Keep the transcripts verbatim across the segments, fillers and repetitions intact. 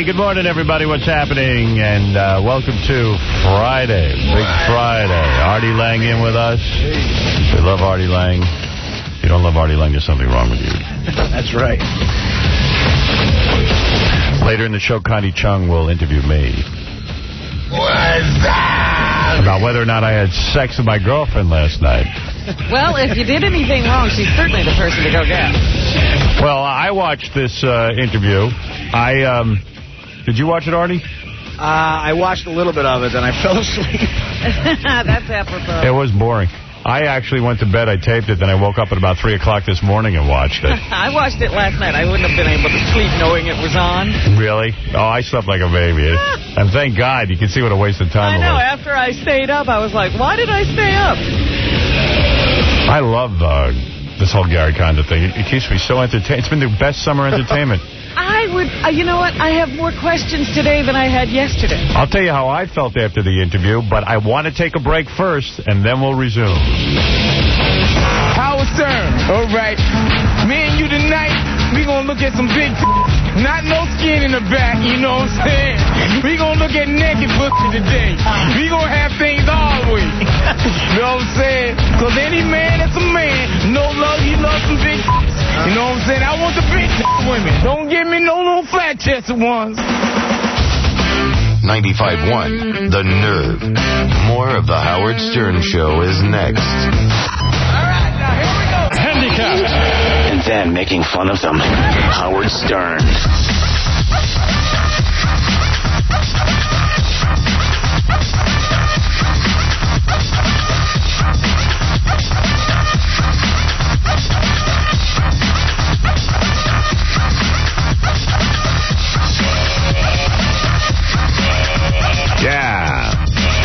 Hey, good morning, everybody. What's happening? And uh, welcome to Friday, Big Friday. Artie Lang in with us. We love Artie Lang. If you don't love Artie Lang, there's something wrong with you. That's right. Later in the show, Connie Chung will interview me. What's that? About whether or not I had sex with my girlfriend last night. Well, if you did anything wrong, she's certainly the person to go get. Well, I watched this uh, interview. I, um... Did you watch it, Artie? Uh, I watched a little bit of it, and I fell asleep. That's apropos. It was boring. I actually went to bed, I taped it, then I woke up at about three o'clock this morning and watched it. I watched it last night. I wouldn't have been able to sleep knowing it was on. Really? Oh, I slept like a baby. And thank God, you can see what a waste of time I know. it was. After I stayed up, I was like, why did I stay up? I love uh, this whole Gary Condit thing. It, it keeps me so entertained. It's been the best summer entertainment. I would, uh, you know what? I have more questions today than I had yesterday. I'll tell you how I felt after the interview, but I want to take a break first, and then we'll resume. Howard Stern. All right. Me and you tonight, we gonna look at some big t- not no skin in the back, you know what I'm saying? We gonna look at naked pussy today. We gonna have things all week. You know what I'm saying? Because any man that's a man, no love, he loves some big t- You know what I'm saying? I want the big t- women. Don't give me no little flat-chested ones. ninety-five point one, The Nerve. More of the Howard Stern Show is next. All right, now here we go. Handicapped. And then making fun of them. Howard Stern. Yeah.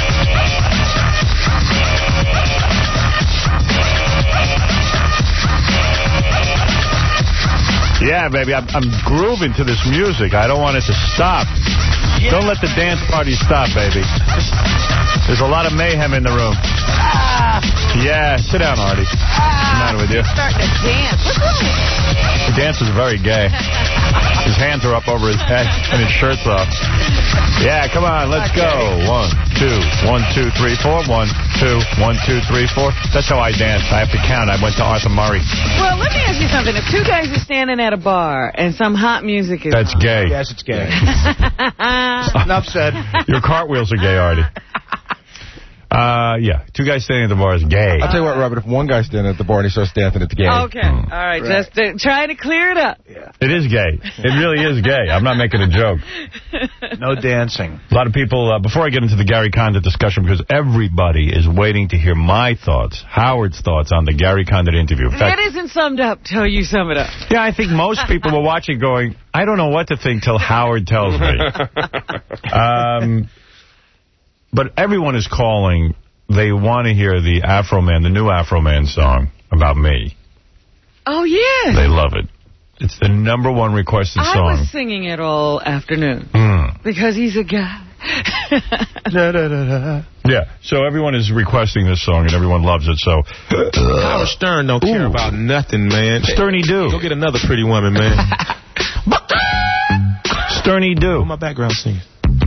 Yeah, baby, I'm, I'm grooving to this music. I don't want it to stop. Yeah. Don't let the dance party stop, baby. There's a lot of mayhem in the room. Ah. Yeah, sit down, Artie. What's the matter with you? He's starting to dance. What's wrong? The dance is very gay. His hands are up over his head and his shirt's off. Yeah, come on, let's okay. go. One, two, one, two, three, four. One, two, one, two, three, four. That's how I dance. I have to count. I went to Arthur Murray. Well, let me ask you something. If two guys are standing at a bar and some hot music is That's on. gay. Yes, it's gay. Enough said. Your cartwheels are gay, Artie. Uh, yeah, two guys standing at the bar is gay. I'll tell you what, Robert, if one guy's standing at the bar and he starts dancing, it's gay. Okay, mm. all right, right. just uh, trying to clear it up. Yeah. It is gay. It really is gay. I'm not making a joke. No dancing. A lot of people, uh, before I get into the Gary Condit discussion, because everybody is waiting to hear my thoughts, Howard's thoughts on the Gary Condit interview. In fact, that isn't summed up till you sum it up. Yeah, I think most people were watching going, I don't know what to think till Howard tells me. um... But everyone is calling. They want to hear the Afro Man, the new Afro Man song about me. Oh, yeah. They love it. It's the number one requested I song. I was singing it all afternoon. Mm. Because he's a guy. da, da, da, da. Yeah, so everyone is requesting this song, and everyone loves it, so... Uh, Howard Stern don't care Ooh. about nothing, man. Sterny do. Go get another pretty woman, man. Sterny do. What my background singing?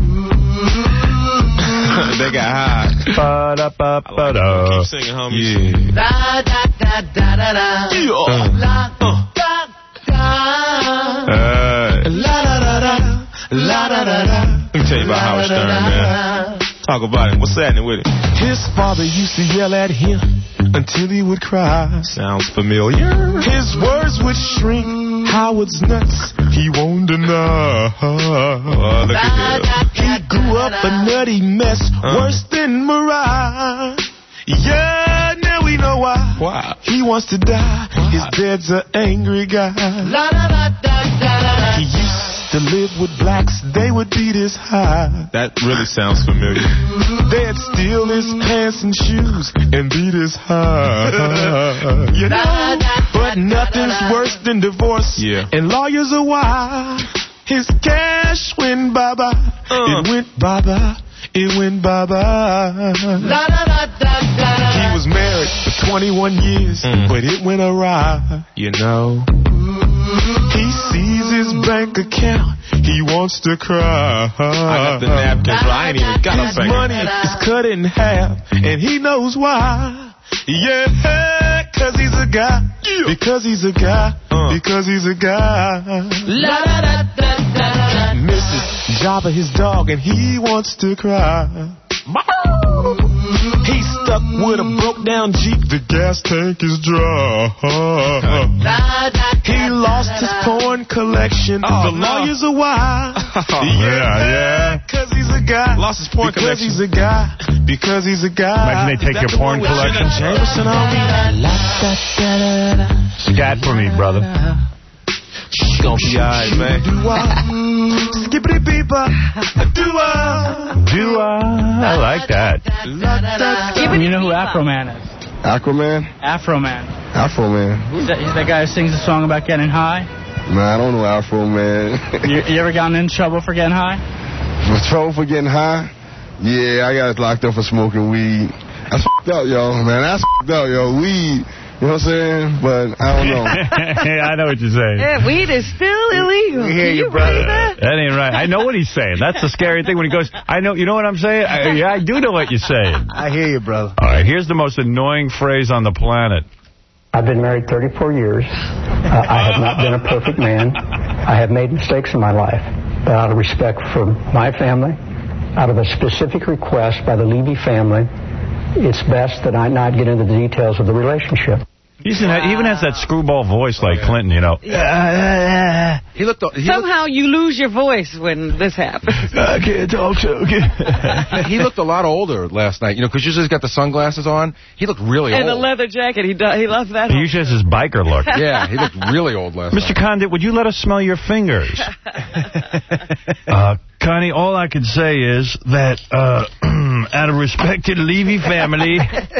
They got high. Ba da ba ba da. Keep singing, homies. Yeah. Da da da da da da. Yeah. La da da. Uh, la da da da. La da da da. Let me tell you about Howard Stern, man. Talk about it. What's happening with it? His father used to yell at him until he would cry. Sounds familiar. His words would shrink Howard's nuts. He won't deny. Oh, look at him. He grew up a nutty mess, uh. worse than Mariah. Yeah, now we know why. Why? He wants to die. Why? His dad's an angry guy. La, la, la, da, da, da. He used to live with blacks. They would beat his high. That really sounds familiar. They'd steal his pants and shoes and beat his high. You know, but nothing's worse than divorce. Yeah. And lawyers are why. His cash went bye-bye. Uh. It went bye-bye. It went bye-bye. La, da, da, da, da. He was married for twenty-one years, mm. but it went awry, you know. He sees his bank account, he wants to cry. I got the napkins, but I ain't even got a His second. money is cut in half, and he knows why. Yeah, cause he's a guy. Because he's a guy. Uh. Because he's a guy. La, da, da, da, da. Missus Jabba, his dog, and he wants to cry. He's stuck with a broke down Jeep. The gas tank is dry. He lost his porn collection. Oh, the no. lawyers are wild. Oh, yeah, yeah. Cause he's a guy. Lost his porn because collection. he's a guy. Because he's a guy. Imagine they take your porn collection. Jameson on me. Scat for me, brother. It's gonna be alright, man. Skippity beeper. Do-ah. Do uh, I like that. You know who Afro Man is? Aquaman? Afro Man. Afro Man. He's that, he's that guy who sings a song about getting high. Nah, I don't know Afro Man. you, you ever gotten in trouble for getting high? For trouble for getting high? Yeah, I got locked up for smoking weed. That's f***ed up, yo, man. That's f***ed up, yo. Weed. You know what I'm saying? But I don't know. Yeah, I know what you're saying. Yeah, weed is still illegal. We hear Can you, you brother. believe that? That ain't right. I know what he's saying. That's the scary thing when he goes, I know, you know what I'm saying? I, yeah, I do know what you're saying. I hear you, brother. All right, here's the most annoying phrase on the planet. I've been married thirty-four years. Uh, I have not been a perfect man. I have made mistakes in my life. But out of respect for my family, out of a specific request by the Levy family, it's best that I not get into the details of the relationship. He's in, he even has that screwball voice like Clinton, you know. He looked. He Somehow you lose your voice when this happens. I can't talk so good. looked, he looked a lot older last night, you know, because usually he's got the sunglasses on. He looked really And old. a leather jacket. He do, he loves that. He usually has his biker look. Yeah, he looked really old last Mister night. Condit, would you let us smell your fingers? uh, Connie, all I can say is that uh, out of respect to the Levy family,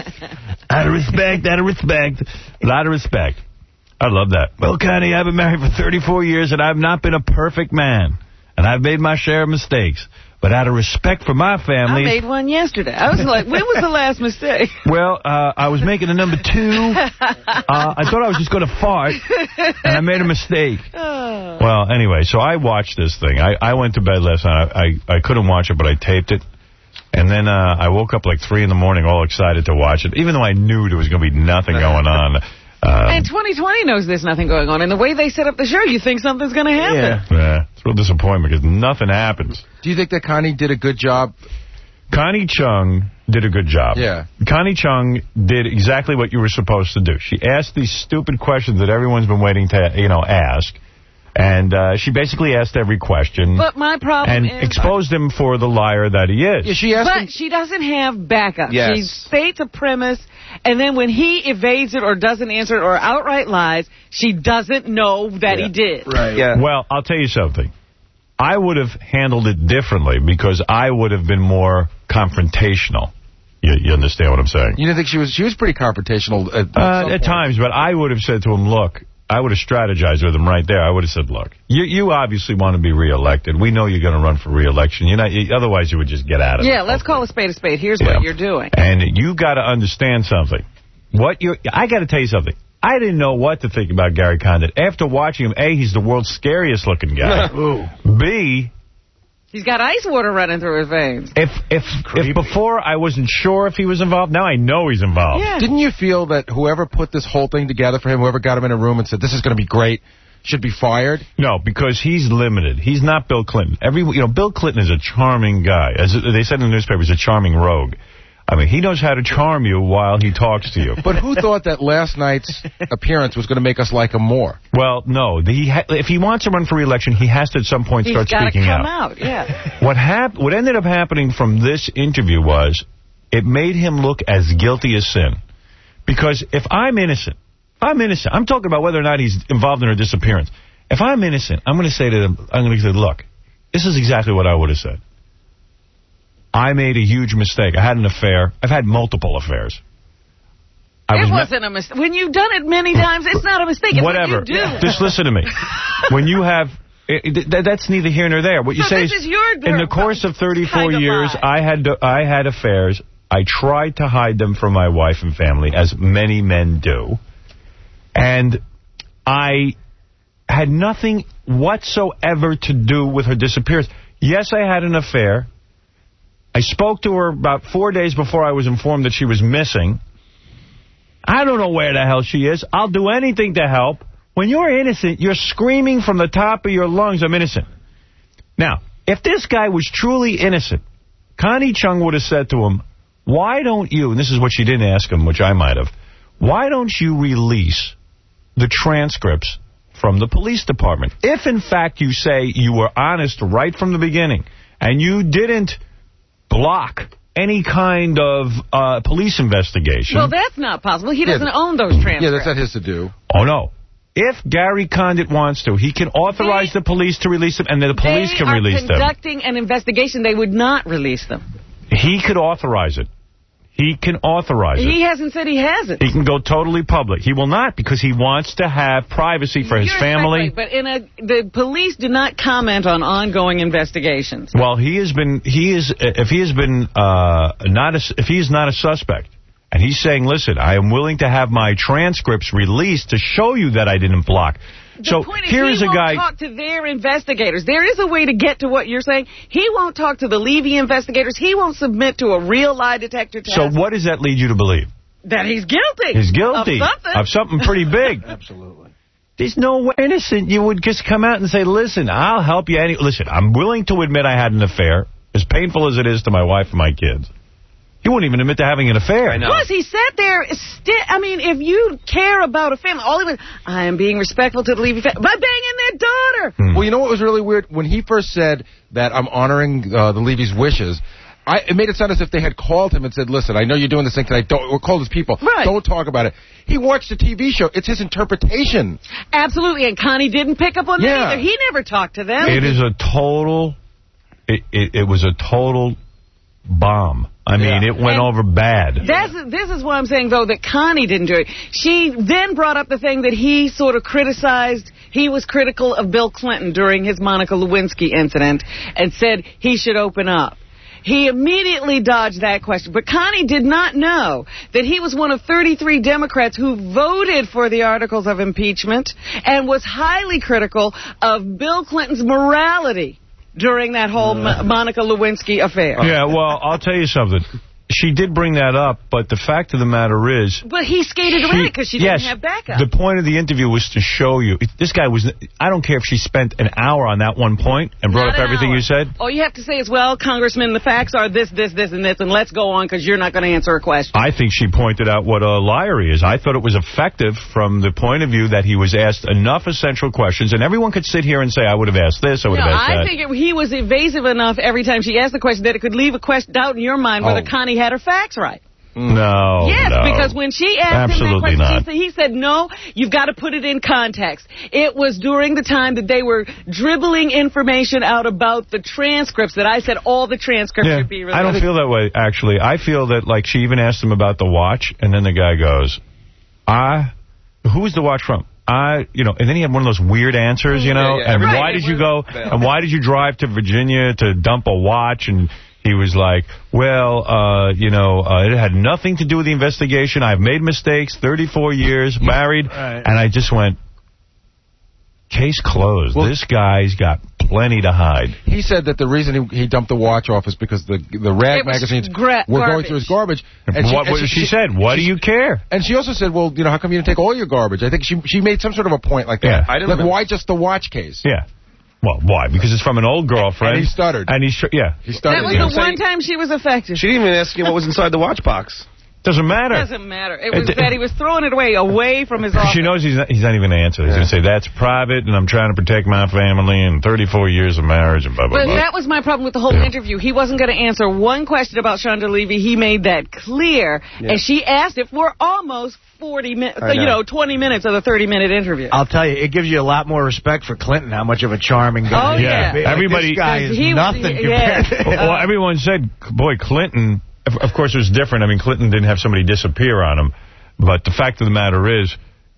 out of respect, out of respect, a lot of respect. I love that. Well, Connie, I've been married for thirty-four years, and I've not been a perfect man. And I've made my share of mistakes. But out of respect for my family... I made one yesterday. I was like, when was the last mistake? Well, uh, I was making a number two. Uh, I thought I was just going to fart, and I made a mistake. Oh. Well, anyway, so I watched this thing. I, I went to bed last night. I, I, I couldn't watch it, but I taped it. And then uh, I woke up like three in the morning all excited to watch it, even though I knew there was going to be nothing going on. Um, And twenty twenty knows there's nothing going on. And the way they set up the show, you think something's going to happen. Yeah. yeah, it's a real disappointment because nothing happens. Do you think that Connie did a good job? Connie Chung did a good job. Yeah. Connie Chung did exactly what you were supposed to do. She asked these stupid questions that everyone's been waiting to, you know, ask. And uh, she basically asked every question. But my problem and is... exposed him for the liar that he is. Yeah, she asked But him, she doesn't have backup. Yes. She states a premise, and then when he evades it or doesn't answer it or outright lies, she doesn't know that Yeah. he did. Right. Yeah. Well, I'll tell you something. I would have handled it differently because I would have been more confrontational. You, you understand what I'm saying? you didn't think she was, she was pretty confrontational at, at, Uh, some at point. times, but I would have said to him, look, I would have strategized with him right there. I would have said, look, you you obviously want to be reelected. We know you're going to run for reelection. You're not, you, otherwise, you would just get out of it. Yeah, let's call a spade a spade. Here's Yeah. what you're doing. And you got to understand something. What you I got to tell you something. I didn't know what to think about Gary Condit. After watching him, A, he's the world's scariest looking guy. B, He's got ice water running through his veins. if if if before I wasn't sure if he was involved, now I know he's involved. Yeah. Didn't you feel that whoever put this whole thing together for him, whoever got him in a room and said, this is going to be great, should be fired? No, because he's limited. He's not Bill Clinton. Every you know, Bill Clinton is a charming guy. As they said in the newspaper, he's a charming rogue. I mean, he knows how to charm you while he talks to you. But who thought that last night's appearance was going to make us like him more? Well, no. The, he ha if he wants to run for re-election, he has to at some point He's start got to speaking come out. out. Yeah. What hap What ended up happening from this interview was it made him look as guilty as sin. Because if I'm innocent, I'm innocent. I'm talking about whether or not he's involved in her disappearance. If I'm innocent, I'm going to say to them, I'm going to say, look, this is exactly what I would have said. I made a huge mistake. I had an affair. I've had multiple affairs. I It was wasn't a mistake. When you've done it many times, it's not a mistake. It's Whatever. what you do. Just listen to me. When you have... It, it, that's neither here nor there. What you So say this is your in the course of thirty-four kind of years, lie. I had I had affairs. I tried to hide them from my wife and family, as many men do. And I had nothing whatsoever to do with her disappearance. Yes, I had an affair. I spoke to her about four days before I was informed that she was missing. I don't know where the hell she is. I'll do anything to help. When you're innocent, you're screaming from the top of your lungs, I'm innocent. Now, if this guy was truly innocent, Connie Chung would have said to him, why don't you, and this is what she didn't ask him, which I might have, why don't you release the transcripts from the police department? If, in fact, you say you were honest right from the beginning and you didn't block any kind of uh, police investigation. Well, that's not possible. He doesn't yeah, own those transcripts. Yeah, that's not his to do. Oh, no. If Gary Condit wants to, he can authorize they, the police to release them, and then the police can release them. They are conducting an investigation. They would not release them. He could authorize it. He can authorize it. He hasn't said he hasn't. He can go totally public. He will not because he wants to have privacy for his You're family. Exactly, but in a, the police do not comment on ongoing investigations. Well, he has been. He is. If he has been uh, not. A, if he is not a suspect, and he's saying, "Listen, I am willing to have my transcripts released to show you that I didn't block." The so point is here he is a won't guy. talk to their investigators. There is a way to get to what you're saying. He won't talk to the Levy investigators. He won't submit to a real lie detector test. So what does that lead you to believe? That he's guilty. He's guilty of something, of something pretty big. Absolutely. There's no way innocent. You would just come out and say, "Listen, I'll help you." Any Listen, I'm willing to admit I had an affair, as painful as it is to my wife and my kids. He wouldn't even admit to having an affair. I know. Plus, he sat there. Sti- I mean, if you care about a family, all he was, I am being respectful to the Levy family by banging their daughter. Hmm. Well, you know what was really weird? When he first said that I'm honoring uh, the Levy's wishes, I, it made it sound as if they had called him and said, listen, I know you're doing this thing tonight. Don't, or called his people. Right. Don't talk about it. He watched the T V show. It's his interpretation. Absolutely. And Connie didn't pick up on yeah. that either. He never talked to them. It is a total, it, it, it was a total bomb. I mean, yeah. it went and over bad. That's, this is why I'm saying, though, that Connie didn't do it. She then brought up the thing that he sort of criticized. He was critical of Bill Clinton during his Monica Lewinsky incident and said he should open up. He immediately dodged that question. But Connie did not know that he was one of thirty-three Democrats who voted for the articles of impeachment and was highly critical of Bill Clinton's morality during that whole uh, Monica Lewinsky affair. Yeah, well, I'll tell you something. She did bring that up, but the fact of the matter is... But he skated around it because she yes, didn't have backup. The point of the interview was to show you... This guy was... I don't care if she spent an hour on that one point and brought Not up everything hour. you said. All you have to say is, well, Congressman, the facts are this, this, this, and this, and let's go on because you're not going to answer a question. I think she pointed out what a liar he is. I thought it was effective from the point of view that he was asked enough essential questions, and everyone could sit here and say, I would have asked this, I would no, have asked I that. I think it, he was evasive enough every time she asked the question that it could leave a question, doubt in your mind whether oh. Connie had her facts right. No, Yes, no. because when she asked Absolutely him that question, not. he said, no, you've got to put it in context. It was during the time that they were dribbling information out about the transcripts that I said all the transcripts yeah, should be released. I don't feel that way, actually. I feel that, like, she even asked him about the watch, and then the guy goes, I, who's the watch from? I, you know, and then he had one of those weird answers, you know, yeah, yeah. and Right. why did you go, and why did you drive to Virginia to dump a watch, and... He was like, well, uh, you know, uh, it had nothing to do with the investigation. I've made mistakes, thirty-four years, married. Right. And I just went, case closed. Well, this guy's got plenty to hide. He said that the reason he, he dumped the watch off is because the the rag magazines gra- were garbage. going through his garbage. And what she, and she, she said? What she, do you care? And she also said, well, you know, how come you didn't take all your garbage? I think she she made some sort of a point like that. Yeah. I didn't like, remember. Why just the watch case? Yeah. Well, why? Because it's from an old girlfriend. And he stuttered. And he, yeah. He stuttered. That was the one time she was affected. She didn't even ask you what was inside the watch box. Doesn't matter. Doesn't matter. It was it, that he was throwing it away, away from his office. She knows he's not, he's not even going to answer. He's yeah. going to say, that's private, and I'm trying to protect my family, and thirty-four years of marriage, and blah, blah, but blah. But that was my problem with the whole yeah. interview. He wasn't going to answer one question about Chandra Levy. He made that clear. Yeah. And she asked it for almost forty minutes, you know, twenty minutes of the thirty-minute interview. I'll tell you, it gives you a lot more respect for Clinton, how much of a charming guy. Oh, yeah. Like, Everybody, this guy is he, nothing he, compared yeah. to well, well, everyone said, boy, Clinton... Of course, it was different. I mean, Clinton didn't have somebody disappear on him. But the fact of the matter is,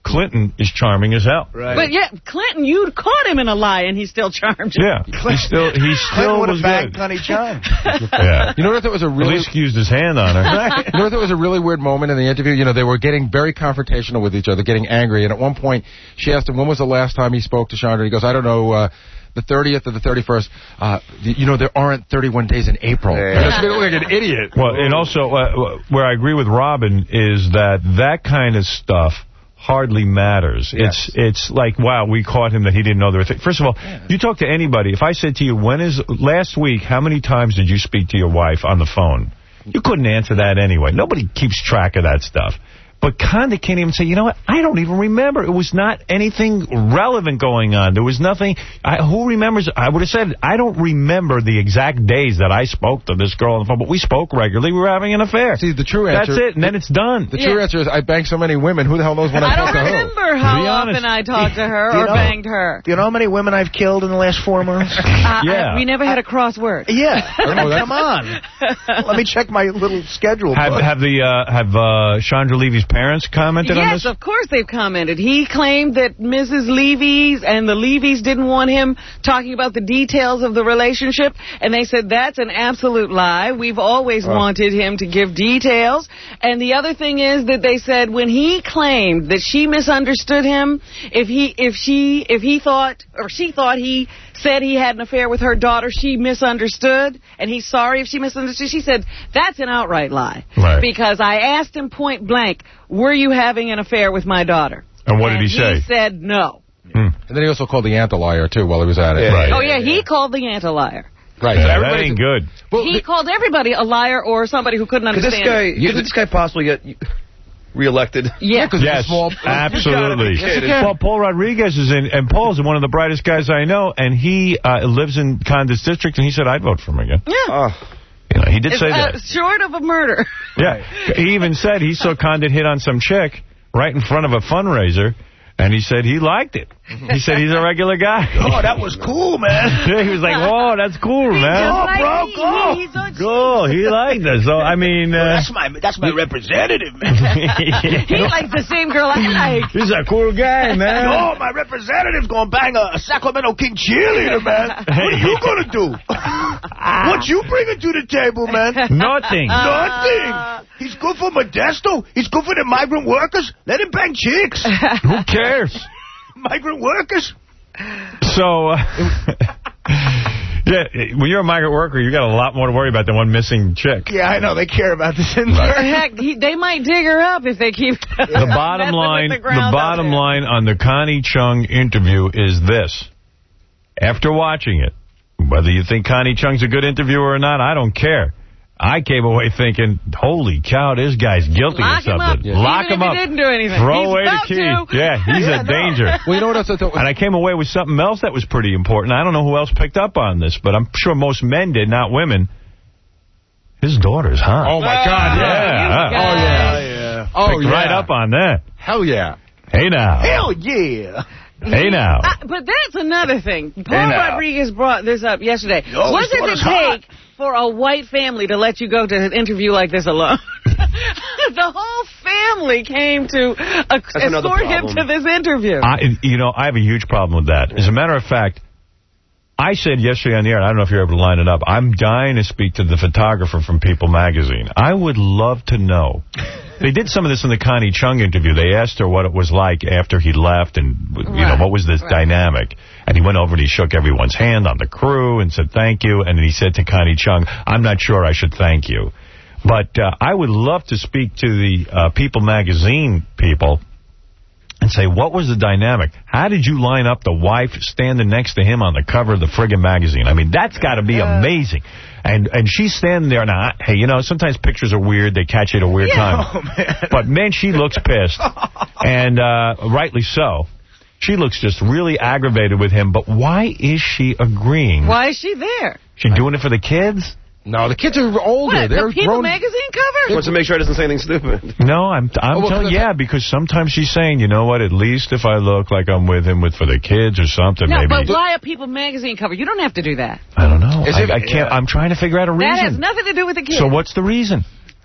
Clinton is charming as hell. Right. But yeah, Clinton, you caught him in a lie, and he still charmed you. Yeah, he still he still was good. Connie Chung. Yeah. You know what? That was a really at least used his hand on her. Right. You know what? That was a really weird moment in the interview. You know, they were getting very confrontational with each other, getting angry, and at one point she asked him when was the last time he spoke to Chandra. He goes, I don't know. Uh, The thirtieth or the thirty-first, uh, you know, there aren't thirty-one days in April. Yeah. That's me look like an idiot. Well, and also, uh, where I agree with Robin is that that kind of stuff hardly matters. Yes. It's it's like, wow, we caught him that he didn't know there were things. First of all, yeah. you talk to anybody. If I said to you, when is last week, how many times did you speak to your wife on the phone? You couldn't answer that anyway. Nobody keeps track of that stuff. But Conde can't even say, you know what, I don't even remember. It was not anything relevant going on. There was nothing. I, who remembers? I would have said, I don't remember the exact days that I spoke to this girl on the phone, but we spoke regularly. We were having an affair. See, the true answer... That's it, and then it's done. The true yeah. answer is, I banged so many women, who the hell knows when I, I spoke to who? I don't remember how often I talked to her or know, banged her. Do you know how many women I've killed in the last four months? uh, yeah. I, we never had a crossword. Yeah. I mean, come on. Let me check my little schedule. Have, have, the, uh, have uh, Chandra Levy's parents commented on this? Yes, of course they've commented. He claimed that Missus Levy's and the Levys didn't want him talking about the details of the relationship, and they said that's an absolute lie. We've always oh. wanted him to give details. And the other thing is that they said when he claimed that she misunderstood him, if he if she if he thought or she thought he said he had an affair with her daughter, she misunderstood, and he's sorry if she misunderstood. She said, that's an outright lie. Right. Because I asked him point blank, were you having an affair with my daughter? And what and did he say? He said no. Hmm. And then he also called the aunt a liar, too, while he was at it. Yeah. Right. Oh, yeah, he called the aunt a liar. Right. Yeah, that ain't good. Well, he called everybody a liar or somebody who couldn't understand. Could this guy, you, could this guy possibly get reelected? Yeah. yeah yes, small, absolutely. Well, Paul Rodriguez is in, and Paul's one of the brightest guys I know, and he uh, lives in Conde's district, and he said, I'd vote for him again. Yeah. Oh. You know, he did it's, say uh, that. Short of a murder. Yeah. He even said he saw Conde hit on some chick right in front of a fundraiser, and he said he liked it. He said he's a regular guy. Oh, that was cool, man. Yeah, he was like, oh, that's cool, man. Oh, like bro, he, cool. He, he's on cool. He liked it. So, I mean... Uh, that's my that's my representative, man. He likes the same girl I like. He's a cool guy, man. Oh, my representative's going to bang a, a Sacramento King cheerleader, man. What are you going to do? What you bringing to the table, man? Nothing. Nothing. He's good for Modesto. He's good for the migrant workers. Let him bang chicks. Who cares? Migrant workers. So, uh, yeah, when you're a migrant worker, you got a lot more to worry about than one missing chick. Yeah, I know. They care about this in there. Heck, he, they might dig her up if they keep... The bottom line, the, the bottom line on the Connie Chung interview is this. After watching it, whether you think Connie Chung's a good interviewer or not, I don't care. I came away thinking, holy cow, this guy's guilty Lock of something. Him up. Lock Even him if up. He didn't do anything. Throw he's away the key. To. Yeah, he's yeah, a no. danger. Well, you know what else I thought was... And I came away with something else that was pretty important. I don't know who else picked up on this, but I'm sure most men did, not women. His daughter's hot. Oh, my God. Yeah. yeah. Oh, yeah. yeah. Oh, Picked yeah. right up on that. Hell yeah. Hey, now. Hell yeah. Hey, now. Uh, but that's another thing. Paul hey Rodriguez brought this up yesterday. Oh, what does it take hot. for a white family to let you go to an interview like this alone? The whole family came to uh, escort him to this interview. I, you know, I have a huge problem with that. As a matter of fact, I said yesterday on the air, and I don't know if you're able to line it up, I'm dying to speak to the photographer from People magazine. I would love to know. They did some of this in the Connie Chung interview. They asked her what it was like after he left and, you right. know, what was this right. dynamic. And he went over and he shook everyone's hand on the crew and said thank you. And then he said to Connie Chung, I'm not sure I should thank you. But uh, I would love to speak to the uh, People magazine people and say, what was the dynamic? How did you line up the wife standing next to him on the cover of the friggin' magazine? I mean, that's got to be amazing. And and she's standing there. Now, hey, you know, sometimes pictures are weird. They catch you at a weird yeah, time. Oh, man. But, man, she looks pissed. And uh, rightly so. She looks just really aggravated with him. But why is she agreeing? Why is she there? She doing it for the kids? No, the kids are older. What, They're the People grown... magazine cover? Wants to make sure he doesn't say anything stupid. No, I'm I'm oh, well, telling yeah, because sometimes she's saying, you know what, at least if I look like I'm with him with for the kids or something, no, maybe. No, but why a People magazine cover? You don't have to do that. I don't know. I, it, I can't. Yeah. I'm trying to figure out a reason. That has nothing to do with the kids. So what's the reason?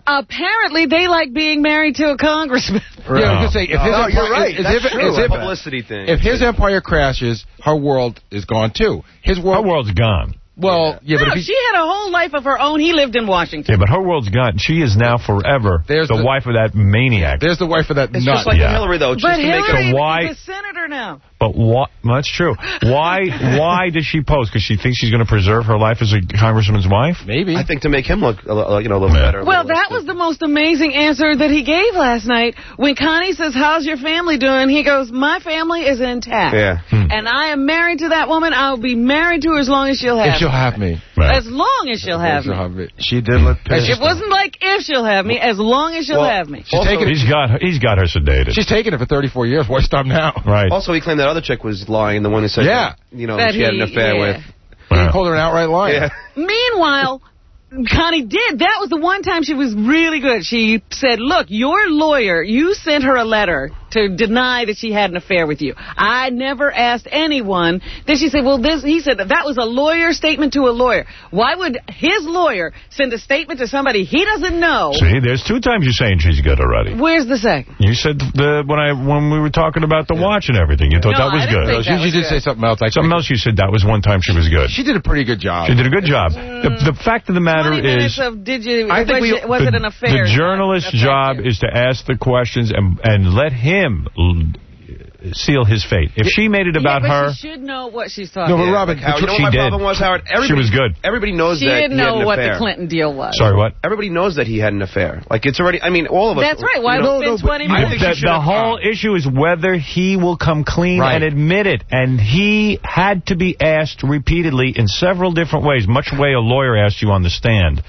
Apparently, they like being married to a congressman. Right. Yeah, I was gonna say, if his no, empire, you're right. If, That's if, true. If, if, publicity thing. If his empire crashes, her world is gone, too. His world, her world's gone. Well, yeah, no, but if she had a whole life of her own. He lived in Washington. Yeah, but her world's gone. She is now forever There's the, the wife of that maniac. There's the wife of that It's nut. just like Yeah. Hillary, though. Just But to make Hillary So why- is a senator now. But what? Well, that's true. Why Why does she pose? Because she thinks she's going to preserve her life as a congressman's wife? Maybe. I think to make him look, uh, you know, a little Yeah. better. Well, that was the most amazing answer that he gave last night. When Connie says, how's your family doing? He goes, my family is intact. Yeah. Hmm. And I am married to that woman. I'll be married to her as long as she'll have If me. she'll have me. Right. As long as she'll have She'll me. have me. She did look pissed. It wasn't like if she'll have me, as long as she'll Well, have me. She's taking it. He's got her, he's got her sedated. She's taken it for thirty-four years. Why stop now? Right. Also, he claimed that other chick was lying, the one who said, Yeah. that, you know, That she had an he- affair yeah. with. He called her an outright liar. Yeah. Meanwhile, Connie did. That was the one time she was really good. She said, look, your lawyer, you sent her a letter to deny that she had an affair with you. I never asked anyone. Then she said, well, this, he said that, that was a lawyer statement to a lawyer. Why would his lawyer send a statement to somebody he doesn't know? See, there's two times you're saying she's good already. Where's the second? You said the when I when we were talking about the watch and everything, you thought No, that was I didn't good. think She, that she was did good. say something else. Like Something else you said that was one time she was good. She did a pretty good job. She did a good job. The, the fact of the matter twenty minutes is, of, did you, I think was, we- it, was the, it an affair? the journalist's Affect job you? is to ask the questions and and let him l- seal his fate. If she made it about yeah, but her, she should know what she's talking No, but about. Robin, Like, Howard, you know she what my did. problem was, Howard? Everybody, she was good. Everybody knows She that didn't he had know an what affair. the Clinton deal was. Sorry, what? Everybody knows that he had an affair. Like, it's already, I mean, all of us. That's right. Why you was know, it been no, but twenty I minutes? think she The, should the have- whole issue is whether he will come clean Right. and admit it. And he had to be asked repeatedly in several different ways, much the way a lawyer asks you on the stand,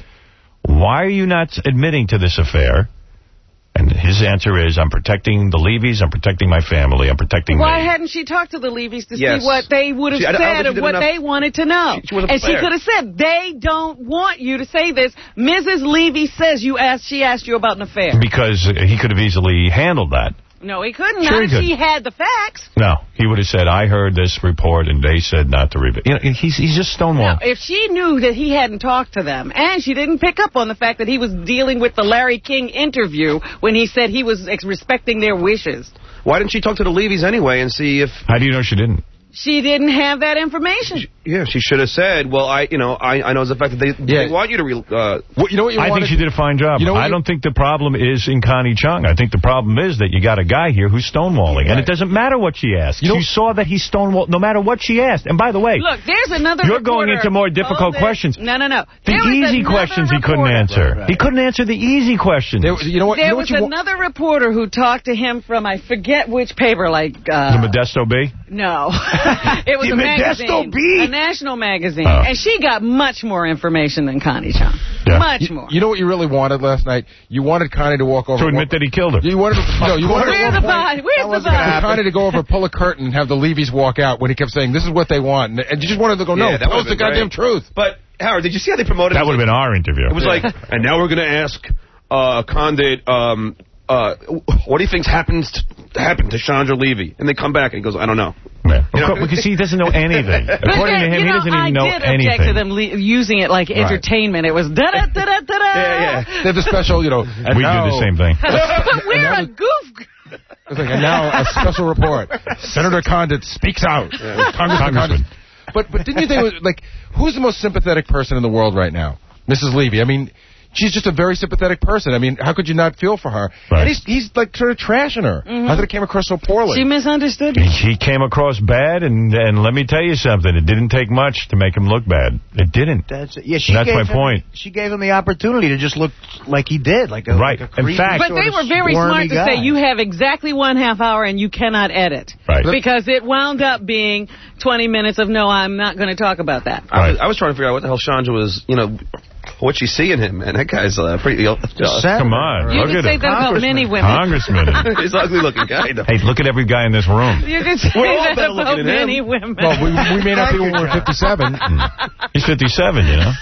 why are you not admitting to this affair? And his answer is, I'm protecting the Levys, I'm protecting my family, I'm protecting Why me. hadn't she talked to the Levy's to Yes. see what they would have She- I don't- I don't said think she and did what enough- they wanted to know? She- she wasn't and she fair. could have said, they don't want you to say this. Missus Levy says you asked. She asked you about an affair. Because he could have easily handled that. No, he couldn't. Sure Not he if could. she had the facts. No, he would have said, I heard this report, and they said not to reveal. You know, he's, he's just No, stonewalling. if she knew that he hadn't talked to them, and she didn't pick up on the fact that he was dealing with the Larry King interview when he said he was ex- respecting their wishes. Why didn't she talk to the Levys anyway and see if... How do you know she didn't? She didn't have that information. Yeah, she should have said, well, I, you know, I, I know the fact that they, Yeah. they want you to... Re, uh, What, you know what you I wanted? think she did a fine job. You know what I you- don't think the problem is in Connie Chung. I think the problem is that you got a guy here who's stonewalling. And Right. it doesn't matter what she asked. You know- You saw that he stonewalled no matter what she asked. And by the way, Look, there's another you're going reporter- into more difficult Hold it. questions. No, no, no. The There was easy another questions he couldn't reporter. answer. Right, right. He couldn't answer the easy questions. There, you know what? There you know was what you wa- another reporter who talked to him from, I forget which paper, like... Uh, the Modesto B? No. It was The a Modesto magazine. Bee? A national magazine. Oh. And she got much more information than Connie Chung. Yeah. Much You, more. you know what you really wanted last night? You wanted Connie to walk over. To admit that he killed her. You wanted to, no, you wanted Where's at the one body? point Where's the for body? Connie to go over, pull a curtain, and have the Levys walk out when he kept saying, this is what they want. And, and you just wanted to go, no, yeah, that tell us would've the been goddamn great. truth. But, Howard, did you see how they promoted That it? would have been our interview. It was like, and now we're going to ask uh, Condit, um, uh, what do you think's happens to, happened to Chandra Levy? And they come back and he goes, I don't know. Yeah. You know? Because he doesn't know anything. According to him, you he know, doesn't even know I did anything. object to them le- using it like entertainment. It was da-da-da-da-da-da. Yeah, yeah. They have the special, you know. And We now, do the same thing. But we're a goof. It's like, and now a special report. Senator Condit speaks out. Congressman Congressman. Condit. But, but didn't you think, it was, like, who's the most sympathetic person in the world right now? Missus Levy. I mean, she's just a very sympathetic person. I mean, how could you not feel for her? Right. And he's, he's like, sort of trashing her. Mm-hmm. I thought it came across so poorly. She misunderstood He, me. he came across bad, and and let me tell you something. It didn't take much to make him look bad. It didn't. That's it. Yeah, she That's gave my him, point. She gave him the opportunity to just look like he did, like a Right. Like a In creepy fact- But sort they of were very squirmy smart to guy. say you have exactly one half hour and you cannot edit. Right. Because it wound up being twenty minutes of, no, I'm not going to talk about that. I, was, I was trying to figure out what the hell Chandra was, you know, what she's seeing him, man. That guy's uh, pretty... Uh, Come on. You Look can at say him. that about many women. Congressman. He's an ugly-looking guy, though. Hey, look at every guy in this room. You can say We're all that better about looking than many him. women. Well, we, we may not be when we're fifty-seven. He's fifty-seven, you know?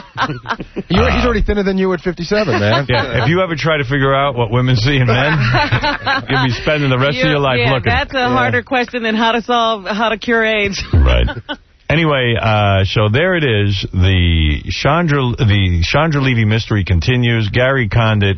You're, he's already thinner than you at fifty-seven, man. Yeah, if you ever try to figure out what women see in men, you'll be spending the rest You- of your life yeah, looking. that's a harder question than how to solve, how to cure AIDS. Right. Anyway, uh, so there it is. The Chandra, the Chandra Levy mystery continues. Gary Condit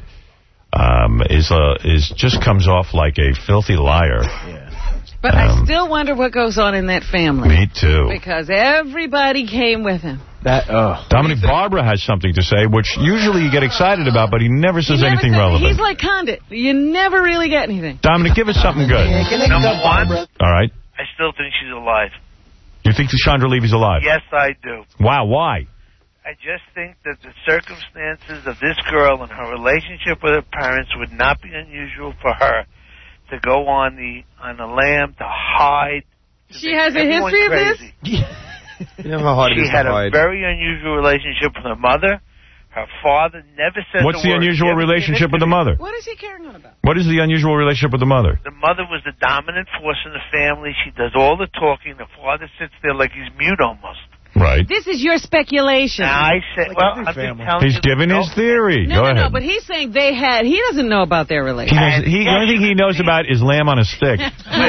um, is uh, is just comes off like a filthy liar. Yeah. But um, I still wonder what goes on in that family. Me too. Because everybody came with him. That uh, Dominic Barbara has something to say, which usually you get excited about, but he never says he never anything says, relevant. He's like Condit. You never really get anything. Dominic, give us something good. Number one, all right. I still think she's alive. You think Chandra Levy's alive? Yes, I do. Wow, why? I just think that the circumstances of this girl and her relationship with her parents would not be unusual for her to go on the on the lam to hide. To she has a history of crazy. this? You know how hard she it is had to a hide. very unusual relationship with her mother. Her father never said What's the the word. unusual relationship with the mother? What is he carrying on about? What is the unusual relationship with the mother? The mother was the dominant force in the family. She does all the talking. The father sits there like he's mute almost. Right. This is your speculation. Now, I said, Like well, every I've been family. telling He's you. giving his theory. No, Go no, ahead. no, but he's saying they had, he doesn't know about their He relationship. knows, he, the only thing he knows about is lamb on a stick.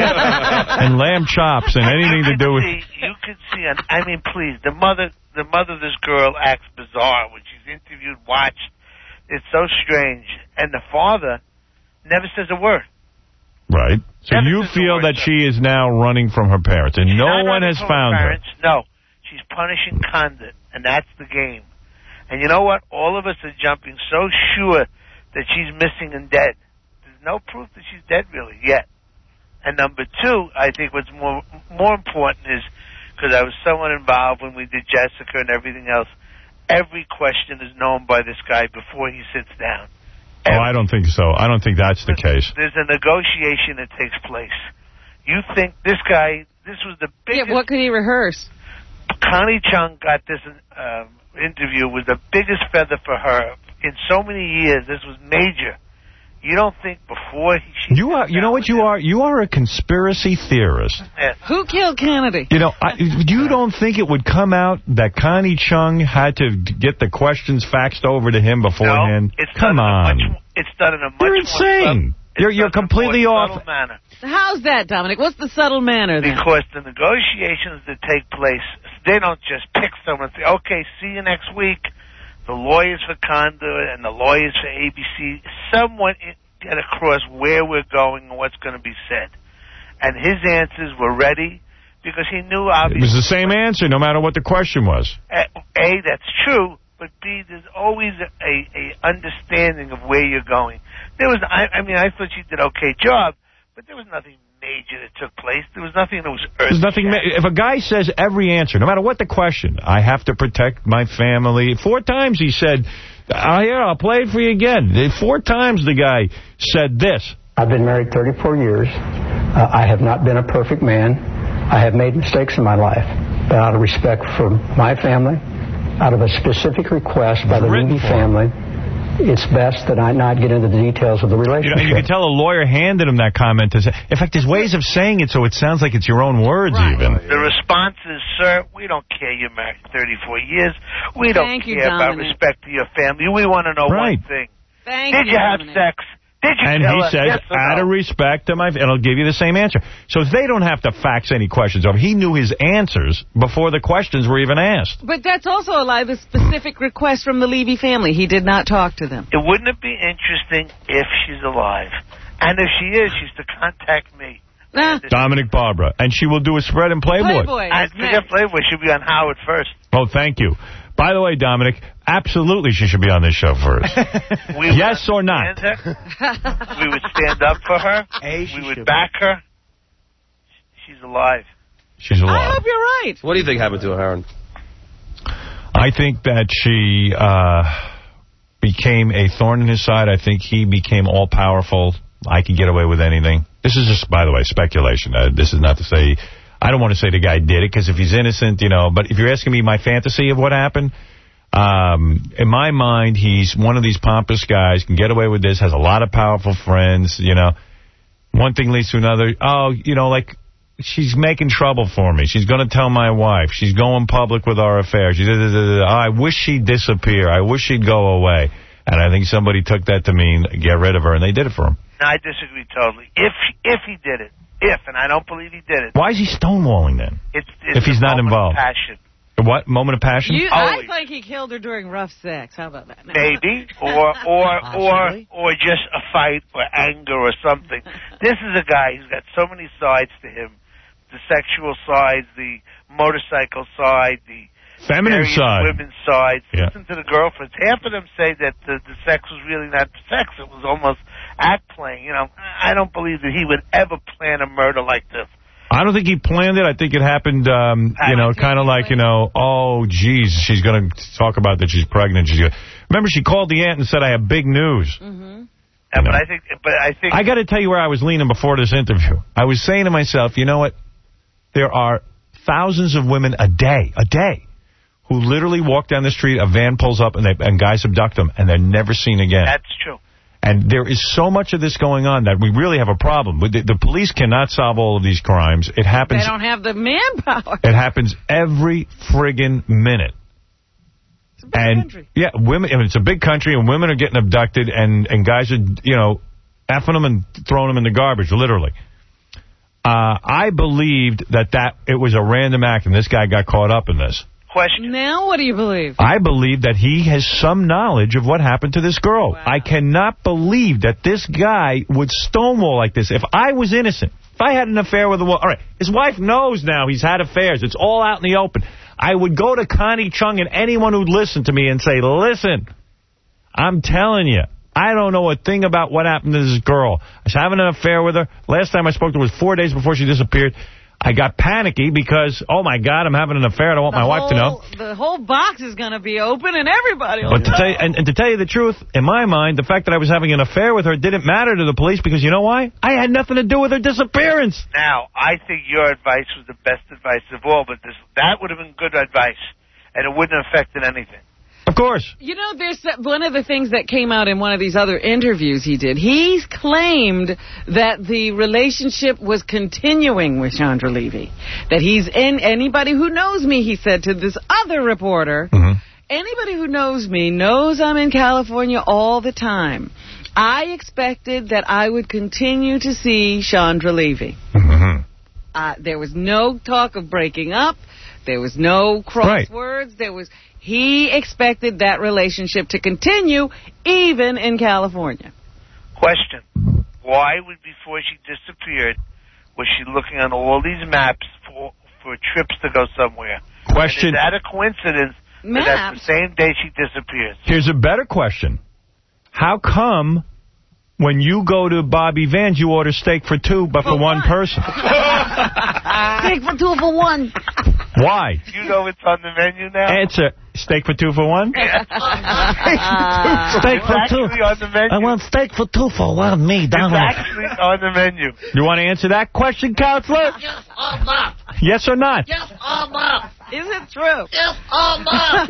And lamb chops and anything to do with... See, you could see, and I mean, please, the mother, the mother of this girl acts bizarre when she's interviewed, watched. It's so strange. And the father never says a word. Right. So Never you says a feel word, that sir. she is now running from her parents, and She's no not one running has from found her. parents. No. She's punishing Condit, and that's the game. And you know what? All of us are jumping so sure that she's missing and dead. There's no proof that she's dead, really, yet. And number two, I think what's more more important is, because I was somewhat involved when we did Jessica and everything else, every question is known by this guy before he sits down. Oh, I don't think so. I don't think that's the case. There's a negotiation that takes place. You think this guy, this was the biggest... Yeah, what could he rehearse? Connie Chung got this um, interview, was the biggest feather for her in so many years. This was major. You don't think before he... You are. You know what you are? You are a conspiracy theorist. Yeah. Who killed Kennedy? You know, I, you don't think it would come out that Connie Chung had to get the questions faxed over to him beforehand? No, it's come done on. In a much, it's done in a much You're more insane. subtle, You're, you're completely off. subtle manner. How's that, Dominic? What's the subtle manner then? Because the negotiations that take place, they don't just pick someone and say, okay, see you next week. The lawyers for Condor and the lawyers for A B C, somewhat get across where we're going and what's going to be said. And his answers were ready because he knew, obviously... It was the same answer no matter what the question was. A, A that's true, but B, there's always a, a understanding of where you're going. There was, I, I mean, I thought she did an okay job, but there was nothing major that took place. There was nothing that was There's nothing. If a guy says every answer, no matter what the question, I have to protect my family. Four times he said, oh, yeah, I'll play it for you again. Four times the guy said this. I've been married thirty-four years. Uh, I have not been a perfect man. I have made mistakes in my life. But out of respect for my family, out of a specific request by the Levy family, it's best that I not get into the details of the relationship. You know, you can tell a lawyer handed him that comment. To say, in fact, there's ways of saying it so it sounds like it's your own words, right. even. The response is, sir, we don't care you're married thirty-four years. We don't Thank care you, about Dominic. respect to your family. We want to know Right. one thing. Thank Did you, you have Dominic. sex? Did you And kill he her? says, Yes or out no? of respect to my... And I'll give you the same answer. So they don't have to fax any questions over. He knew his answers before the questions were even asked. But that's also a lie, the specific request from the Levy family. He did not talk to them. It wouldn't it be interesting if she's alive? And if she is, she's to contact me. Nah. Dominic Barbara. And she will do a spread in Playboy. Playboy. I forget Playboy. She'll be on Howard first. Oh, thank you. By the way, Dominic, absolutely she should be on this show first. We Yes would or not? stand her. We would stand up for her. Hey, she we would should back her. She's alive. She's alive. I hope you're right. What do you think happened to her, Aaron? I think that she uh, became a thorn in his side. I think he became all-powerful. I can get away with anything. This is just, by the way, speculation. Uh, this is not to say... I don't want to say the guy did it, because if he's innocent, you know... But if you're asking me my fantasy of what happened, um, in my mind, he's one of these pompous guys, can get away with this, has a lot of powerful friends, you know. One thing leads to another. Oh, you know, like... She's making trouble for me. She's going to tell my wife. She's going public with our affair. She, da, da, da, da. Oh, I wish she'd disappear. I wish she'd go away. And I think somebody took that to mean get rid of her, and they did it for him. No, I disagree totally. If if he did it, If, and I don't believe he did it. Why is he stonewalling then? It's, it's if he's a not moment involved. Of passion. What? Moment of passion? You, I think he killed her during rough sex. How about that? No. Maybe, or or or or just a fight or anger or something. This is a guy who's got so many sides to him: the sexual side, the motorcycle side, the feminine side, women's side. Yeah. Listen to the girlfriends. Half of them say that the, the sex was really not sex; it was almost act playing. You know, I don't believe that he would ever plan a murder like this. I don't think he planned it. I think it happened, um, you know, kind of like, you know, oh, geez, she's going to talk about that she's pregnant. She's gonna... Remember, she called the aunt and said, I have big news. Mm-hmm. Yeah, but I think, but I think, I got to tell you where I was leaning before this interview. I was saying to myself, you know what? There are thousands of women a day, a day, who literally walk down the street, a van pulls up, and, they, and guys abduct them, and they're never seen again. That's true. And there is so much of this going on that we really have a problem. The, the police cannot solve all of these crimes. It happens. They don't have the manpower. It happens every friggin' minute. It's a big and country. Yeah, women. I mean, it's a big country, and women are getting abducted, and and guys are, you know, effing them and throwing them in the garbage, literally. Uh, I believed that that it was a random act, and this guy got caught up in this. Question. Now what do you believe? I believe that he has some knowledge of what happened to this girl. Wow. I cannot believe that this guy would stonewall like this. If I was innocent, if I had an affair with a woman, all right, his wife knows now he's had affairs. It's all out in the open. I would go to Connie Chung and anyone who'd listen to me and say, listen, I'm telling you, I don't know a thing about what happened to this girl. I was having an affair with her. Last time I spoke to her was four days before she disappeared. I got panicky because, oh, my God, I'm having an affair. I don't want the my whole, wife to know. The whole box is going to be open and everybody will But to know. tell you, and, and to tell you the truth, in my mind, the fact that I was having an affair with her didn't matter to the police because you know why? I had nothing to do with her disappearance. Now, I think your advice was the best advice of all, but this, that would have been good advice, and it wouldn't have affected anything. Of course. You know, there's one of the things that came out in one of these other interviews he did. He claimed that the relationship was continuing with Chandra Levy. That he's in, anybody who knows me, he said to this other reporter, mm-hmm. anybody who knows me knows I'm in California all the time. I expected that I would continue to see Chandra Levy. Mm-hmm. Uh, there was no talk of breaking up. There was no crosswords. Right. There was... He expected that relationship to continue, even in California. Question. Why would, before she disappeared, was she looking on all these maps for for trips to go somewhere? Question. And is that a coincidence that that's the same day she disappears? Here's a better question. How come when you go to Bobby Vans, you order steak for two, but for, for one. one person? Steak for two for one. Why? You know it's on the menu now? Answer. Steak for two for one? Yeah. Steak for two. On the menu. I want steak for two for one. Me, Dominic. It's actually on the menu. You want to answer that question, Counselor? Yes or not? Yes or not? Yes or not? Is it true? Yes or not?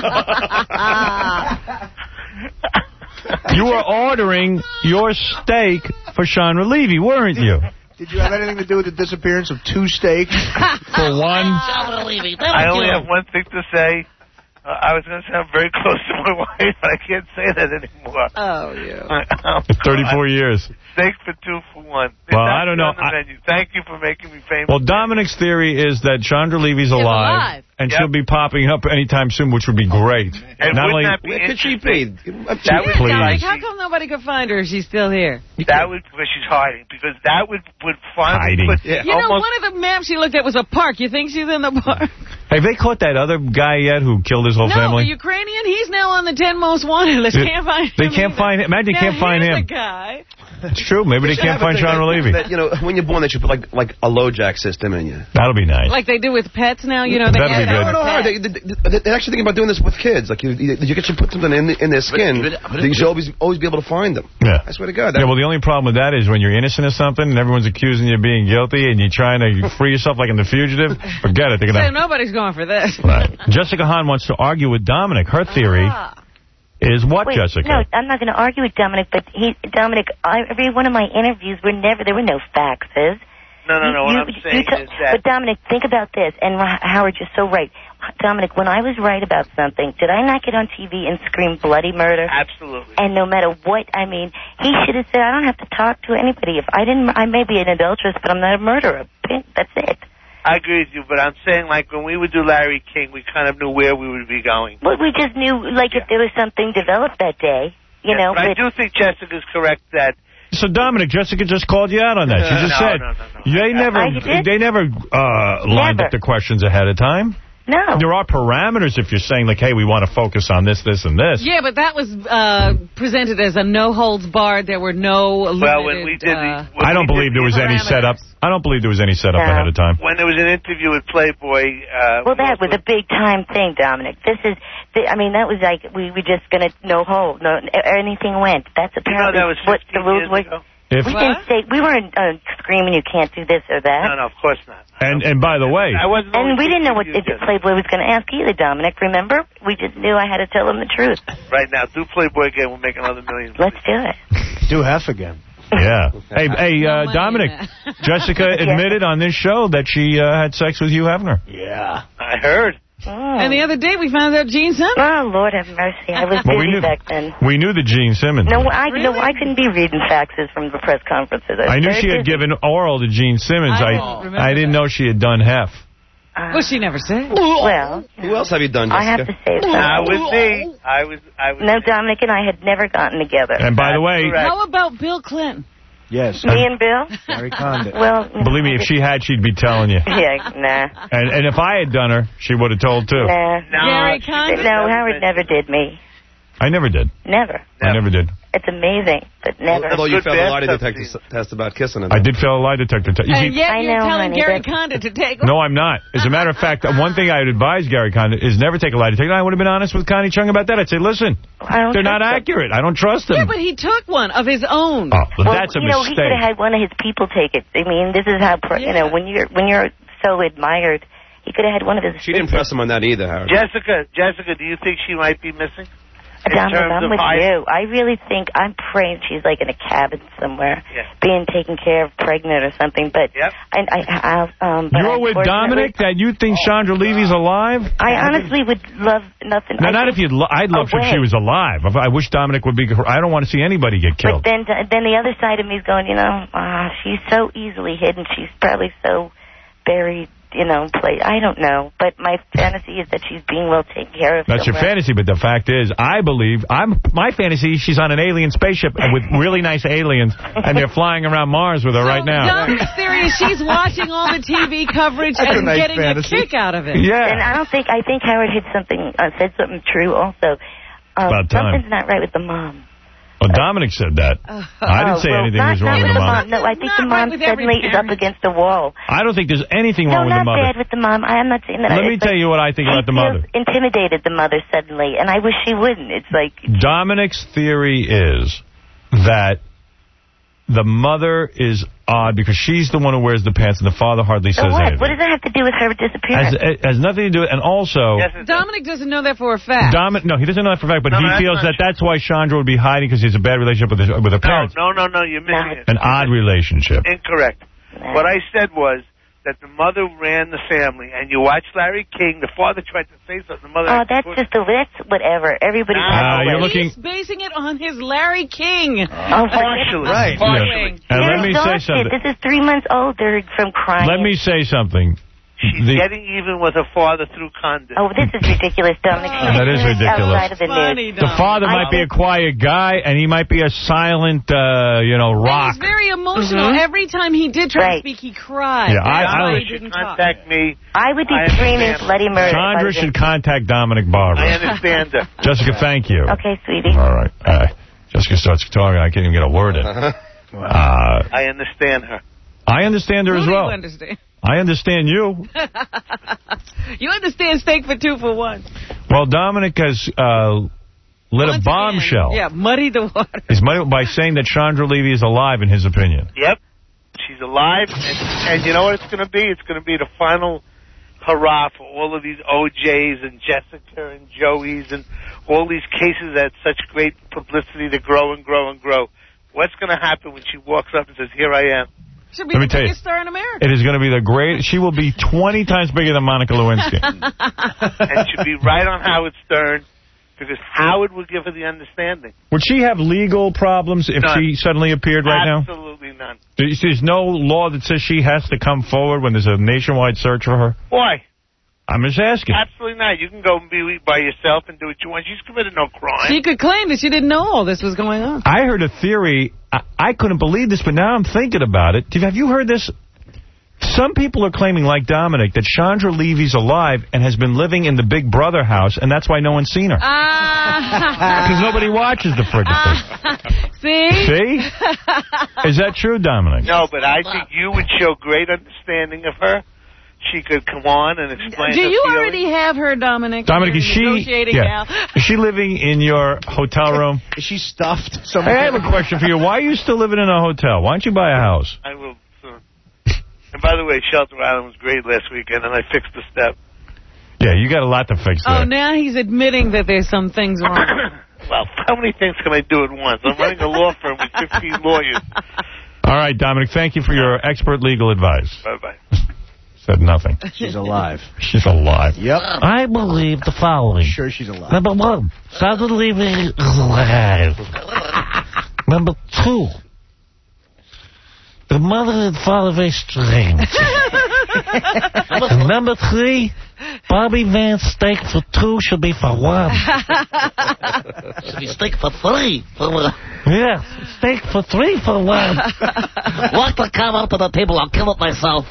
You were ordering your steak for Chandra Levy, weren't you? Did you have anything to do with the disappearance of two steaks? For one? I only have one thing to say. Uh, I was going to say I'm very close to my wife, but I can't say that anymore. Oh, yeah. thirty-four years. Steak for two for one. Well, I don't know. On the I, menu. Thank you for making me famous. Well, Dominic's theory is that Chandra Levy's alive, alive. and Yep. she'll be popping up anytime soon, which would be great. And Not wouldn't only, that be Where could she interesting? be? That would Please. be Like, like how come nobody could find her if she's still here? That would, because she's hiding. Because that would, would finally Hiding. put Yeah. You know, almost... one of the maps she looked at was a park. You think she's in the park? have they caught that other guy yet who killed his whole no, family? the Ukrainian, he's now on the ten most wanted list. They- Can't find they him can't either. find him. Imagine they now, can't find here's him. a guy. It's true. Maybe they can't find Chandra Levy. That, you know, when you're born, they should put like like a LoJack system in you. That'll be nice. Like they do with pets now, you know. They That'd be add good. a No, no, pet. they, they, they're actually thinking about doing this with kids. Like you, you, you should put something in in their skin. That you should always always be able to find them. Yeah. I swear to God. That, Yeah, well, the only problem with that is when you're innocent of something and everyone's accusing you of being guilty and you're trying to free yourself like in The Fugitive, forget it. They're So gonna... nobody's going for this. Right. Jessica Hahn wants to argue with Dominic. Her theory Ah. is what, Wait, Jessica? No, I'm not going to argue with Dominic, but he, Dominic, I, every one of my interviews were never, there were no faxes. No, no, no. What You- I'm you saying t- is that... But Dominic, think about this, and Ro- Howard, you're so right. Dominic, when I was right about something, did I not get on T V and scream bloody murder? Absolutely. And no matter what, I mean, he should have said, I don't have to talk to anybody. If I didn't, I may be an adulteress, but I'm not a murderer. That's it. I agree with you, but I'm saying, like, when we would do Larry King, we kind of knew where we would be going. But we just knew, like, if there was something developed that day, you Yeah, know. but I do think Jessica's correct that... So Dominic, Jessica just called you out on that. She just No, said no, no, no. they never, I did? they never uh, lined Never. up the questions ahead of time. No. There are parameters if you're saying, like, hey, we want to focus on this, this, and this. Yeah, but that was uh, presented as a no holds barred. There were no limited, Well, when we did uh, the... when I don't we believe did there was the- any setup. I don't believe there was any setup No. ahead of time. When there was an interview with Playboy... Uh, Well, that was a big time thing, Dominic. This is, th- I mean, that was like, we were just going to, no hold, no, anything went. That's You know, apparently that was what the fifteen rules years were. ago. If, We didn't say, we weren't uh, screaming you can't do this or that. No, no, of course not. and and by the way, I wasn't... And we didn't know what fifteen if years yet. Playboy was going to ask either, Dominic, remember? We just knew I had to tell him the truth. Right now, do Playboy again, we'll make another million. Let's do it. Do half again. yeah. Hey, hey, uh, money Dominic, in Jessica admitted on this show that she uh, had sex with Hugh Hefner. Yeah. I heard. Mm. And the other day we found out Gene Simmons. Oh, Lord have mercy. I was Well, we busy knew back then. we knew the Gene Simmons. No, I no, I couldn't be reading faxes from the press conferences. was I knew very she had busy. given oral to Gene Simmons. I I don't remember I didn't that. know she had done Hef. Uh, Well, she never said. well, Who else have you done, I have Jessica? to say something. Not with me. I was... I was No, Dominic and I had never gotten together. And by the way, correct. How about Bill Clinton? Yes. Me and Bill? Larry Condon. Well, believe me, if she had, she'd be telling you. yeah, nah. And and if I had done her, she would have told too. Nah. No, Gary she Condon? didn't. No, That was Howard it. never did me. I never did. Never. I never did. It's amazing, but never. Although you Good failed a lie bathtub detector scene. s- test about kissing him. I did fail a lie detector test. You And see, yet I you're know, telling honey, Gary that's- Condon to take... no, I'm not. As a matter of fact, one thing I would advise Gary Condon is never take a lie detector. I would have been honest with Connie Chung about that. I'd say, listen, I don't they're not trust him. accurate. I don't trust them. Yeah, but he took one of his own. Oh, well, Well, that's a you know, he could have mistake. had one of his people take it. I mean, this is how, pr- you know, when you're when you're so admired, he could have had one of his. She didn't press him on that either, Howard. Jessica, Jessica, do you think she might be missing? In Dominic, terms I'm of with high- you. I really think, I'm praying she's like in a cabin somewhere, Yeah. being taken care of, pregnant or something. But Yep. I, I, I, um, but You're with unfortunately- Dominic that you think Chandra Levy's alive? I honestly would love nothing. No, I not think- if you'd. Lo I'd love if away. she was alive. I wish Dominic would be. I don't want to see anybody get But killed. then, then the other side of me is going, you know, ah, she's so easily hidden. She's probably so buried, you know, play. I don't know. But my fantasy is that she's being well taken care of. That's your somewhere. fantasy, but the fact is, I believe I'm my fantasy. She's on an alien spaceship with really nice aliens, and they're flying around Mars with her right now. Dominic's theory is she's watching all the T V coverage That's a and nice getting fantasy. a kick out of it. Yeah. And I don't think I think Howard hit something, uh, said something true. Also, um, About time. something's not right with the mom. Well, Dominic said that. I didn't Oh, say well, anything not, was wrong not with the mom. No, I think Not the right mom with every suddenly is up parent. against the wall. I don't think there's anything No, wrong with not the mother. bad with the mom. I am not saying that. Let I, me it's tell like, you what I think about the she mother. feels intimidated the mother suddenly, and I wish she wouldn't. It's like Dominic's theory is that the mother is odd because she's the one who wears the pants and the father hardly so says what? anything. What does that have to do with her disappearance? Has, it has nothing to do with it. And also, Dominic doesn't know that for a fact. Dominic, no, he doesn't know that for a fact, but No, he that's feels not that that's why Chandra would be hiding because he has a bad relationship with his, with her No, parents. no, no, no, you're missing it. An odd relationship. Incorrect. What I said was that the mother ran the family, and you watch Larry King, the father tried to say something, the mother... Oh, that's just a that's whatever. Everybody. Ah, you're looking- He's basing it on his Larry King. Oh, partially. Right. Yeah. And You're let me say exhausted. something. This is three months older from crying. Let me say something. She's The- getting even with her father through Condon. Oh, this is ridiculous, Dominic. That is ridiculous. Outside of the Funny, news. The father I might be a think- quiet guy, and he might be a silent, uh, you know, rock. He's very emotional. Mhm. Every time he did try Right. to speak, he cried. Yeah, I- That's I why would- he didn't talk. Contact me. I would be I screaming understand. bloody murder. if I Chandra was in- should contact Dominic I Barbara. understand her. Jessica, thank you. Okay, sweetie. All right. Uh, Jessica starts talking. I can't even get a word in. Uh, I understand her. I understand her Who as do you well. understand? I understand you. You understand steak for two for one. Well, Dominic has uh, lit Once a again, bombshell. Yeah, muddy the water. He's muddy by saying that Chandra Levy is alive, in his opinion. Yep. She's alive, and, and you know what it's going to be? It's going to be the final hurrah for all of these O Js and Jessica and Joeys and all these cases that had such great publicity to grow and grow and grow. What's going to happen when she walks up and says, here I am? She'll be Let me the tell you, biggest star in America. it is going to be the great. She will be twenty times bigger than Monica Lewinsky. And she'd be right on Howard Stern because Howard would give her the understanding. Would she have legal problems if None. she suddenly appeared right now? Absolutely none. There's there's no law that says she has to come forward when there's a nationwide search for her? Why? I'm just asking. Absolutely not. You can go and be by yourself and do what you want. She's committed no crime. She could claim that she didn't know all this was going on. I heard a theory. I, I couldn't believe this, but now I'm thinking about it. Have you heard this? Some people are claiming, like Dominic, that Chandra Levy's alive and has been living in the Big Brother house, and that's why no one's seen her. Because Uh, nobody watches the frickin' thing. see? See? Is that true, Dominic? No, but I think you would show great understanding of her. She could come on and explain Do her you feelings. already have her, Dominic? Dominic, You're is she, negotiating yeah. now? is she living in your hotel room? Is she stuffed Hey, somewhere? I have a question for you. Why are you still living in a hotel? Why don't you buy a house? I will soon. And by the way, Shelter Island was great last weekend, and I fixed the step. Yeah, you got a lot to fix there. Oh, now he's admitting that there's some things wrong. Well, how many things can I do at once? I'm running a law firm with fifteen lawyers. All right, Dominic, thank you for your expert legal advice. Bye-bye. Said nothing. She's alive. She's alive. Yep. I believe the following. Sure she's alive. Number one, Sandra Levy is alive. Number two, the mother and father very strange. And number three, Bobby Van's steak for two should be for one. Should be steak for three. For one. Yes, steak for three for one. Walk the cow out to the table. I'll kill it myself.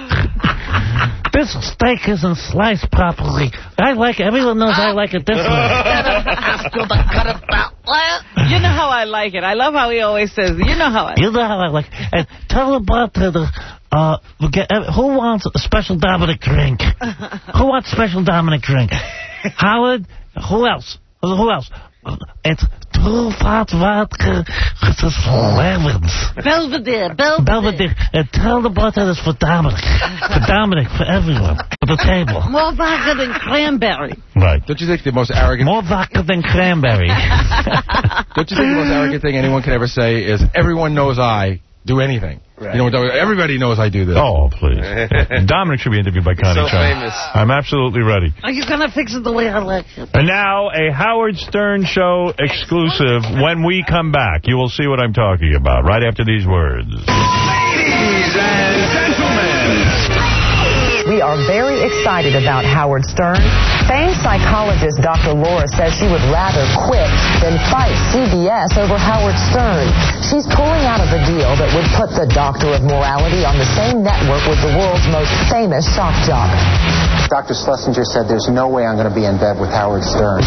This steak isn't sliced properly. I like it. Everyone knows I like it this way. Ask you to cut it that way. You know how I like it. I love how he always says, you know how I like it. You know how I like it. And tell the bartender, uh, we get, uh, who wants a special Dominic drink? Who wants a special Dominic drink? Howard? Who else? Who else? It's two fat vodka. It's just lemons. Belvedere, Belvedere. Belvedere. And tell the bartenders for Dominic. For Dominic, for everyone. For the table. More vodka than cranberry. Right. Don't you think the most arrogant... More vodka than cranberry. Don't you think the most arrogant thing anyone can ever say is, everyone knows I do anything? Right. You know, everybody knows I do this. Oh, please. Dominic should be interviewed by Connie so Chung. famous. I'm absolutely ready. Are you going to fix it the way I like it? And now, a Howard Stern Show exclusive. When we come back, you will see what I'm talking about right after these words. Ladies and gentlemen, we are very excited about Howard Stern. Famed psychologist Doctor Laura says she would rather quit than fight C B S over Howard Stern. She's pulling out of a deal that would put the Doctor of Morality on the same network with the world's most famous shock jock. Doctor Schlesinger said there's no way I'm going to be in bed with Howard Stern.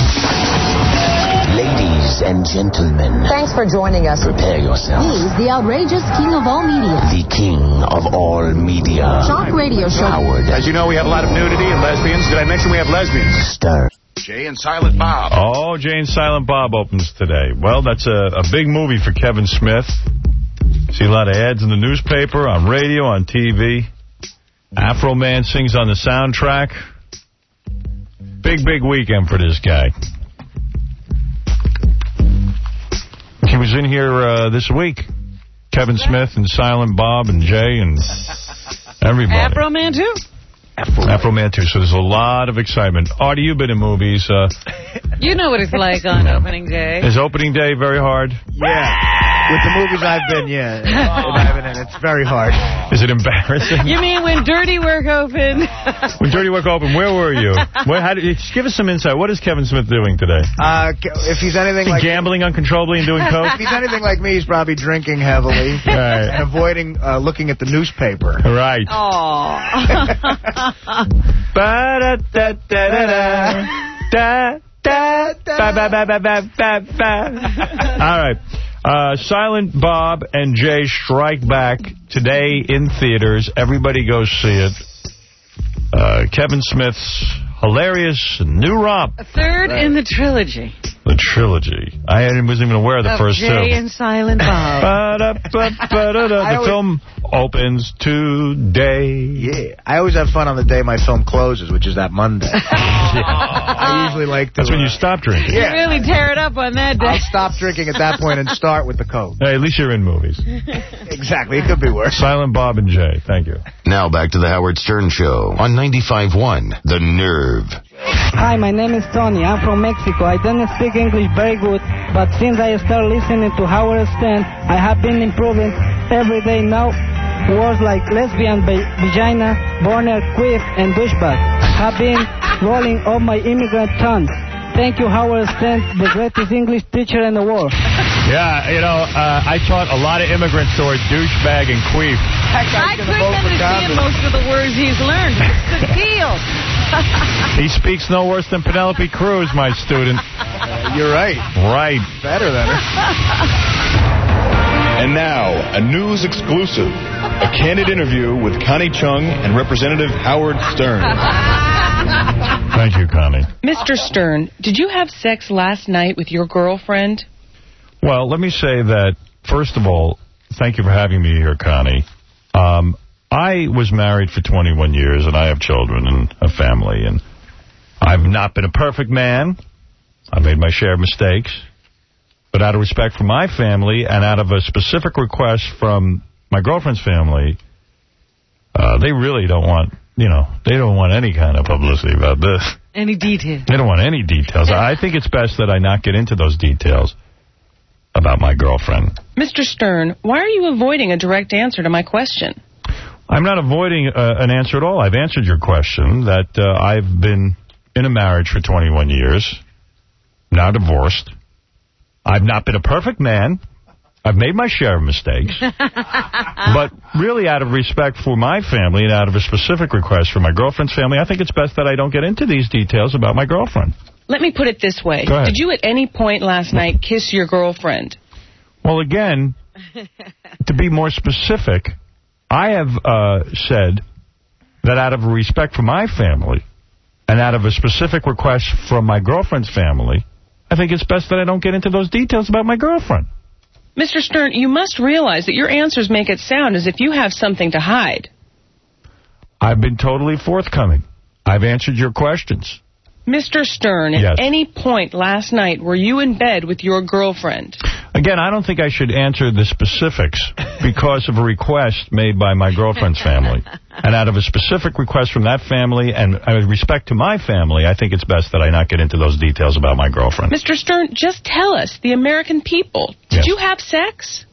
Ladies and gentlemen, Thanks for joining us. prepare yourself. He's the outrageous king of all media. The king of all media. Shock radio show. Howard as you know, we have a lot of nudity and lesbians. Did I mention we have lesbians? Stern. Jay and Silent Bob. Oh, Jay and Silent Bob opens today. Well, that's a, a big movie for Kevin Smith. See a lot of ads in the newspaper, on radio, on T V. Afro Man sings on the soundtrack. Big, big weekend for this guy. He was in here uh, this week. Kevin Smith and Silent Bob and Jay and everybody. Afro Man, too? Afro, Afro Man, too. So there's a lot of excitement. Artie, you've been in movies. Uh, You know what it's like on opening day. is opening day very hard? Yeah. With the movies I've been, yeah. I've been in, it's very hard. Is it embarrassing? You mean when Dirty Work opened? When Dirty Work opened, where were you? What, how did, just give us some insight. What is Kevin Smith doing today? Uh, if he's anything Is he like... gambling uncontrollably and doing coke? If he's anything like me, he's probably drinking heavily Right. and avoiding uh, looking at the newspaper. Right. Aww. Ba-da-da-da-da-da. Da, ba, ba, ba, ba, ba, ba, ba. All right. Uh, Silent Bob and Jay Strike Back today in theaters. Everybody go see it. Uh, Kevin Smith's hilarious new romp. A third in the trilogy. The the trilogy. I wasn't even aware of the of first Jay two. and Silent Bob. The film opens today. Yeah, I always have fun on the day my film closes, which is that Monday. I usually like to... That's when you uh, stop drinking. You really tear it up on that day. I'll stop drinking at that point and start with the Coke. Hey, at least you're in movies. Exactly, it could be worse. Silent Bob and Jay, thank you. Now back to the Howard Stern Show on ninety-five point one, The Nerve. Hi, my name is Tony. I'm from Mexico. I don't speak English very good, but since I started listening to Howard Stern, I have been improving every day now. Words like lesbian, vagina, boner, queef, and douchebag have been rolling off my immigrant tongue. Thank you, Howard Stern, the greatest English teacher in the world. Yeah, you know, uh, I taught a lot of immigrants the word douchebag and queef. I couldn't understand most of the words he's learned. It's the deal. He speaks no worse than Penelope Cruz, my student. Uh, you're right. Right. Better than her. And now, a news exclusive. A candid interview with Connie Chung and Representative Howard Stern. Thank you, Connie. Mister Stern, did you have sex last night with your girlfriend? Well, let me say that, first of all, thank you for having me here, Connie. Um, I was married for twenty-one years, and I have children and a family, and I've not been a perfect man. I made my share of mistakes. But out of respect for my family and out of a specific request from my girlfriend's family, uh, they really don't want, you know, they don't want any kind of publicity about this. Any details. They don't want any details. I think it's best that I not get into those details about my girlfriend. Mister Stern, why are you avoiding a direct answer to my question? I'm not avoiding uh, an answer at all. I've answered your question that uh, I've been in a marriage for twenty-one years, now divorced. I've not been a perfect man. I've made my share of mistakes. But really, out of respect for my family and out of a specific request for my girlfriend's family, I think it's best that I don't get into these details about my girlfriend. Let me put it this way. Go ahead. Did you at any point last night kiss your girlfriend? Well, again, to be more specific, I have uh, said that out of respect for my family and out of a specific request from my girlfriend's family, I think it's best that I don't get into those details about my girlfriend. Mister Stern, you must realize that your answers make it sound as if you have something to hide. I've been totally forthcoming. I've answered your questions. Mister Stern, at Yes. any point last night were you in bed with your girlfriend? Again, I don't think I should answer the specifics because of a request made by my girlfriend's family. And out of a specific request from that family and out of respect to my family, I think it's best that I not get into those details about my girlfriend. Mister Stern, just tell us, the American people, did Yes. you have sex?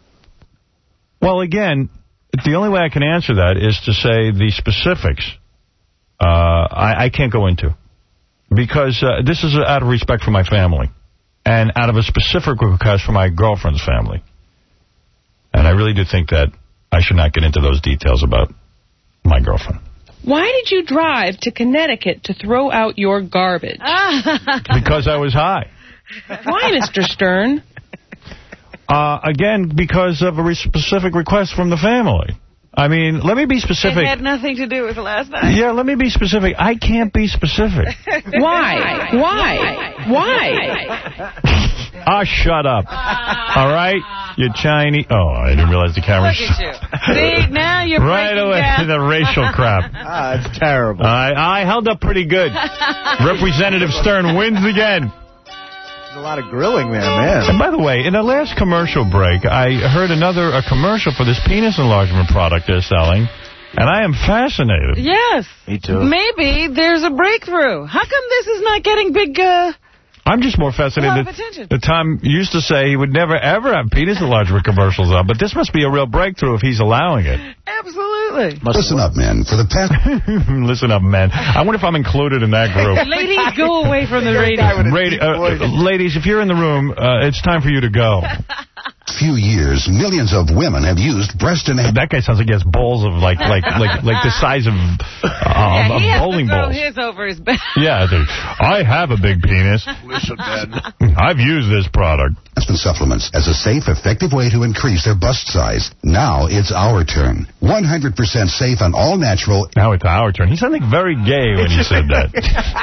Well, again, the only way I can answer that is to say the specifics uh, I, I can't go into. Because uh, this is out of respect for my family and out of a specific request for my girlfriend's family. And I really do think that I should not get into those details about my girlfriend. Why did you drive to Connecticut to throw out your garbage? Because I was high. Why, Mister Stern? Uh, again, because of a re- specific request from the family. I mean, let me be specific. It had nothing to do with last night. Yeah, let me be specific. I can't be specific. Why? Why? Why? Ah, shut up. All right? You Chinese. Oh, I didn't realize the camera's... Look at you. See, now you're right breaking away down. to the racial crap. Ah, it's terrible. I, I held up pretty good. Representative Stern wins again. There's a lot of grilling there, man. And by the way, in the last commercial break, I heard another a commercial for this penis enlargement product they're selling, and I am fascinated. Yes. Me too. Maybe there's a breakthrough. How come this is not getting big... Uh, I'm just more A lot fascinated of attention. that Tom used to say he would never, ever have penis enlargement commercials on, but this must be a real breakthrough if he's allowing it. Absolutely. Listen up, man. For the past... Listen up, man. I wonder if I'm included in that group. Ladies, go away from the radio. Radio, uh, ladies, if you're in the room, uh, it's time for you to go. Few years, millions of women have used breast and... That guy sounds like he has balls of like like like like the size of, uh, Yeah, of he has bowling to throw balls. his over his back. Yeah, dude. I have a big penis. Listen, man. I've used this product. Supplements as a safe, effective way to increase their bust size. Now it's our turn. one hundred percent safe and all natural. Now it's our turn. He sounded very gay when he said that.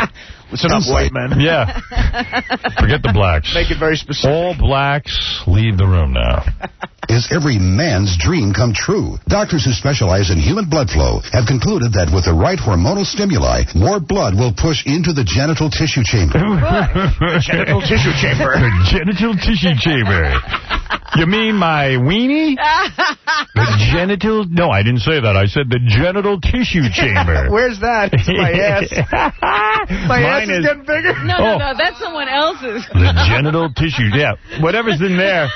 With some white men. Yeah. Forget the blacks. Make it very specific. All blacks leave the room now. Is every man's dream come true? Doctors who specialize in human blood flow have concluded that with the right hormonal stimuli, more blood will push into the genital tissue chamber. The genital tissue chamber. The genital tissue chamber. You mean my weenie? The genital... No, I didn't say that. I said the genital tissue chamber. Where's that? It's my ass. My Mine ass is, is getting bigger. No, Oh. no, no, that's someone else's. The genital tissue, yeah. Whatever's in there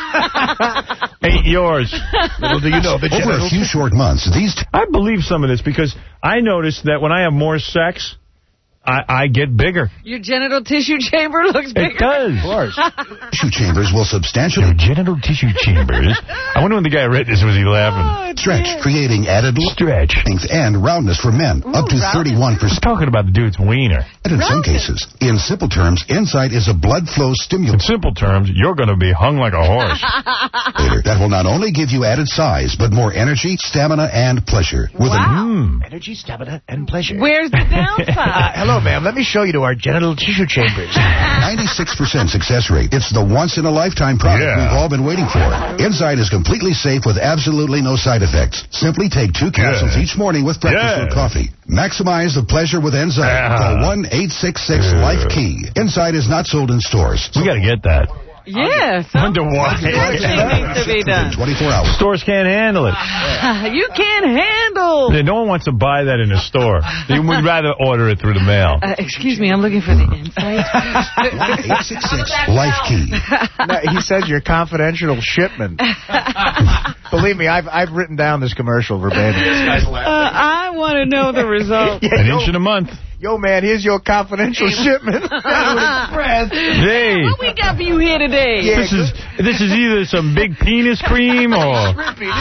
ain't yours. Little do you know, the Over a few short months, these... T- I believe some of this because I noticed that when I have more sex, I, I get bigger. Your genital tissue chamber looks bigger. It does. Of course. tissue chambers will substantially... Your genital tissue chambers. I wonder when the guy read this, was he laughing? Stretch, creating added Stretch. length and roundness for men, up to thirty-one percent. I'm talking about the dude's wiener. In some cases, in simple terms, Insight is a blood flow In stimulator simple terms, you're going to be hung like a horse. that will not only give you added size, but more energy, stamina, and pleasure. With Mm. Energy, stamina, and pleasure. Where's the downside? Uh, hello, ma'am. Let me show you to our genital tissue chambers. ninety-six percent success rate. It's the once-in-a-lifetime product Yeah. we've all been waiting for. Insight is completely safe with absolutely no side effects. Simply take two capsules Yeah. each morning with breakfast Yeah. or coffee. Maximize the pleasure with Insight. Yeah. Call one eight six six life key. Insight is not sold in stores. We got to get that. Yes. Wonder why. Something needs to be done. twenty-four hours. Stores can't handle it. You can't handle. Yeah, no one wants to buy that in a store. We'd rather order it through the mail. Uh, excuse me, I'm looking for the Insight. one eight six six life key. No, he says your confidential shipment. Believe me, I've I've written down this commercial verbatim. Uh, I want to know the result. Yeah, An yo, inch in a month. yo, man, here's your confidential shipment. Express. Hey. What we got for you here today? Yeah, This is this is either some big penis cream or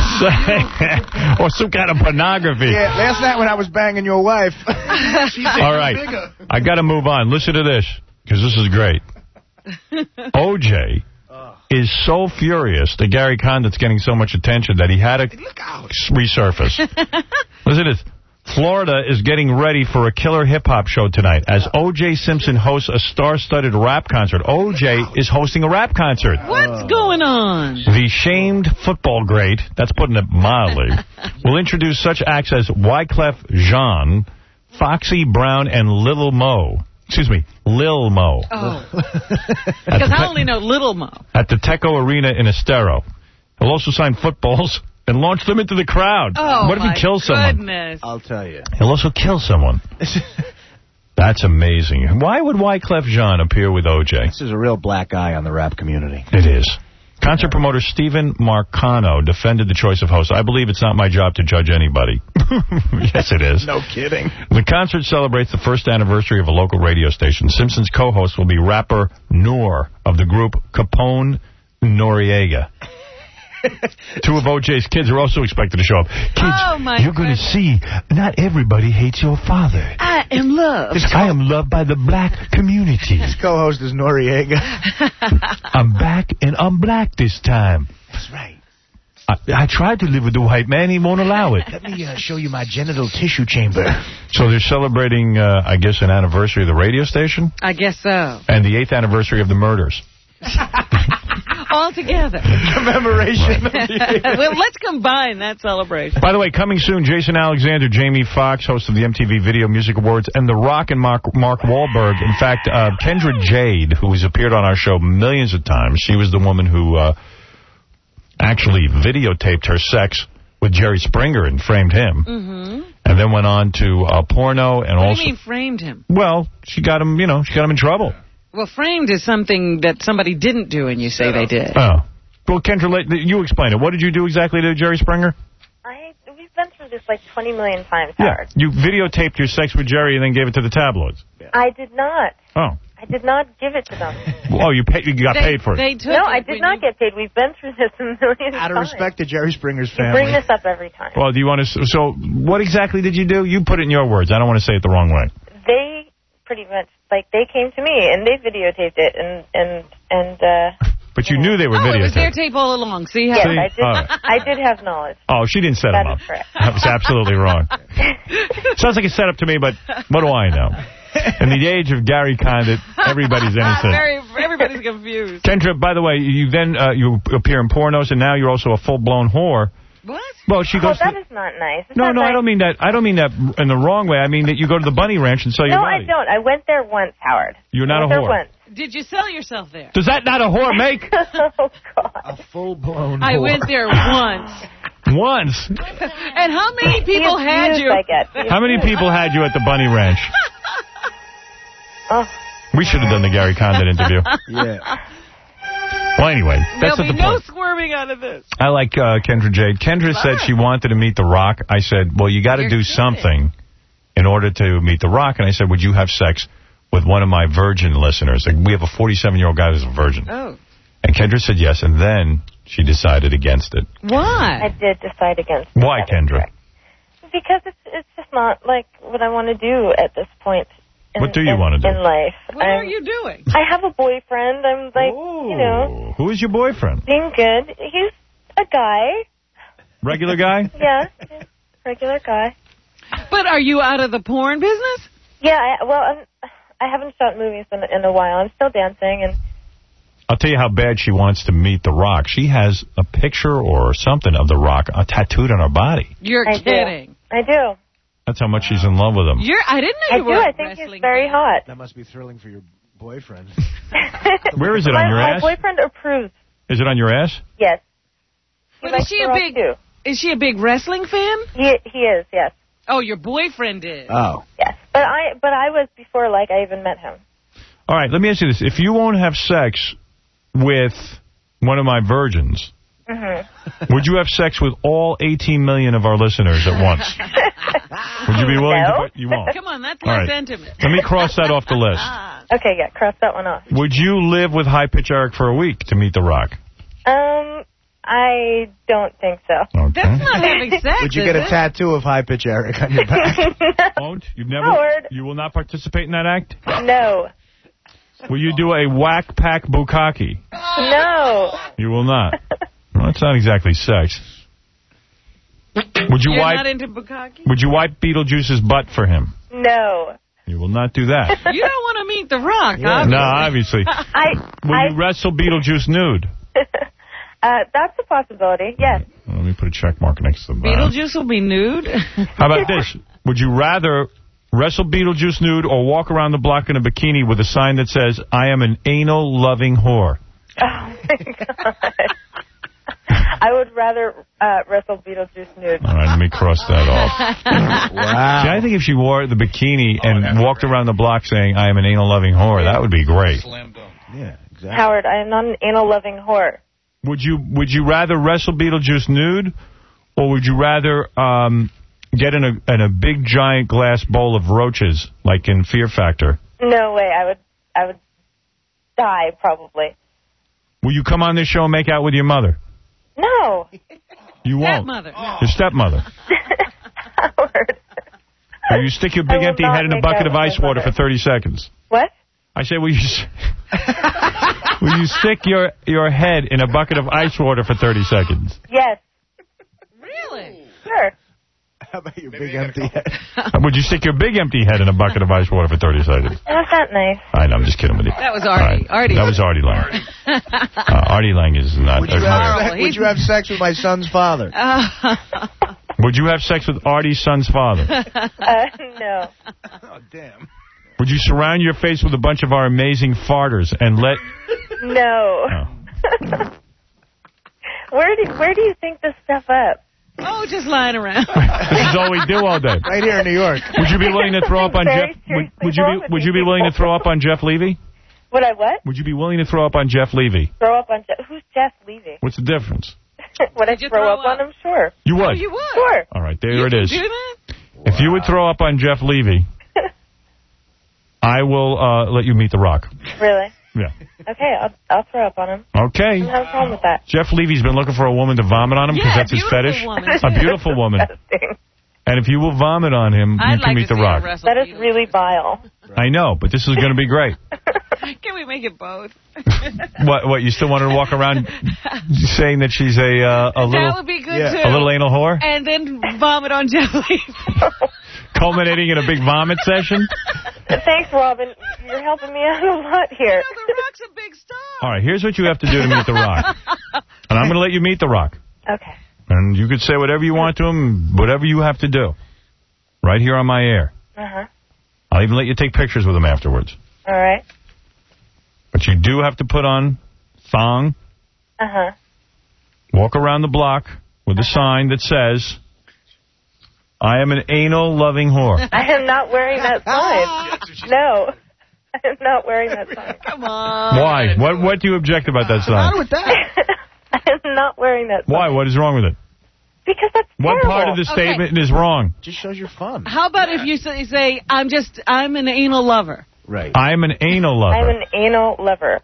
or some kind of pornography. Yeah, last night when I was banging your wife. She's All right, bigger. I got to move on. Listen to this because this is great. O J is so furious that Gary Condit's getting so much attention that he had to resurface. Listen to this. Florida is getting ready for a killer hip-hop show tonight as O J Simpson hosts a star-studded rap concert. O J is hosting a rap concert. What's going on? The shamed football great, that's putting it mildly, will introduce such acts as Wyclef Jean, Foxy Brown, and Lil Mo. Excuse me, Lil Mo. Oh. Because I only know Little Mo. At the Teco Arena in Estero. He'll also sign footballs and launch them into the crowd. Oh, what if my he kills someone? goodness. I'll tell you. He'll also kill someone. That's amazing. Why would Wyclef Jean appear with O J? This is a real black eye on the rap community. It is. Concert promoter Stephen Marcano defended the choice of host. I believe it's not my job to judge anybody. Yes, it is. No kidding. The concert celebrates the first anniversary of a local radio station. Simpson's co-host will be rapper Noor of the group Capone Noriega. Two of O J's kids are also expected to show up. Kids, Oh, my you're going to see not everybody hates your father. I am loved. I am loved by the black community. His co-host is Noriega. I'm back, and I'm black this time. That's right. I, I tried to live with the white man. He won't allow it. Let me uh, show you my genital tissue chamber. So they're celebrating, uh, I guess, an anniversary of the radio station I guess so. and the eighth anniversary of the murders. All together. Commemoration. Well, let's combine that celebration. By the way, coming soon, Jason Alexander, Jamie Foxx, host of the M T V Video Music Awards, and The Rock and Mark, Mark Wahlberg. In fact, uh, Kendra Jade, who has appeared on our show millions of times, she was the woman who uh, actually videotaped her sex with Jerry Springer and framed him. Mm-hmm. And then went on to uh, porno and What also... do you mean framed him? Well, she got him, you know, she got him in trouble. Well, framed is something that somebody didn't do and you say they did. Oh. Well, Kendra, you explain it. What did you do exactly to Jerry Springer? I we've been through this like twenty million times, Yeah. Howard. You videotaped your sex with Jerry and then gave it to the tabloids. I did not. Oh. I did not give it to them. Oh, you paid, you got They- paid for it. They took no, it I did when not you- get paid. We've been through this a million Out of times. respect to Jerry Springer's You family. bring this up every time. Well, do you want to... So, what exactly did you do? You put it in your words. I don't want to say it the wrong way. They pretty much, like, they came to me and they videotaped it and, and, and, uh... But you knew they were Oh, it was their videotaped. tape all along. See how... Yes, See? I did, All right. I did have knowledge. Oh, she didn't set That him is up. correct. That was absolutely wrong. Sounds like a setup to me, but what do I know? In the age of Gary Condit, everybody's innocent. Very, everybody's confused. Kendra, by the way, you then uh, you appear in pornos, and now you're also a full-blown whore. What? Well, she Oh, goes. that to, is not nice. It's no, not no, nice. I don't mean that. I don't mean that in the wrong way. I mean that you go to the Bunny Ranch and sell your No, body. I don't. I went there once, Howard. You're not I a went there whore. Once. Did you sell yourself there? Does that not a whore make? Oh, God. A full-blown I whore. went there once. Once. And how many people The had abuse you? I get. The How many abuse. people had you at the Bunny Ranch? Oh. We should have done the Gary Condit interview. Yeah. Well, anyway, that's There'll not be the no point. squirming out of this. I like uh, Kendra Jade. Kendra said she wanted to meet The Rock. I said, well, you got to You're do kidding. something in order to meet The Rock. And I said, would you have sex with one of my virgin listeners? Like, we have a forty-seven-year-old guy who's a virgin. Oh. And Kendra said yes, and then she decided against it. I Why? did decide against it. Why, That is Kendra? correct. Because it's it's just not like what I want to do at this point. In, What do you in- wanna do? in life? What I'm, are you doing? I have a boyfriend. I'm like, you know, Who is your boyfriend? being good. He's a guy. Regular guy? Yeah, regular guy. But are you out of the porn business? Yeah. I, well, I'm, I haven't shot movies in, in a while. I'm still dancing, and I'll tell you how bad she wants to meet The Rock. She has a picture or something of The Rock uh, tattooed on her body. You're I do. kidding. I do. That's how much she's in love with him. You're. I didn't know I you do. were. I a think he's wrestling very fan. hot. That must be thrilling for your boyfriend. Where is it, my, on your my ass? boyfriend approves. Is it on your ass? Yes. He But is likes she The a Rock, big? too. Is she a big wrestling fan? He he is. Yes. Oh, your boyfriend is. Oh. Yes. But I but I was before like I even met him. All right, let me ask you this. If you won't have sex with one of my virgins, Mm-hmm. would you have sex with all eighteen million of our listeners at once? Would you be willing No. to? You won't. Come on, that's All less right. intimate. Let me cross that off the list. Okay, yeah, cross that one off. Would you live with High Pitch Eric for a week to meet The Rock? Um, I don't think so. Okay. That's not having sex. Would you is get a it? tattoo of High Pitch Eric on your back? Won't? You've never. Howard. You will not participate in that act. No. Will you do a whack pack bukkake? No. You will not. Well, that's not exactly sex. Would you You're wipe? not into bukkake? Would you wipe Beetlejuice's butt for him? No. You will not do that. You don't want to meet The Rock, No, obviously. obviously. I. Will I. you wrestle Beetlejuice nude? uh, that's a possibility. Yes. Let me put a check mark next to the Beetlejuice will be nude. How about this? Would you rather wrestle Beetlejuice nude or walk around the block in a bikini with a sign that says, I am an anal-loving whore? Oh, my God. I would rather uh, wrestle Beetlejuice nude. All right, let me cross that off. Wow. See, I think if she wore the bikini and walked around the block saying, I am an anal-loving whore, that would be great. Yeah, exactly. Howard, I am not an anal-loving whore. Would you Would you rather wrestle Beetlejuice nude, or would you rather um, get in a in a big giant glass bowl of roaches like in Fear Factor? No way. I would. I would die probably. Will you come on this show and make out with your mother? No. You won't. Stepmother. Your stepmother. Howard. Will you stick your I big will empty not head in a make bucket out of with ice my water for mother. thirty seconds? What? I say, will you s- will you stick your your head in a bucket of ice water for thirty seconds? Yes. Really? Sure. How about your big empty head? Would you stick your big empty head in a bucket of ice water for thirty seconds? That's not nice. I know, I'm just kidding with you. That was All Artie. right. Artie. That was Artie Lang. Uh, Artie Lang is not... Would you, uh, have, Carl, would you have sex with my son's father? would you have sex with Artie's son's father? Uh, no. Oh, damn. Would you surround your face with a bunch of our amazing farters and let... No. Oh. where do Where do you think this stuff up? Oh, just lying around. This is all we do all day. Right here in New York. Would you be willing to throw up on Very Jeff... Would, seriously would you wrong be with Would these you be willing to people. throw up on Jeff Levy? Would I what? Would you be willing to throw up on Jeff Levy? Throw up on Jeff? Who's Jeff Levy? What's the difference? would I you throw, throw up, up? on him? Sure. You would? Oh, you would? Sure. All right, there You it can is. do that? If you would throw up on Jeff Levy, I will uh, let you meet The Rock. Really? Yeah. Okay, I'll I'll throw up on him. Okay. I don't have a problem with that. Jeff Levy's been looking for a woman to vomit on him because Yeah, that's his beautiful fetish. woman, A too. beautiful woman. Disgusting. And if you will vomit on him, I'd you can like meet to The see her Rock. wrestle That is Beetlejuice. really vile. I know, but this is going to be great. Can we make it both? What? What? You still want her to walk around saying that she's a uh, a little That would be good, Yeah. too. a little anal whore, And then vomit on Jeff Levy. culminating in a big vomit session? Thanks, Robin. You're helping me out a lot here. The Rock's a big star. All right, here's what you have to do to meet The Rock. And I'm going to let you meet The Rock. Okay. And you could say whatever you want to him, whatever you have to do. Right here on my air. Uh-huh. I'll even let you take pictures with him afterwards. All right. But you do have to put on thong, Uh-huh. walk around the block with a sign that says, I am an anal-loving whore. I am not wearing that sign. No. I am not wearing that sign. Come on. Why? What What do you object about that sign? with that? I am not wearing that sign. Why? What is wrong with it? Because that's What terrible. part of the Okay. statement is wrong? Just shows you're fun. How about if you say, say, I'm just, I'm an anal lover? Right. I'm an anal lover. I'm an anal lover.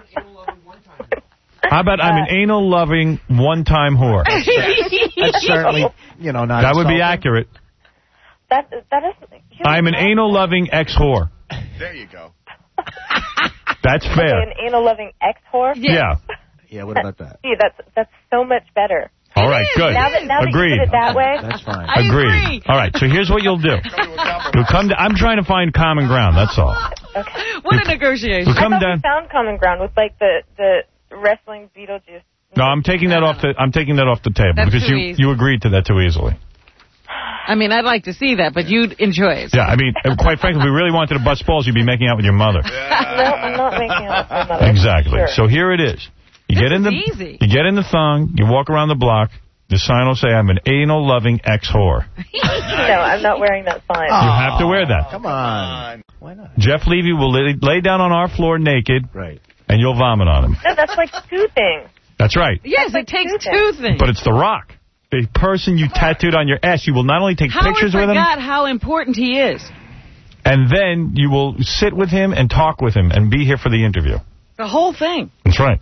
How about I'm an anal-loving one-time whore? That's certainly, you know, not That would be insulting. accurate. That, that is... I'm an anal-loving ex-whore. There you go. That's Okay, fair. an anal-loving ex-whore? Yeah. Yeah, what about that? Gee, that's, that's so much better. All right, good. Now that, now that Agreed. you put it that way... That's fine. I Agreed. agree. All right, so here's what you'll do. You'll come to, I'm trying to find common ground, that's all. Okay. What a negotiation. You'll come I thought down. we found common ground with, like, the, the wrestling Beetlejuice. No, I'm taking that off the I'm taking that off the table That's because too you easy. you agreed to that too easily. I mean, I'd like to see that, but you'd enjoy it. Yeah, I mean, quite frankly, if we really wanted to bust balls, you'd be making out with your mother. No, I'm not making out with my mother. Exactly. Sure. So here it is. You This get in is the easy. you get in the thong, you walk around the block, the sign will say I'm an anal-loving ex-whore. No, I'm not wearing that sign. You have to wear that. Come on. Why not? Jeff Levy will lay, lay down on our floor naked, Right. and you'll vomit on him. No, that's like two things. That's right. Yes, it takes two things. But it's The Rock. The person you tattooed on your ass, you will not only take Howard pictures with him, forgot how important he is. and then you will sit with him and talk with him and be here for the interview. The whole thing. That's right.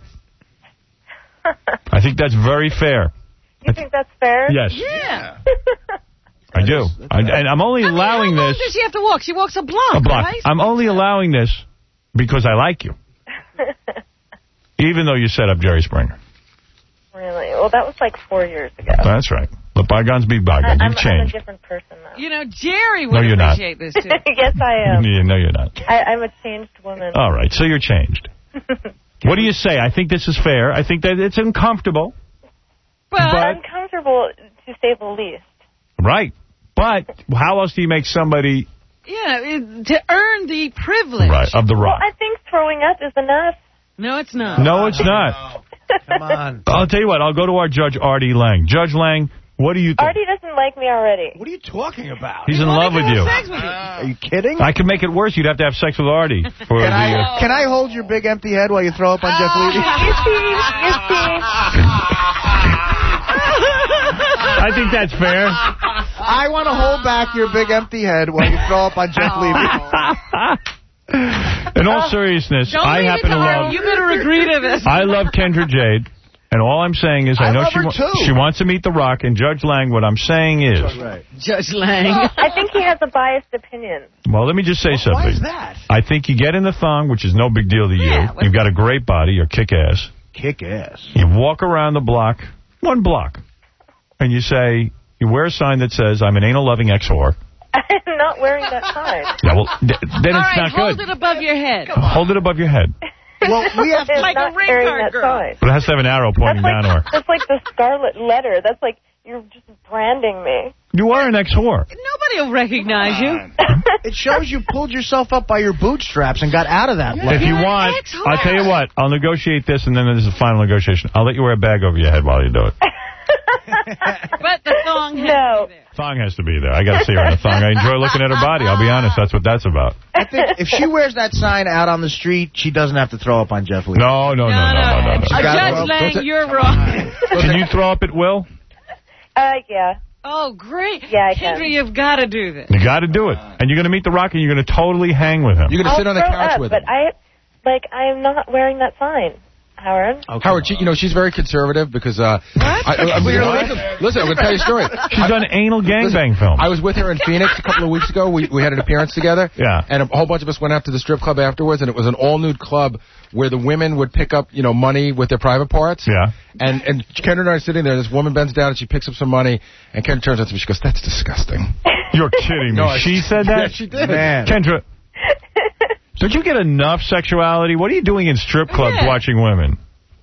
I think that's very fair. You think that's fair? Yes. Yeah. I do. I, and I'm only I mean, allowing how long this... does she have to walk? She walks a block, a block. right? I'm only allowing this because I like you. Even though you set up Jerry Springer. Really? Well, that was like four years ago. That's right. Let bygones be bygones. I, I'm, You've I'm a changed. different person now. You know, Jerry would No, you're not. appreciate this, too. Yes, I am. Yeah, no, you're not. I, I'm a changed woman. All right, so you're changed. What do you say? I think this is fair. I think that it's uncomfortable. But uncomfortable, to say the least. Right. But how else do you make somebody... Yeah, it, to earn the privilege. Right, of The Well, Rock. I think throwing up is enough. No, it's not. No, it's not. Come on. I'll tell you what. I'll go to our Judge Artie Lang. Judge Lang, what do you think? Artie doesn't like me already. What are you talking about? He's in love with you. Are you kidding? I can make it worse. You'd have to have sex with Artie. For Can the, I, uh, can I hold your big empty head while you throw up on Jeff Levy? You see, you see. I think that's fair. I want to hold back your big empty head while you throw up on Jeff Levy. In all seriousness, Don't I leave it happen to to her. love... You better agree to this. I love Kendra Jade. And all I'm saying is I, I know love she, her wa- too. she wants to meet The Rock. And Judge Lang, what I'm saying is... Right. Judge Lang. I think he has a biased opinion. Well, let me just say Why something. is that? I think you get in the thong, which is no big deal to you. Yeah, You've got a great body. You're kick-ass. Kick ass. You walk around the block, one block, and you say, you wear a sign that says, I'm an anal-loving ex-whore. I'm not wearing that sign. Yeah, well, th- then All it's right, not hold good. it above your head. Hold it above your head. Well, we have to... Like a not ring wearing card that girl. sign. But it has to have an arrow pointing That's down to her. like, that's like the scarlet letter. That's like, you're just branding me. You are an ex-whore. Nobody will recognize you. It shows you pulled yourself up by your bootstraps and got out of that. If you You're an want, ex-whore. I'll tell you what. I'll negotiate this, and then there's a final negotiation. I'll let you wear a bag over your head while you do it. But the thong has No. to be there. Thong has to be there. I got to see her in a thong. I enjoy looking at her body. I'll be honest. That's what that's about. I think if she wears that sign out on the street, she doesn't have to throw up on Jeff Levy. No, no, no, no, no, no. no. Uh, got it. Judge Well, Lang, you're wrong. Can you throw up at will? Uh, yeah. Oh, great. Yeah, I can. Kendra, you've got to do this. You got to do it. And you're going to meet The Rock, and you're going to totally hang with him. You're going to I'll sit on the throw couch up, with but him. I, like, I am not wearing that sign, Howard. Oh, Howard, she, you know, she's very conservative because... Uh, I, I, I, listen, listen, I'm going to tell you a story. She's done anal gangbang films. I was with her in Phoenix a couple of weeks ago. We, we had an appearance together. Yeah. And a whole bunch of us went out to the strip club afterwards, and it was an all-nude club where the women would pick up, you know, money with their private parts. Yeah. And and Kendra and I are sitting there, and this woman bends down, and she picks up some money, and Kendra turns out to me, she goes, that's disgusting. You're kidding me. No, I- she said that? Yeah, she did. Man. Kendra, Don't you get enough sexuality? What are you doing in strip clubs Yeah. watching women?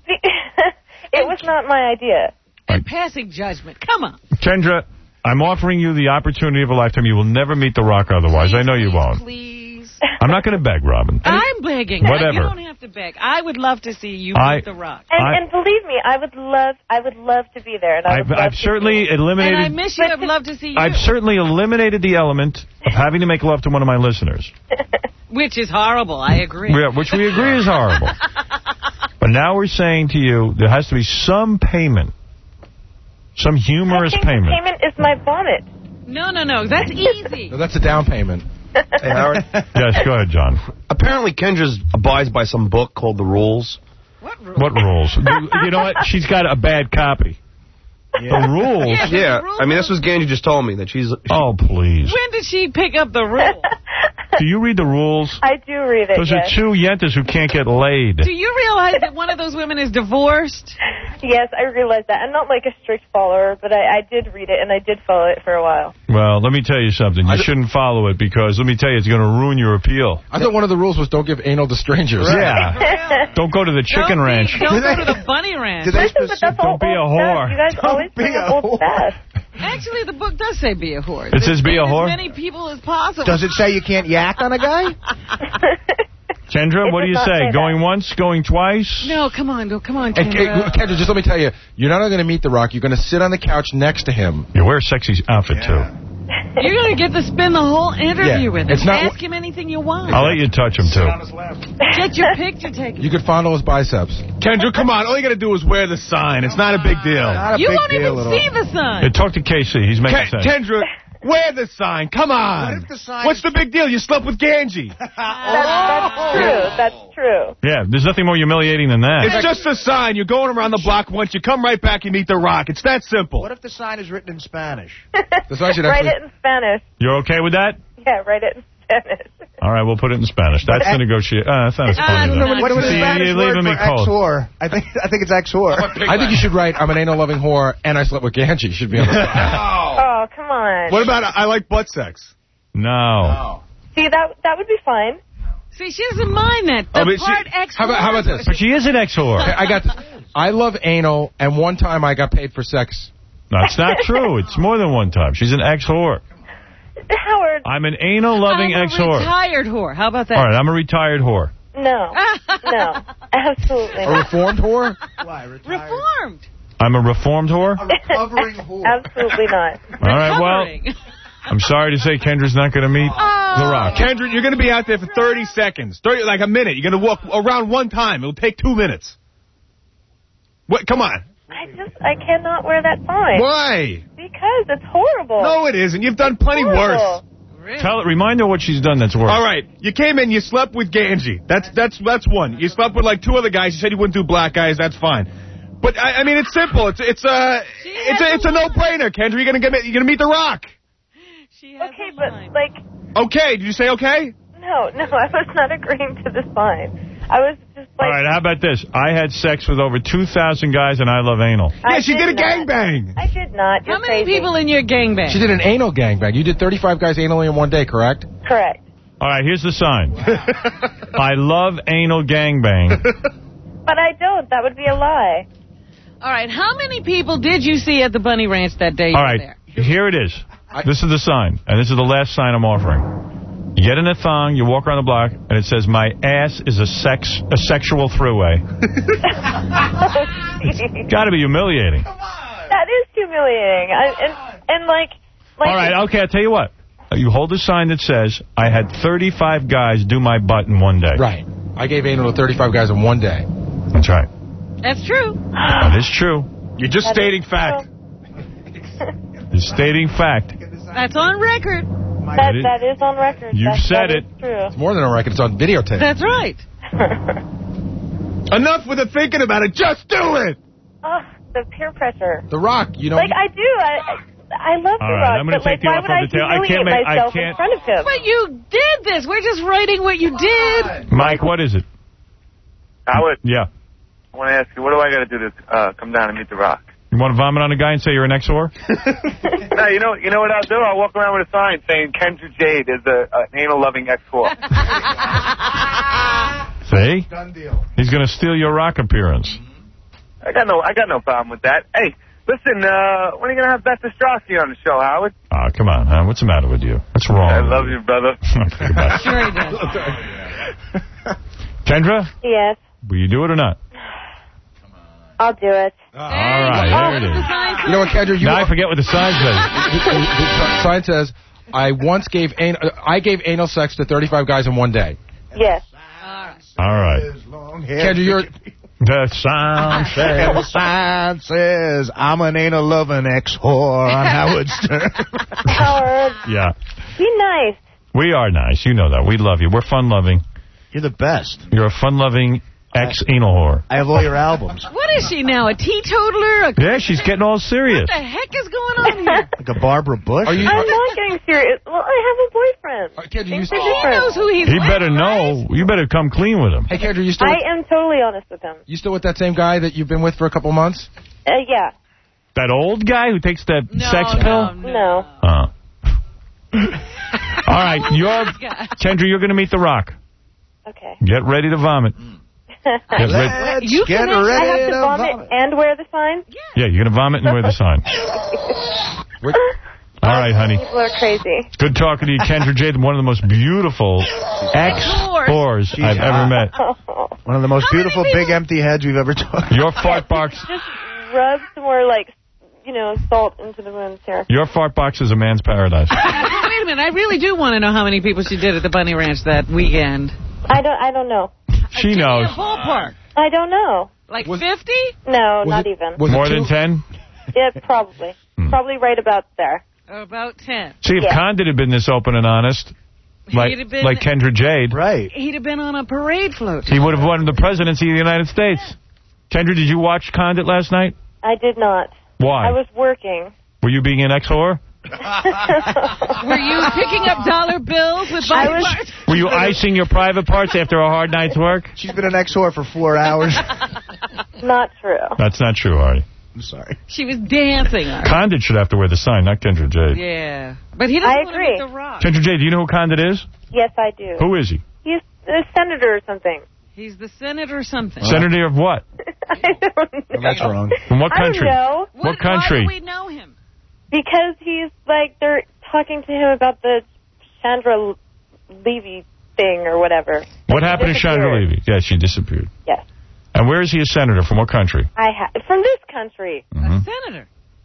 It was not my idea. And passing judgment. Come on. Kendra, I'm offering you the opportunity of a lifetime. You will never meet The Rock otherwise. I know you won't. Please. I'm not going to beg, Robin. I'm begging. Whatever. You don't have to beg. I would love to see you I- meet The Rock. And, I- and believe me, I would love, I would love to be there. And I I've, would love I've to certainly see- eliminated... And I miss you. I'd love to see you. I've certainly eliminated the element of having to make love to one of my listeners. Which is horrible. I agree. Yeah, which we agree is horrible. But now we're saying to you, there has to be some payment. Some humorous I think payment. the payment is my bonnet. No, no, no. That's easy. No, that's a down payment. Hey, Howard. Yes, go ahead, John. Apparently, Kendra's abides by some book called The Rules. What rules? you, you know what? She's got a bad copy. The rules? Yeah, I mean, this was Ganji just told me that she's... She, oh, please. When did she pick up the rule? Do you read the rules? I do read it, Those yes. are two yentas who can't get laid. Do you realize that one of those women is divorced? Yes, I realize that. I'm not like a strict follower, but I, I did read it, and I did follow it for a while. Well, let me tell you something. You shouldn't follow it because, let me tell you, it's going to ruin your appeal. I thought one of the rules was don't give anal to strangers. Yeah. Don't go to the chicken Don't ranch. Be, don't go to the bunny ranch. Listen, but that's all Don't be a old whore. stuff. You guys Don't always be bring a up old stuff. Actually, the book does say be a whore. It says be a Date whore? As many people as possible. Does it say you can't yak on a guy? Kendra, It what do does you not say? say that. Going once, going twice? No, come on, go, come on, And, Kendra. uh, Kendra, just let me tell you, you're not going to meet The Rock. You're going to sit on the couch next to him. You wear a sexy outfit, too. You're going to get to spend the whole interview Yeah, with him. it's not- Ask him anything you want. I'll let you touch him, too. Get your picture taken. You could fondle his biceps. Kendra, come on. All you got to do is wear the sign. It's not a big deal. You won't even see the sign. Hey, talk to Casey. He's making sense. Kendra, wear the sign. Come on. What if the sign What's the big deal? You slept with Ganji. That's, that's true. That's true. Yeah, there's nothing more humiliating than that. It's just a sign. You're going around the block once. You come right back, you meet The Rock. It's that simple. What if the sign is written in Spanish? The sign should Write actually... it in Spanish. You're okay with that? Yeah, write it in Spanish. All right, we'll put it in Spanish. That's the negotiation. Uh, that's not as funny. no, then. no, What was the See, Spanish you're word leaving me for cold. ex-whore? I think, I think it's ex-whore. I think you should write, I'm an anal-loving whore, and I slept with Ganji. Should be on the side. Oh, come on. What about I like butt sex? No. See, that that would be fine. See, she doesn't mind that. The Oh, but she- part ex How about, how about this? But she is an ex-whore. I got this. I love anal, and one time I got paid for sex. That's not true. It's more than one time. She's an ex-whore. Howard, I'm an anal-loving I'm a ex-whore. retired whore. How about that? All right, I'm a retired whore. no. No. Absolutely A not. reformed whore? Why? Retired? Reformed. I'm a reformed whore? A recovering whore. Absolutely not. All right, well, Recovering. I'm sorry to say Kendra's not going to meet The Rock. Kendra, you're going to be out there for thirty seconds. thirty, like a minute. You're going to walk around one time. It'll take two minutes. What? Come on. I just, I cannot wear that sign. Why? Because it's horrible. No, it isn't. You've done plenty Horrible. worse. Tell Remind her what she's done that's worse. All right, you came in, you slept with Ganji. That's that's that's one. You slept with like two other guys. You said you wouldn't do black guys. That's fine. But I, I mean, it's simple. It's it's a it's a it's a no-brainer, Kendra. You're gonna get you're gonna meet The Rock. She has Okay, a but, line. like, Okay? Did you say okay? no, no, I was not agreeing to the sign. I was just like... All right, how about this? I had sex with over two thousand guys, and I love anal. I Yeah, she did a not. gangbang. I did not. You're How many crazy. people in your gangbang? She did an anal gangbang. You did thirty-five guys anally in one day, correct? Correct. All right, here's the sign. I love anal gangbang. But I don't. That would be a lie. All right, how many people did you see at the Bunny Ranch that day you All were right, there? here it is. This is the sign, and this is the last sign I'm offering. You get in a thong, you walk around the block, and it says, "My ass is a sex a sexual throughway." Got to be humiliating. That is humiliating. I, and, and like, like... All right, okay, I'll tell you what. You hold a sign that says, "I had thirty-five guys do my butt in one day." Right. I gave anal to thirty-five guys in one day. That's right. That's true. That is true. You're just That stating is fact. You're stating fact. That's on record. That, that is on record. You've that, said that it. is true. It's more than a record. It's on videotape. That's right. Enough with the thinking about it. Just do it. Oh, the peer pressure. The Rock, you know. Like, I do. I I love All The right, Rock, I'm gonna but like, take the why offer would on I the table. I humiliate can't make- I myself in can't- front of him? But you did this. We're just writing what you did. Mike, what is it? Howard, Yeah. I want to ask you, what do I got to do to uh, come down and meet The Rock? You want to vomit on a guy and say you're an ex-whore? No, you know, you know what I'll do? I'll walk around with a sign saying Kendra Jade is a, an anal-loving ex-whore. See? Done deal. He's going to steal your rock appearance. I got no, I got no problem with that. Hey, listen, uh, when are you going to have Beth Ostrowski on the show, Howard? Oh, come on, huh? What's the matter with you? What's wrong? I love you, brother. Sure he does. Kendra? Yes. Will you do it or not? I'll do it. All right, there it is. You know what, Kendra? You now I forget what the sign says. the, the, the sign says, I once gave anal, I gave anal sex to thirty-five guys in one day. Yes. All right. Kendra, you're... The sign says... The sign says, I'm an anal-loving ex-whore on Howard Stern. Howard. Yeah. Be nice. We are nice. You know that. We love you. We're fun-loving. You're the best. You're a fun-loving ex-anal whore. I have all your albums. What is she now, a teetotaler? A yeah, she's getting all serious. What the heck is going on here? Like a Barbara Bush? Are you, I'm not getting serious. Well, I have a boyfriend. Uh, Kendra, you Things still, are He different. knows who he's He with, better right? know. You better come clean with him. hey, Kendra, you still, with, I am totally honest with him. you still with that same guy that you've been with for a couple months? Uh, yeah. That old guy who takes that No, sex no, pill? No. Uh. All right, you're, Kendra, you're going to meet The Rock. Okay. Get ready to vomit. Get ready. Let's You get can ready I have to to vomit, vomit. and wear the sign? Yeah, you're going to vomit and wear the sign. All right, honey. People are crazy. Good talking to you, Kendra Jade, one of the most beautiful ex-whores I've ever met. One of the most beautiful big empty heads we've ever talked. Your fart box, Just rub some more, like, you know, salt into the wounds here. your fart box is a man's paradise. Wait a minute. I really do want to know how many people she did at the Bunny Ranch that weekend. I don't. I don't know. She knows. Ballpark. I don't know. Like fifty? No, Was not it- even. was it More two? than ten? Yeah, probably. Probably right about there. About ten. See, if Yeah. Condit had been this open and honest, like, He'd have been- like Kendra Jade, Right. He'd have been on a parade float. he would have won the presidency of the United States. Kendra, did you watch Condit last night? I did not. Why? I was working. Were you being an ex-whore? Were you picking up dollar bills with I body was- parts? Were you icing your private parts after a hard night's work? She's been an ex-whore for four hours. Not true. That's not true, Artie. I'm sorry. She was dancing. on it. Condit should have to wear the sign, not Kendra Jade. Yeah. But he doesn't I want to agree. meet The Rock. Kendra Jade, do you know who Condit is? Yes, I do. Who is he? He's a senator or something. He's the senator or something. Senator of what? I don't know. Well, that's wrong. From what I don't country? know. What country? Why do we know him? Because he's like, they're talking to him about the Chandra Levy thing or whatever. What happened to Disappeared. Chandra Levy? Yeah, she disappeared. Yes. And where is he a senator? From what country? I ha- from this country. Mhm. Senator.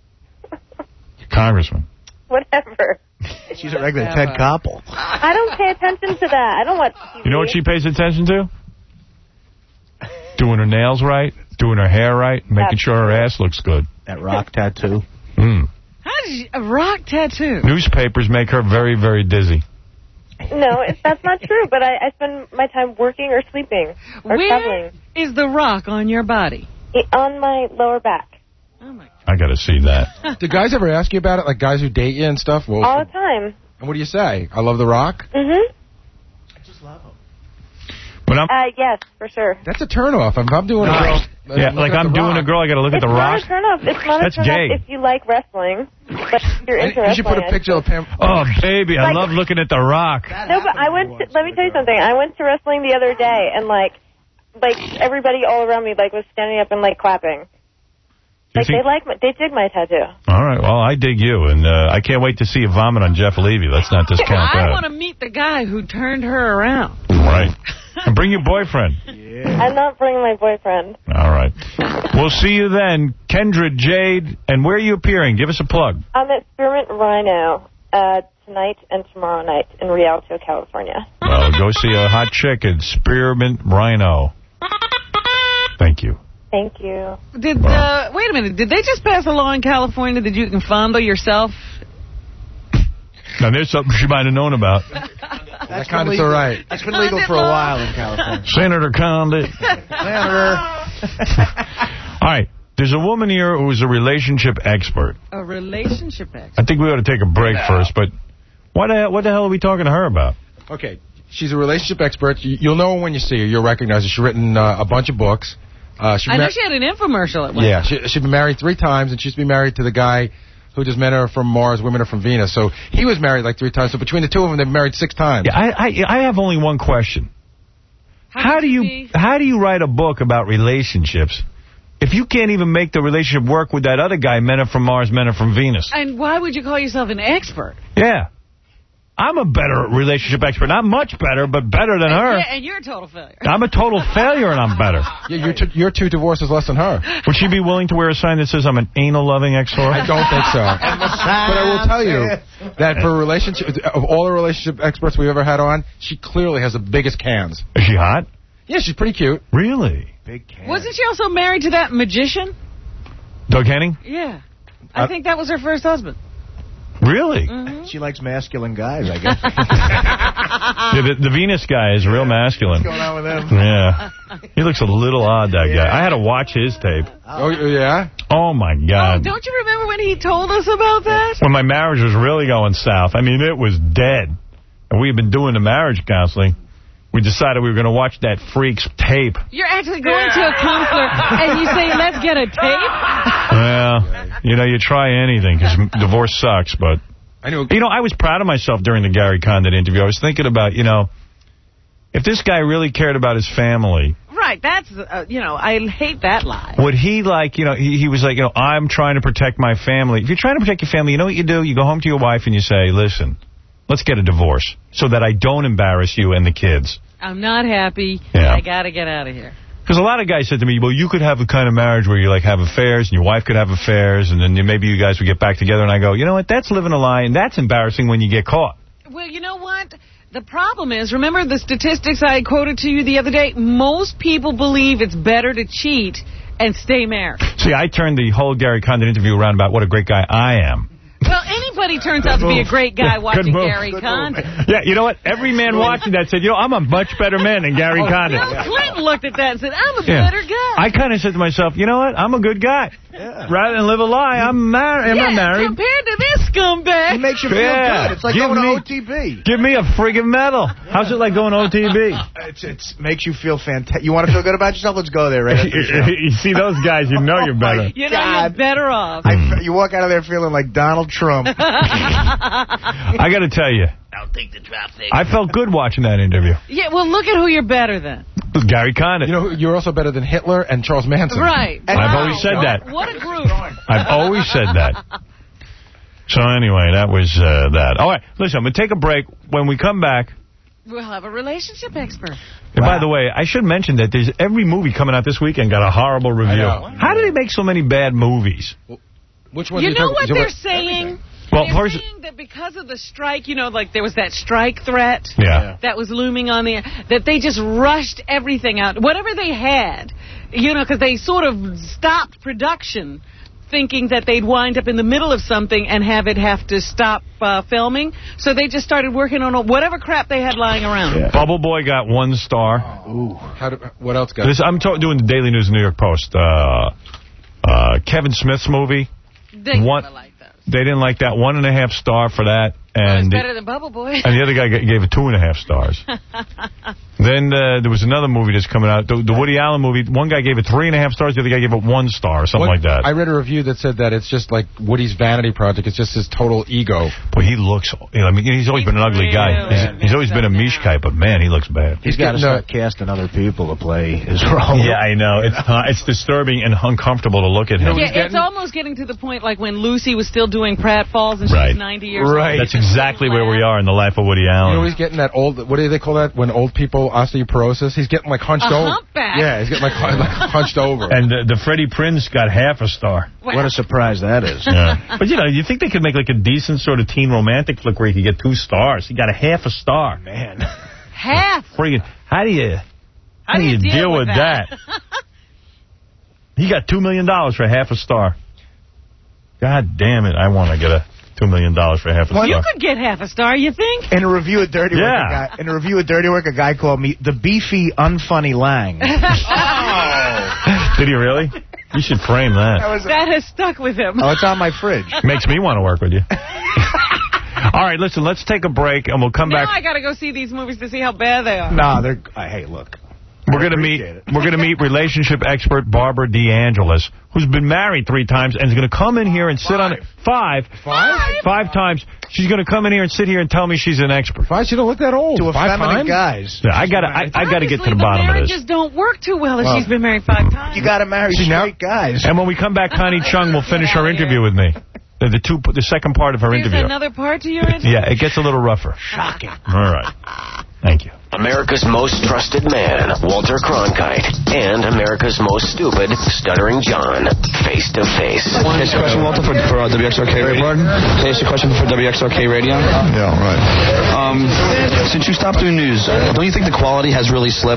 Congressman. Whatever. She's a regular Ted Koppel. I don't pay attention to that. I don't watch T V. You know what she pays attention to? Doing her nails right, doing her hair right, making sure her ass looks good. That rock tattoo. Mm. How did you, a rock tattoo? Newspapers make her very, very dizzy. No, it's, that's not true. But I, I spend my time working or sleeping or Where traveling. is the rock on your body? I- on my lower back. Oh, my I got to see that. Do guys ever ask you about it? Like guys who date you and stuff? Well, All the time. and what do you say? I love The Rock? Mm-hmm. When I'm, Uh, yes, for sure. That's a turnoff. If I'm doing a girl... yeah, like I'm doing a girl, I got to look at It's the not rock. a turn off. It's not That's a turn gay. off if you like wrestling. But if you're into You wrestling. should put a I- picture of Pam... Oh, baby, I Like- love looking at the rock. No, but I went. To, let me tell you something. I went to wrestling the other day, and like, like everybody all around me like was standing up and like clapping. You Like think- they like my, they dig my tattoo. All right, well, I dig you, and uh, I can't wait to see you vomit on Jeff Levy. Let's not discount I that. want to meet the guy who turned her around. Right. And bring your boyfriend. I'm not bringing my boyfriend. All right. We'll see you then. Kendra Jade. And where are you appearing? Give us a plug. I'm at Spearmint Rhino uh, tonight and tomorrow night in Rialto, California. Well, go see a hot chick at Spearmint Rhino. Thank you. Thank you. Did uh, wait a minute? Did they just pass a law in California that you can fondle yourself? Now, there's something she might have known about. That Condit's all right. That's been legal for a while in California. Senator Condit. Senator. All right. There's a woman here who's a relationship expert. A relationship expert. I think we ought to take a break first, but what the, hell, what the hell are we talking to her about? Okay. She's a relationship expert. You- You'll know her when you see her. You'll recognize her. She's written uh, a bunch of books. Uh, she I know mar- she had an infomercial at one Yeah, time. she, she's been married three times, and she's been married to the guy who does men are from Mars, women are from Venus. So he was married like three times. So between the two of them, they've been married six times. Yeah, I, I, I have only one question. How, how do you be? How do you write a book about relationships if you can't even make the relationship work with that other guy, men are from Mars, men are from Venus? And why would you call yourself an expert? Yeah. I'm a better relationship expert. Not much better, but better than her. Yeah, and you're a total failure. I'm a total failure, and I'm better. Yeah, you're, two, you're two divorces less than her. Would she be willing to wear a sign that says I'm an anal-loving ex-whore? I don't think so. But I will tell you that for relationship, of all the relationship experts we've ever had on, she clearly has the biggest cans. Is she hot? Yeah, she's pretty cute. Really? Big cans. Wasn't she also married to that magician? Doug Henning? Yeah. I uh, think that was her first husband. Really? Mm-hmm. She likes masculine guys, I guess. Yeah, the, the Venus guy is real masculine. What's going on with him? Yeah. He looks a little odd, that yeah. guy. I had to watch his tape. Oh, yeah? Oh, my God. Oh, don't you remember when he told us about that? When my marriage was really going south. I mean, it was dead. And we've been doing the marriage counseling. We decided we were going to watch that freak's tape. You're actually going to a counselor and you say, let's get a tape? Well, you know, you try anything because divorce sucks, but... I know. You know, I was proud of myself during the Gary Condit interview. I was thinking about, you know, if this guy really cared about his family... Right, that's, uh, you know, I hate that lie. Would he, like, you know, he, he was like, you know, I'm trying to protect my family. If you're trying to protect your family, you know what you do? You go home to your wife and you say, listen, let's get a divorce so that I don't embarrass you and the kids. I'm not happy. Yeah. I got to get out of here. Because a lot of guys said to me, well, you could have a kind of marriage where you, like, have affairs, and your wife could have affairs, and then maybe you guys would get back together. And I go, you know what, that's living a lie, and that's embarrassing when you get caught. Well, you know what? The problem is, remember the statistics I quoted to you the other day? Most people believe it's better to cheat and stay married. See, I turned the whole Gary Condit interview around about what a great guy I am. Well, anybody turns out to be a great guy watching Gary Condit. Yeah, you know what? Every man watching that said, you know, I'm a much better man than Gary oh, Condit. Bill Clinton looked at that and said, I'm a yeah. better guy. I kind of said to myself, you know what? I'm a good guy. Yeah. Rather than live a lie, I'm married. Am yeah, I married? Compared to this scumbag. It makes you feel yeah. good. It's like give going me, to O T B. Give me a friggin' medal. Yeah. How's it like going to O T B? It's it's makes you feel fantastic. You want to feel good about yourself? Let's go there, right? You see those guys, you know you're better. You know you're better off. I, you walk out of there feeling like Donald Trump. I got to tell you. I'll take the traffic. I felt good watching that interview. Yeah, well, look at who you're better than. Gary Condit. You know, you're also better than Hitler and Charles Manson. Right. I've wow. always said that. What a group. I've always said that. So anyway, that was uh, that. All right, listen, I'm going to take a break. When we come back... We'll have a relationship expert. And wow. by the way, I should mention that there's every movie coming out this weekend got a horrible review. How do they make so many bad movies? Well, which one? You know what they're saying? Well, They're saying that because of the strike, you know, like there was that strike threat yeah. that was looming on the air, that they just rushed everything out, whatever they had, you know, because they sort of stopped production thinking that they'd wind up in the middle of something and have it have to stop uh, filming. So they just started working on whatever crap they had lying around. Yeah. Bubble Boy got one star. Ooh. How do, what else got? This, I'm doing the Daily News New York Post. Uh, uh, Kevin Smith's movie. They one, never liked that. They didn't like that. One and a half star for that. And well, it's better than Bubble Boy. And the other guy gave it two and a half stars. Then uh, there was another movie that's coming out, the, the Woody Allen movie. One guy gave it three and a half stars. The other guy gave it one star, or something what, like that. I read a review that said that it's just like Woody's vanity project. It's just his total ego. Boy, he looks... You know, I mean, he's always he's been an ugly really guy. He's, he's always been a Mish guy, but man, he looks bad. He's, he's got to start casting other people to play his role. Yeah, I know. It's uh, it's disturbing and uncomfortable to look at him. Yeah, it's almost getting to the point like when Lucy was still doing pratfalls and right. she's ninety years right. old. That's exactly where we are in the life of Woody Allen. You know, he's getting that old, what do they call that, when old people, osteoporosis? He's getting like hunched a over. Humpback. Yeah, he's getting like, like hunched over. And uh, the Freddie Prinze got half a star. Wow. What a surprise that is. Yeah. But, you know, you think they could make like a decent sort of teen romantic flick where he could get two stars. He got a half a star. Man. Half? Friggin', how do you, how, how do you deal, deal with, with that? that? He got two million dollars for half a star. God damn it, I want to get a two million dollars for half a well, star. You could get half a star, you think? In a review of Dirty yeah. Work, a guy, in a review of Dirty Work, a guy called me the beefy, unfunny Lang. Oh. Did he really? You should frame that. That, was a, that has stuck with him. Oh, it's on my fridge. Makes me want to work with you. All right, listen, let's take a break, and we'll come now back. I got to go see these movies to see how bad they are. No, they're... Uh, hey, look. We're going to meet We're going to meet relationship expert Barbara DeAngelis, who's been married three times and is going to come in here and sit five. on it. Five. Five? Five times. She's going to come in here and sit here and tell me she's an expert. Five? She don't look that old. To five effeminate times? guys. Yeah, I got to I, I got to get to the bottom of this. Marriages don't work too well if well, she's been married five times. You got to marry See, straight now, guys. And when we come back, Connie Chung will finish her interview with me. The, the two, the second part of her There's interview. another part to your interview? Yeah, it gets a little rougher. Shocking. All right. Thank you. America's most trusted man, Walter Cronkite, and America's most stupid, Stuttering John, face to face. Can I ask a question, Walter, for, for uh, W X R K Radio? Can I ask a question for W X R K Radio? Yeah, right. Um, since you stopped doing news, don't you think the quality has really slipped?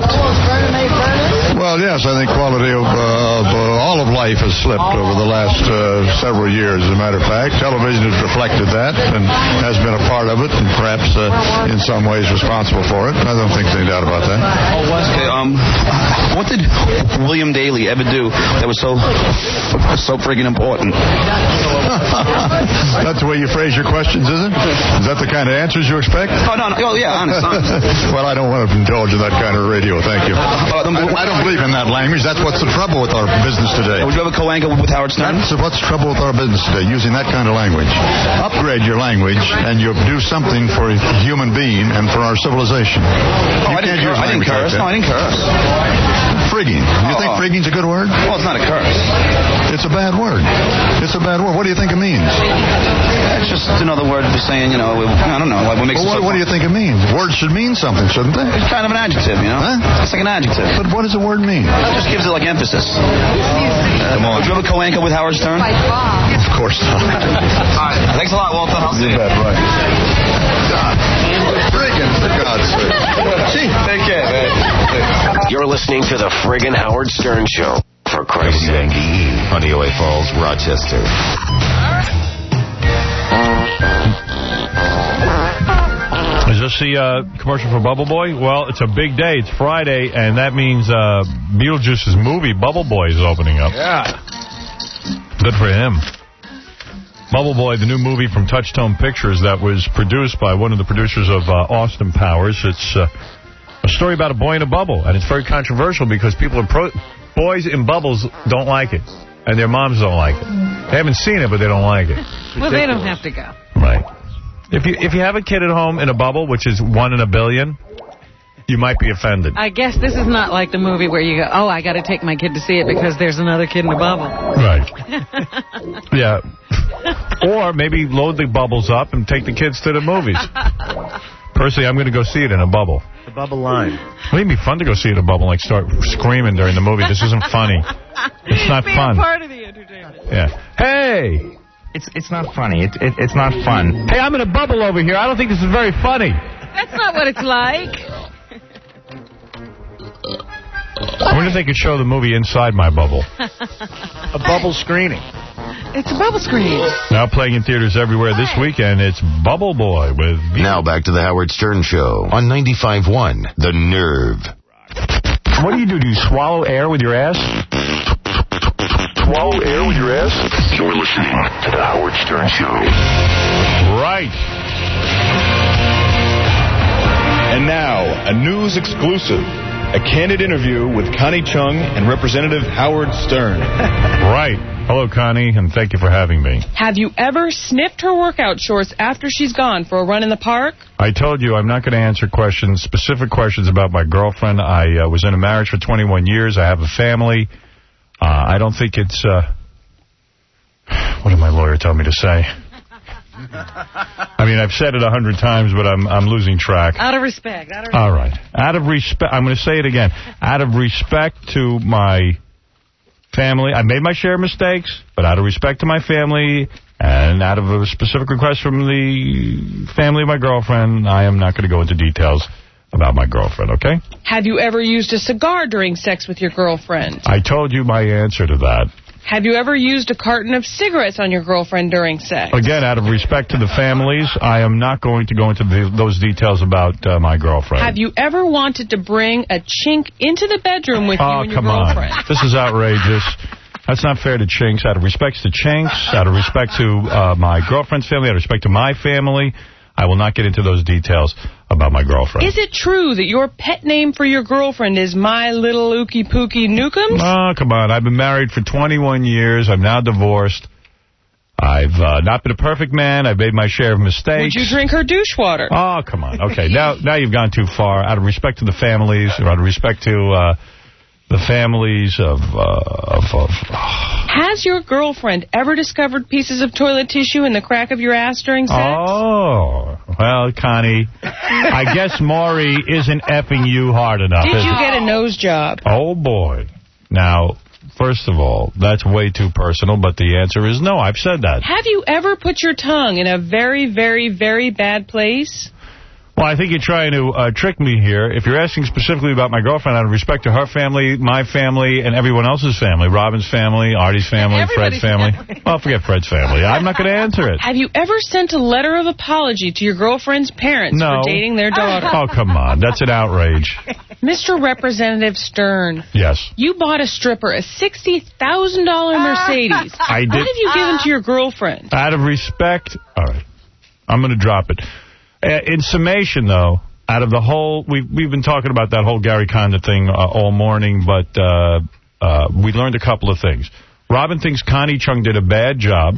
Well, yes, I think quality of, uh, of uh, all of life has slipped over the last uh, several years, as a matter of fact. Television has reflected that and has been a part of it and perhaps uh, in some ways responsible for it. I don't think there's any doubt about that. Oh, okay. Um, what did William Daley ever do that was so so friggin' important? That's the way you phrase your questions, is it? Is that the kind of answers you expect? Oh, no, no. Oh, yeah, honest, honest. Well, I don't want to indulge in that kind of radio, thank you. I, I don't believe in that language. That's what's the trouble with our business today. Would you have a co-anchor with Howard Stern? That's what's the trouble with our business today, using that kind of language. Upgrade your language, and you'll do something for a human being and for our civilization. Oh, you I can't didn't, use I didn't curse. like no, I didn't curse. Frigging. You oh, think oh. frigging's a good word? Well, it's not a curse. It's a bad word. It's a bad word. What do you think it means? It's just another word for saying, you know, I don't know. What makes well, it what, so what do you think it means? Words should mean something, shouldn't they? It's kind of an adjective, you know? Huh? It's like an adjective. But what does the word mean? It just gives it, like, emphasis. Uh, Come on. Would you have a co-anchor with Howard Stern? Of course not. All right. Thanks a lot, Walter. I'll see you. Bad, right. God. Friggin', for God's sake. Gee, take care, man. You're listening to the friggin' Howard Stern Show. For Christ's sake. W N D E, Honeoye Falls, Rochester. Is this the uh, commercial for Bubble Boy? Well, it's a big day. It's Friday, and that means uh, Beetlejuice's movie, Bubble Boy, is opening up. Yeah. Good for him. Bubble Boy, the new movie from Touchstone Pictures that was produced by one of the producers of uh, Austin Powers. It's uh, a story about a boy in a bubble, and it's very controversial because people in pro boys in bubbles don't like it, and their moms don't like it. They haven't seen it, but they don't like it. Well, they don't have to go. Right. If you if you have a kid at home in a bubble, which is one in a billion, you might be offended. I guess this is not like the movie where you go, oh, I got to take my kid to see it because there's another kid in a bubble. Right. Yeah. Or maybe load the bubbles up and take the kids to the movies. Personally, I'm going to go see it in a bubble. The bubble line. It would be fun to go see it in a bubble, like start screaming during the movie. This isn't funny. It's not be fun. a part of the entertainment. Yeah. Hey! It's it's not funny. It, it, it's not fun. Hey, I'm in a bubble over here. I don't think this is very funny. That's not what it's like. I wonder if they could show the movie inside my bubble. A bubble screening. It's a bubble screen. Now playing in theaters everywhere this weekend, it's Bubble Boy with... Now back to the Howard Stern Show on ninety-five point one, The Nerve. What do you do? Do you swallow air with your ass? Swallow air with your ass? You're listening to the Howard Stern Show. Right. And now, a news exclusive. A candid interview with Connie Chung and Representative Howard Stern. Right. Hello, Connie, and thank you for having me. Have you ever sniffed her workout shorts after she's gone for a run in the park? I told you I'm not going to answer questions, specific questions about my girlfriend. I uh, was in a marriage for twenty-one years. I have a family. Uh, I don't think it's... Uh, what did my lawyer tell me to say? I mean, I've said it a hundred times, but I'm I'm losing track. Out of respect. Out of respect. All right. Out of respect, I'm going to say it again. Out of respect to my family, I made my share of mistakes, but out of respect to my family and out of a specific request from the family of my girlfriend, I am not going to go into details about my girlfriend, okay? Have you ever used a cigar during sex with your girlfriend? I told you my answer to that. Have you ever used a carton of cigarettes on your girlfriend during sex? Again, out of respect to the families, I am not going to go into the, those details about uh, my girlfriend. Have you ever wanted to bring a chink into the bedroom with oh, you and your come girlfriend? On. This is outrageous. That's not fair to Chinks. Out of respect to Chinks, out of respect to uh, my girlfriend's family, out of respect to my family, I will not get into those details. about my girlfriend. Is it true that your pet name for your girlfriend is My Little Ookie Pookie Newcombs? Oh, come on. I've been married for twenty-one years. I'm now divorced. I've uh, not been a perfect man. I've made my share of mistakes. Would you drink her douche water? Oh, come on. Okay, now now you've gone too far. Out of respect to the families, or out of respect to uh, the families of... Uh, of, of oh. Has your girlfriend ever discovered pieces of toilet tissue in the crack of your ass during sex? Oh, well, Connie, I guess Maury isn't effing you hard enough. Did you get a nose job? Oh, boy. Now... First of all, that's way too personal, but the answer is no. I've said that. Have you ever put your tongue in a very, very, very bad place? Well, I think you're trying to uh, trick me here. If you're asking specifically about my girlfriend, out of respect to her family, my family, and everyone else's family, Robin's family, Artie's family, Fred's family. family. Well, forget Fred's family. I'm not going to answer it. Have you ever sent a letter of apology to your girlfriend's parents no. for dating their daughter? Oh, come on. That's an outrage. Mister Representative Stern. Yes. You bought a stripper a sixty thousand dollar Mercedes. I did. What have you given to your girlfriend? Out of respect. All right. I'm going to drop it. Uh, in summation, though, out of the whole, we, we've been talking about that whole Gary Condit thing uh, all morning, but uh, uh, we learned a couple of things. Robin thinks Connie Chung did a bad job.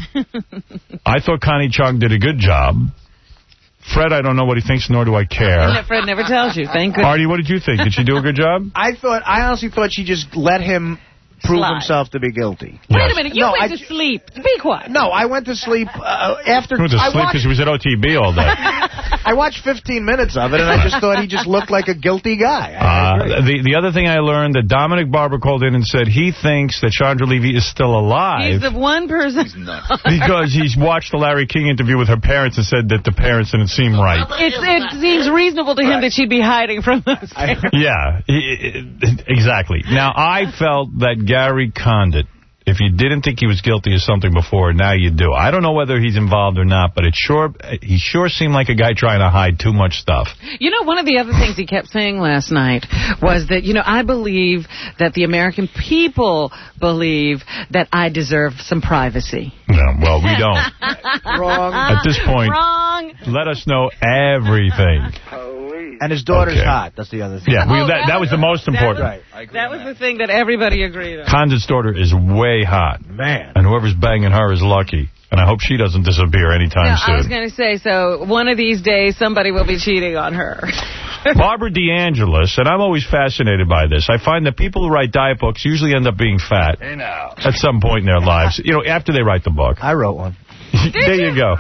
I thought Connie Chung did a good job. Fred, I don't know what he thinks, nor do I care. Fred never tells you. Thank goodness. Artie, what did you think? Did she do a good job? I thought, I honestly thought she just let him prove Slide. himself to be guilty. Wait a minute. You no, went I, to sleep. Be quiet. No, I went to sleep uh, after... You went to I sleep because he was at O T B all day. I watched fifteen minutes of it, and I just thought he just looked like a guilty guy. Uh, the, the other thing I learned, that Dominic Barber called in and said he thinks that Chandra Levy is still alive. He's the one person... He's nuts. Because he's watched the Larry King interview with her parents and said that the parents didn't seem right. It's, it seems reasonable to him that she'd be hiding from those parents. Yeah, exactly. Now, I felt that Gary Condit, if you didn't think he was guilty of something before, now you do. I don't know whether he's involved or not, but it sure he sure seemed like a guy trying to hide too much stuff. You know, one of the other things he kept saying last night was that, you know, I believe that the American people believe that I deserve some privacy. No, well, we don't. Wrong. At this point, Wrong. Let us know everything. And his daughter's okay. hot. That's the other thing. Yeah, we, oh, that, that, that was the most important. Right. That was the thing that everybody agreed on. Condit's daughter is way hot. Man. And whoever's banging her is lucky. And I hope she doesn't disappear anytime no, soon. I was going to say, so one of these days, somebody will be cheating on her. Barbara DeAngelis, and I'm always fascinated by this. I find that people who write diet books usually end up being fat Hey now. at some point in their lives. You know, after they write the book. I wrote one. There you go.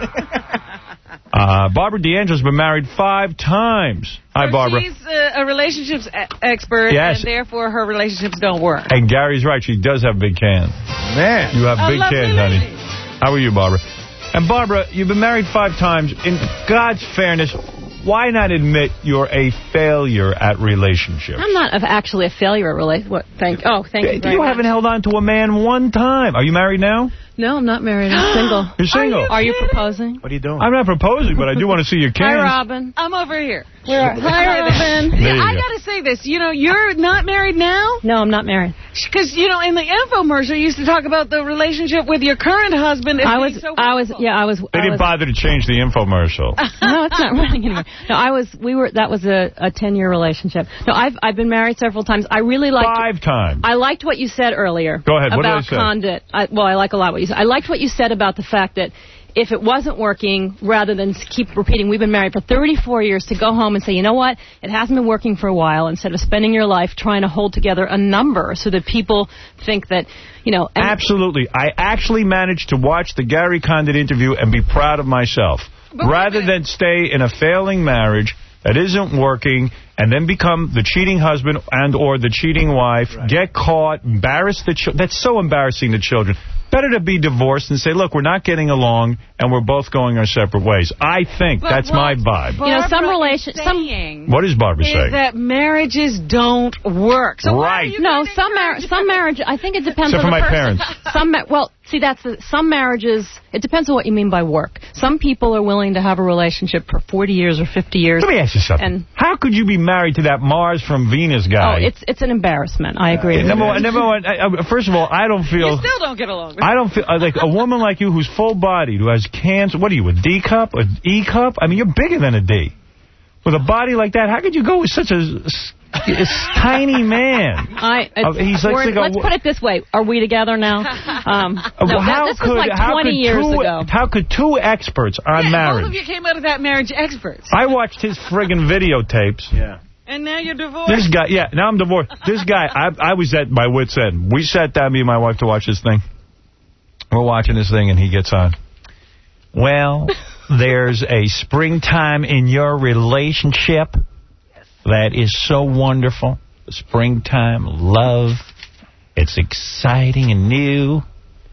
Uh, Barbara DeAngelis has been married five times. Hi, so Barbara. She's uh, a relationships e expert, yes. and therefore her relationships don't work. And Gary's right. She does have big cans. Man. You have a big cans, lady. honey. How are you, Barbara? And, Barbara, you've been married five times. In God's fairness, why not admit you're a failure at relationships? I'm not actually a failure at relationships. What? Thank. Oh, thank you. Very you much. haven't held on to a man one time. Are you married now? No, I'm not married. I'm single. You're single. Are you proposing? What are you doing? I'm not proposing, but I do want to see your cans. Hi, Robin. I'm over here. Where? Hi, Robin. There you I go. got to say this. You know, you're not married now? No, I'm not married. Because, you know, in the infomercial, you used to talk about the relationship with your current husband. I was, so I was, yeah, I was. They I didn't was, bother to change the infomercial. No, it's not running anymore. No, I was, we were, that was a, a ten-year relationship. No, I've, I've been married several times. I really liked. Five times. I liked what you said earlier. Go ahead. What did I about say? Condit. I, well, I like a lot what you said. I liked what you said about the fact that if it wasn't working, rather than keep repeating, we've been married for thirty-four years, to go home and say, you know what, it hasn't been working for a while, instead of spending your life trying to hold together a number so that people think that, you know. Absolutely. I actually managed to watch the Gary Condit interview and be proud of myself. But rather than stay in a failing marriage that isn't working and then become the cheating husband and or the cheating wife, right. Get caught, embarrass the children. That's so embarrassing to children. Better to be divorced and say, look, we're not getting along and we're both going our separate ways. I think but that's my vibe. You know, some relation, some. What is Barbara is saying? that marriages don't work. So right. No, some marriage, some marriage. I think it depends Except on for the my person. parents. Some well, see, that's the, some marriages. It depends on what you mean by work. Some people are willing to have a relationship for forty years or fifty years. Let me ask you something. And how could you be married to that Mars from Venus guy? Oh, it's it's an embarrassment. I agree. Uh, with number you. one, number one. I, I, first of all, I don't feel. You still don't get along. With I don't feel uh, like a woman like you who's full bodied, who has cans. What are you, a D cup, an E cup? I mean, you're bigger than a D. With a body like that, how could you go with such a, a tiny man? I, Uh, he's like, like a- let's put it this way. Are we together now? Um, no, Well, how that, this could, was like how twenty could years two, ago. How could two experts on yeah, marriage... both of you came out of that marriage experts. I watched his friggin' videotapes. Yeah. And now you're divorced. This guy, yeah, now I'm divorced. This guy, I, I was at my wit's end. We sat down, me and my wife, to watch this thing. We're watching this thing, and he gets on. Well, there's a springtime in your relationship that is so wonderful. Springtime, love. It's exciting and new.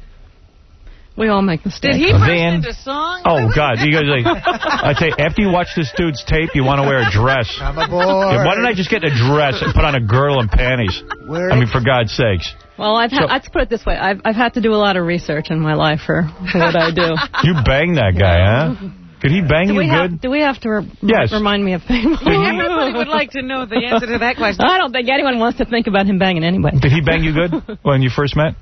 We all make mistakes. Did he burst Then- into song? Oh, God. You guys, like, I tell you, after you watch this dude's tape, you want to wear a dress. I'm a boy. Yeah, why don't I just get a dress and put on a girdle and panties? Where I mean, for God's sakes. Well, I've had, So- let's put it this way. I've, I've had to do a lot of research in my life for, for what I do. You banged that guy, huh? Could he bang do you we good? Have, do we have to re Yes. remind me of things? Everybody would like to know the answer to that question. I don't think anyone wants to think about him banging anybody. Did he bang you good when you first met?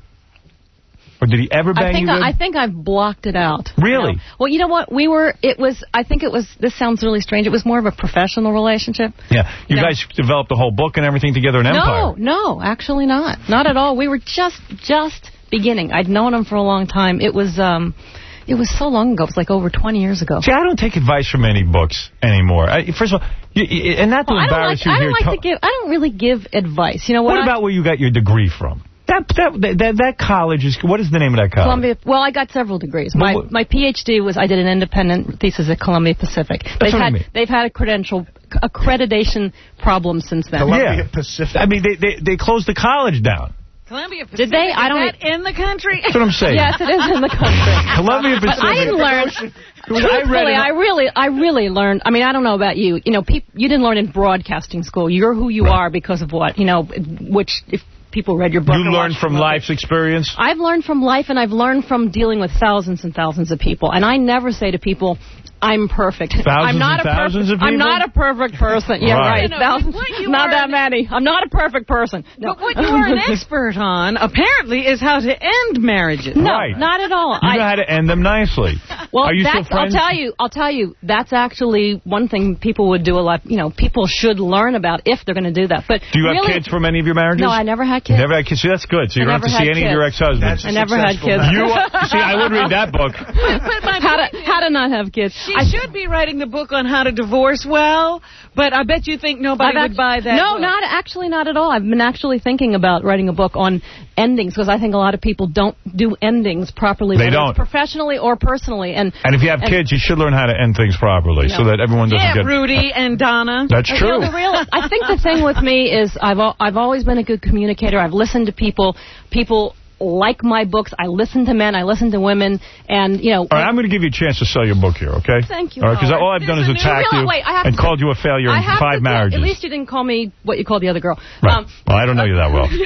Or did he ever bang I think you good? I, I think I've blocked it out. Really? You know? Well, you know what? We were. It was. I think it was. This sounds really strange. It was more of a professional relationship. Yeah. You No. guys developed a whole book and everything together in Empire. No, no, actually not. Not at all. We were just just beginning. I'd known him for a long time. It was. um It was so long ago. It was like over twenty years ago. See, I don't take advice from any books anymore. I, first of all, you, you, and not to Well, I don't embarrass like, you I here. don't like to- to give. I don't really give advice. You know what? what I- about where you got your degree from? That, that that that college is, what is the name of that college? Columbia. Well, I got several degrees. My what- my PhD was I did an independent thesis at Columbia Pacific. They've what I had mean. they've had a credential accreditation problem since then. yeah. Pacific. I mean, they, they they closed the college down. Columbia Pacific. Did they? I don't. Is that in the country? That's what I'm saying. Yes, it is in the country. Columbia But Pacific. I didn't learn. I read Truthfully, it- I really, I really learned. I mean, I don't know about you. You know, peop, you didn't learn in broadcasting school. You're who you are because of what you know. Which, if people read your book, You or learned watched from your movie. life's experience? I've learned from life, and I've learned from dealing with thousands and thousands of people. And I never say to people, I'm perfect. Thousands I'm not and a thousands perfect, of I'm people? not a perfect person. Yeah, Right. right. No, no, Thousands, what you not are that an- many. I'm not a perfect person. No. But what you are an expert on, apparently, is how to end marriages. No, Right. not at all. You I, know how to end them nicely. Well, Are you still that's, I'll friends? tell you. I'll tell you. That's actually one thing people would do a lot. You know, people should learn about if they're going to do that. But Do you have really, kids from any of your marriages? No, I never had You kids. never had kids. See, that's good. So you I don't have to never see had any of your kids. ex-husbands. I never had kids. You, uh, see, I would read that book. But my how point to is, how to not have kids. she I should be writing the book on how to divorce well, but I bet you think nobody I've would act- buy that No, book. not actually, not at all. I've been actually thinking about writing a book on endings because I think a lot of people don't do endings properly. They whether don't. it's professionally or personally. And And if you have and- kids, you should learn how to end things properly so No. that everyone doesn't Yeah, get... Rudy and Donna. That's And, true. You know, the real, I think the thing with me is I've al- I've always been a good communicator. I've listened to people. People like my books. I listen to men. I listen to women. And, you know... All right, I'm going to give you a chance to sell your book here, okay? Thank you, All right, because Howard. all I've done is There's a new- attack Really? you Wait, I have and to- called you a failure I in have five to tell- marriages. At least you didn't call me what you call the other girl. Right. Um, Well, I don't know you that well.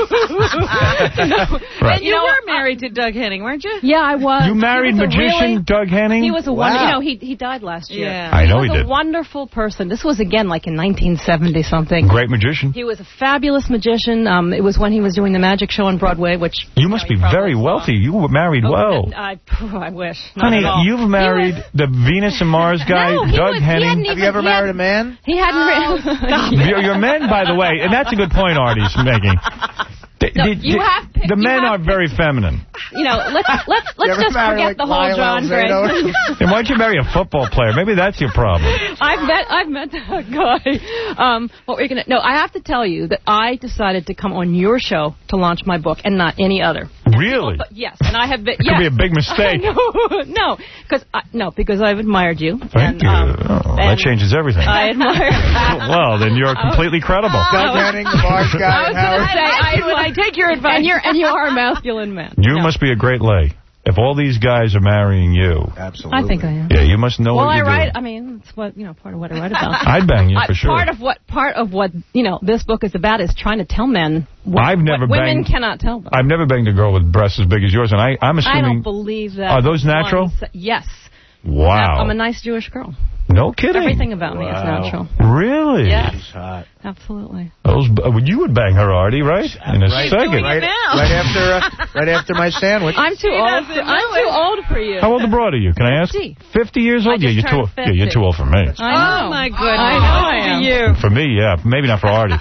no. Right. And you, You know, were married to Doug Henning, weren't you? Yeah, I was. You married He was a magician really- Doug Henning? He was a Wow. wonder. You know, he he died last year. Yeah. I know he he was did. a wonderful person. This was again like in nineteen seventy something. Great magician. He was a fabulous magician. Um, it was when he was doing the magic show on Broadway, which You must be very wealthy. You were married well. Oh, I, I wish. Not Honey, at all. you've He married was- the Venus and Mars guy, No, he Doug was- he Henning. hadn't even- he hadn't- man? He hadn't. written- Your, your men, by the way, and that's a good point Artie's making. The, No, the- you the- have picked- the you men have are very feminine. You know, let's let's let's ever just marry, forget like, the whole Lyle John Gray. Alzado? Then why don't you marry a football player? Maybe that's your problem. I've met I've met that guy. Um, what we're gonna? No, I have to tell you that I decided to come on your show to launch my book and not any other. Really? But yes, and I have been. It could be a big mistake. no, no, because no, because I've admired you. Thank and, you. Um, Oh, and that changes everything. I admire. Well, then you're completely credible. Doug Henning, the Mars guy, I was and going Howard. to say, I, I take your advice. And you're and you are a masculine man. You No. must be a great lay. If all these guys are marrying you, Absolutely. I think I am. yeah, you must know Well, what I you're write. doing. I mean, it's what you know. Part of what I write about. I'd bang you I- for sure. Part of what part of what you know this book is about is trying to tell men what, I've never what women banged- cannot tell them. I've never banged a girl with breasts as big as yours, and I, I'm I assuming... don't believe that. Are those natural? One se- yes. Wow. I'm a nice Jewish girl. No kidding. Everything about me wow. is natural. Really? Yes. Absolutely. Those, you would bang her, Artie, right? In a right, second. Right, right after uh, right after my sandwich. I'm too old. For, I'm too old for you. How old a broad are you? Can I ask? fifty. fifty years old? I Yeah, just you're too, turned yeah, you're too old for me. I know. Oh, my goodness. I know I am. You. For me, yeah. Maybe not for Artie.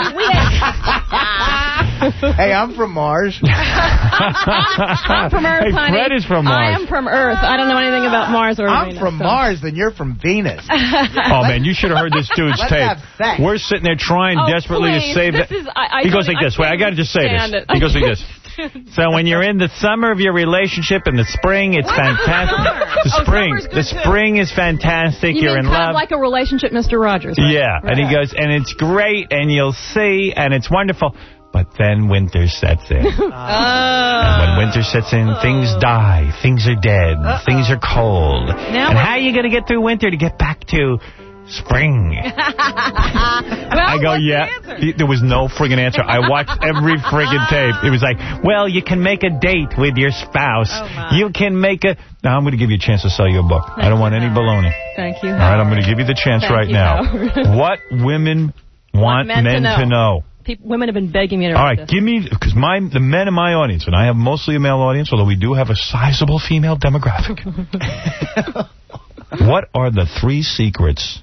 Hey, I'm from Mars. I'm from Earth, Hey, honey. Fred is from Mars. I am from Earth. I don't know anything about Mars or I'm Venus, from so. Mars, then you're from Venus. Oh, man, you should have heard this dude's Let's tape. have sex. We're sitting there trying Oh, desperately please. to save This it. is- I- I he goes don't- like this. I Wait, I got to just say stand this. it. He goes like this. So when you're in the summer of your relationship, in the spring, it's fantastic. The Oh, spring, summer's good, the too. spring is fantastic. You You're mean in kind love. of like a relationship, Mister Rogers, right? Yeah, and he goes, and it's great, and you'll see, and it's wonderful. But then winter sets in. Oh. And when winter sets in, things die. Things are dead. Uh-oh. Things are cold. Now and how are you going to get through winter to get back to spring? Well, I go, what's yeah. the answer? There was no friggin' answer. I watched every friggin' tape. It was like, well, you can make a date with your spouse. Oh, you can make a... Now, I'm going to give you a chance to sell you a book. I don't want any baloney. Thank you, All right, I'm going to give you the chance Thank right you, now. Howard. What women want men men, to know. to know? People, women have been begging me to All write right, this. give me, because my the men in my audience, and I have mostly a male audience, although we do have a sizable female demographic. What are the three secrets?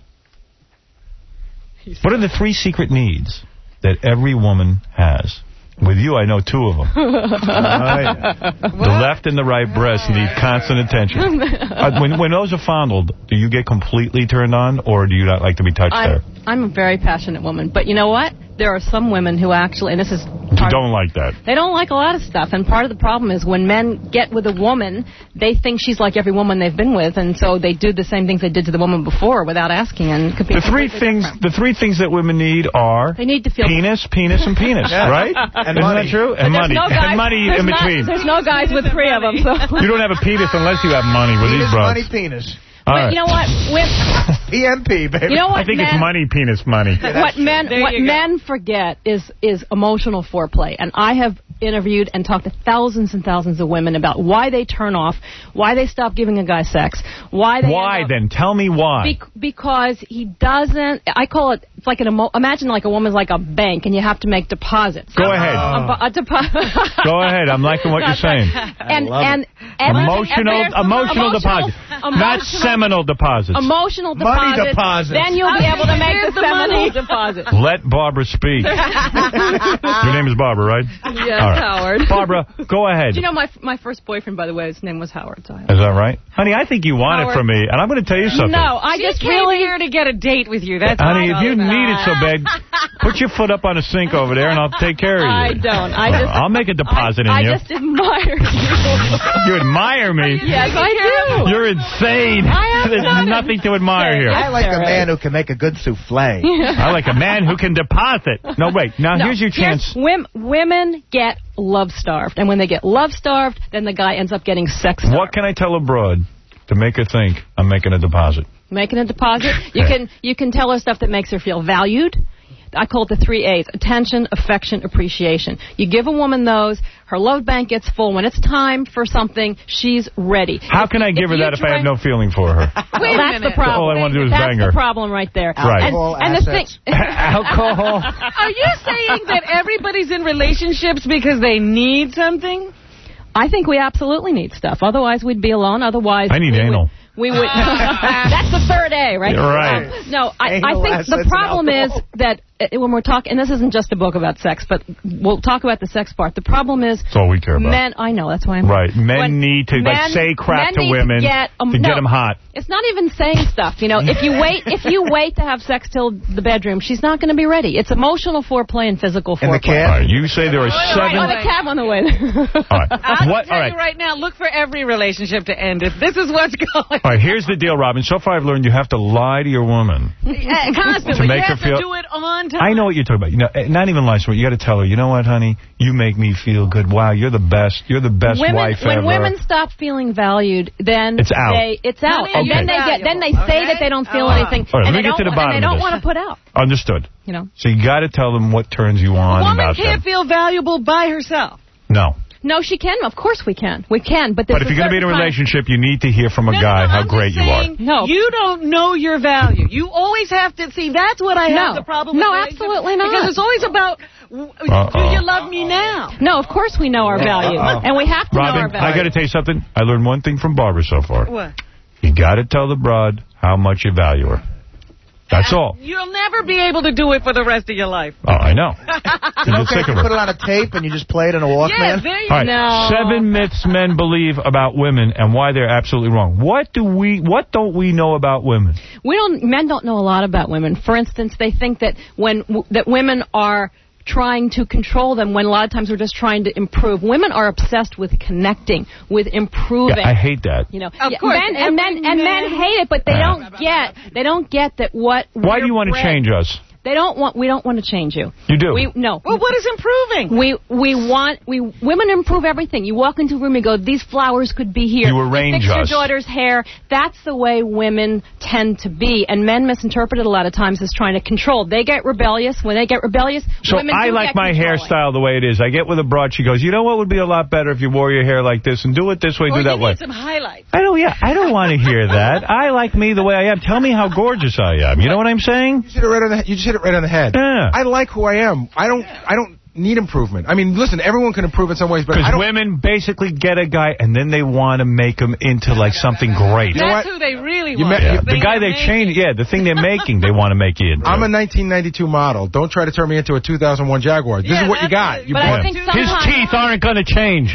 What are the three secret needs that every woman has? With you, I know two of them. Oh, yeah. The left and the right breast need constant attention. Uh, when, when those are fondled, do you get completely turned on, or do you not like to be touched I'm, there? I'm a very passionate woman. But you know what? There are some women who actually, and this is... You don't like that. They don't like a lot of stuff. And part of the problem is when men get with a woman, they think she's like every woman they've been with, and so they do the same things they did to the woman before without asking. And could be The three things different. the three things that women need are They need to feel... penis, penis, and penis, Yeah. right? And Isn't money. that true? But And there's money. no guys, and money there's in not- between. There's no guys with three of them. So. You don't have a penis unless you have money with these Penis, bros. money, penis. All But right. you know what? When, P M P, baby. you know what I think men, it's money, penis, money. what men There what you go. men forget is is emotional foreplay, and I have interviewed and talked to thousands and thousands of women about why they turn off, why they stop giving a guy sex, why they Why end up- then? Tell me why. Bec- because he doesn't. I call it. It's like an emo- imagine like a woman's like a bank, and you have to make deposits. Go ahead. A, bu- a depo- Go ahead. I'm liking what you're saying. and love and, it. and Emotional, and emotional, emotional deposit, not emotional- seminal deposits. Emotional Money deposits. deposits. Then you'll be able to make Here's the the seminal money. deposit. Let Barbara speak. Your name is Barbara, right? Yes, All right. Howard. Barbara, go ahead. Do you know my my first boyfriend, by the way, his name was Howard. So I Is that right? Honey, I think you want Howard. it from me, and I'm going to tell you something. no, I She just came really. here to get a date with you. That's Honey, all if you about. need it so bad, put your foot up on a sink over there, and I'll take care of you. I don't. I just. I'll make a deposit I, in you. I just admire you. You admire me? Yes, I do. You're insane. I am There's not. nothing to admire here. I like a Sarah. man who can make a good souffle. I like a man who can deposit. No, wait. Now, No, here's your chance. Wim, women get love starved, and when they get love starved, then the guy ends up getting sex starved. What can I tell a broad to make her think I'm making a deposit? Making a deposit. You Okay. can you can tell her stuff that makes her feel valued. I call it the three A's: attention, affection, appreciation. You give a woman those, her love bank gets full. When it's time for something, she's ready. How can I give her you that if I have drink- no feeling for her? Well, Wait a that's minute. the problem. All I wanna do is that's bang the her. problem right there. Right. Alcohol, And, and the thing. assets. Alcohol. Are you saying that everybody's in relationships because they need something? I think we absolutely need stuff. Otherwise, we'd be alone. Otherwise, I need we anal. Would, we would. That's the third A, right? You're right. Um, no, I, I Anal think assets the and problem is alcohol. that uh, when we're talking, and this isn't just a book about sex, but we'll talk about the sex part. The problem is That's all we care about. men. I know that's why I'm Right. Men when need to like men- say crap men to need women to get, um, to no, get them hot. It's not even saying stuff. You know, if you wait, if you wait to have sex till the bedroom, she's not going to be ready. It's emotional foreplay and physical In the foreplay. All right. You say there are Right, seven. on the cab on the way. All right. I'll What? tell All right. you right now, look for every relationship to end it. This is what's going All right. Here's the deal, Robin. So far, I've learned you have to lie to your woman. on. Constantly. To make you her have feel- to do it on time. I know what you're talking about. You know, eh, not even lie to her. You got to tell her. You know what, honey? You make me feel good. Wow, you're the best. You're the best women, wife when ever. women stop feeling valued, then It's out. They, it's out, Honey, and okay. then they get, then they valuable, say okay? that they don't feel Oh. anything, All right, and let they me get don't, to the bottom and they of don't this. want to put out. Understood. You know. So you got to tell them what turns you on A woman about can't them. feel valuable by herself. No. No, she can. Of course we can. We can. But, but if you're going to be in a relationship, you need to hear from a no, guy no, how I'm great you are. No. You don't know your value. You always have to see. That's what I no. have the problem with. No, absolutely not. Because it's always about, Uh-oh. do you love me now? No, of course we know our value. Uh-oh. And we have to Robin, know our value. I got to tell you something. I learned one thing from Barbara so far. What? You got to tell the broad how much you value her. That's all. You'll never be able to do it for the rest of your life. Oh, I know. You're okay, you put it on a tape and you just play it in a Walkman? Yeah, there you All right. know. Seven myths men believe about women and why they're absolutely wrong. What do we? What don't we know about women? We don't. Men don't know a lot about women. For instance, they think that when that women are trying to control them when a lot of times we're just trying to improve. Women are obsessed with connecting, with improving. Yeah, I hate that. You know, of yeah, course, men and men and men hate it, but they Uh, don't get. They don't get that what. Why do you want to bred, change us? They don't want. We don't want to change you. You do. We no. Well, what is improving? We we want we women improve everything. You walk into a room and go, these flowers could be here. You arrange fix us. your daughter's hair. That's the way women tend to be, and men misinterpret it a lot of times as trying to control. They get rebellious. When they get rebellious, So women I do like get my controlling. hairstyle the way it is. I get with a broad. She goes, you know what would be a lot better if you wore your hair like this and do it this way, Or do you that need way. some highlights. I don't. Yeah, I don't want to hear that. I like me the way I am. Tell me how gorgeous I am. You know what I'm saying? You just hit it right on the, you just hit it right on the head. Yeah. I like who I am. I don't. I don't need improvement. I mean, listen, everyone can improve in some ways, but I Because don't. women basically get a guy and then they want to make him into like something great. You know That's what? who they really You want. met- Yeah. you- The guy they changed, yeah, the thing they're making, they want to make you into. I'm a nineteen ninety-two model. Don't try to turn me into a two thousand one Jaguar. This Yeah, is what you that's- got. You But I bought- think His sometimes, teeth aren't going to change.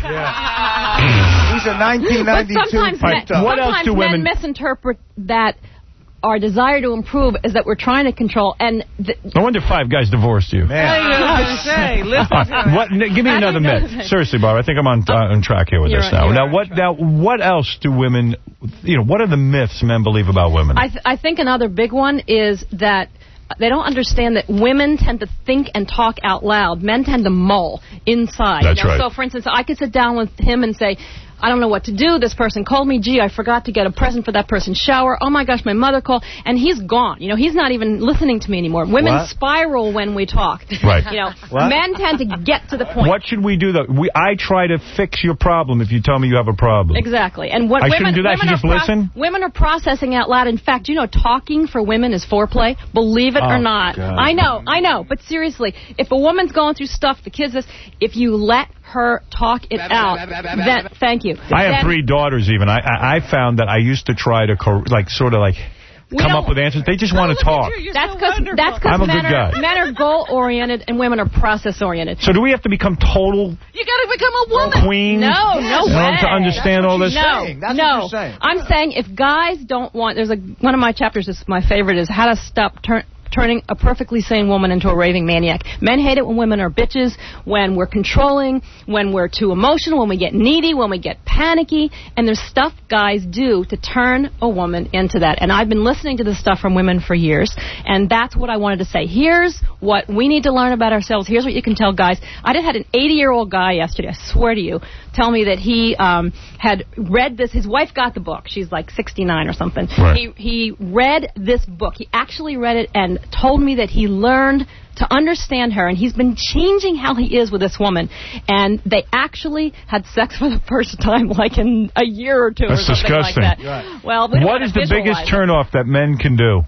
He's a nineteen but ninety-two sometimes, men, piped up. What else sometimes do women- men misinterpret that our desire to improve is that we're trying to control. And th- No wonder five guys divorced you. I Man. was going to say, listen to What? n- Give me I another think myth. that's- Seriously, Bob. I think I'm on uh, on track here with You're this right, now. you Now, are what? Now, what else do women? You know, what are the myths men believe about women? I, th- I think another big one is that they don't understand that women tend to think and talk out loud. Men tend to mull inside. That's you know? right. So, for instance, I could sit down with him and say, I don't know what to do. This person called me. Gee, I forgot to get a present for that person's shower. Oh, my gosh, my mother called. And he's gone. You know, he's not even listening to me anymore. Women What? spiral when we talk. Right. You know, What? men tend to get to the point. What should we do, though? We, I try to fix your problem if you tell me you have a problem. Exactly. And what I women, shouldn't do that. I women should are just listen? Women are processing out loud. In fact, you know, talking for women is foreplay. Believe it Oh, or not. God. I know, I know. But seriously, if a woman's going through stuff, the kids, this, if you let her talk it out, then thank you. I have Then- three daughters. Even I, I, I found that I used to try to cor- like sort of like We come don't- up with answers. They just want to talk. That's because that's I'm a because men, good are- guy. men are goal oriented and women are process oriented. So do we have to become total You got to become a woman. queens? No, no in order way. to understand all this? No, saying. That's no. what you're saying. I'm saying if guys don't want, there's a one of my chapters is my favorite is how to stop turn. turning a perfectly sane woman into a raving maniac. Men hate it when women are bitches, when we're controlling, when we're too emotional, when we get needy, when we get panicky, and there's stuff guys do to turn a woman into that. And I've been listening to this stuff from women for years, and that's what I wanted to say. Here's what we need to learn about ourselves. Here's what you can tell guys. I just had an eighty-year-old guy yesterday, I swear to you, tell me that he um, had read this. His wife got the book. She's like sixty-nine or something. Right. He he read this book. He actually read it and told me that he learned to understand her, and he's been changing how he is with this woman. And they actually had sex for the first time like in a year or two That's or something disgusting. like that. Right. Well, we don't What want is to the biggest visualize it. turnoff that men can do?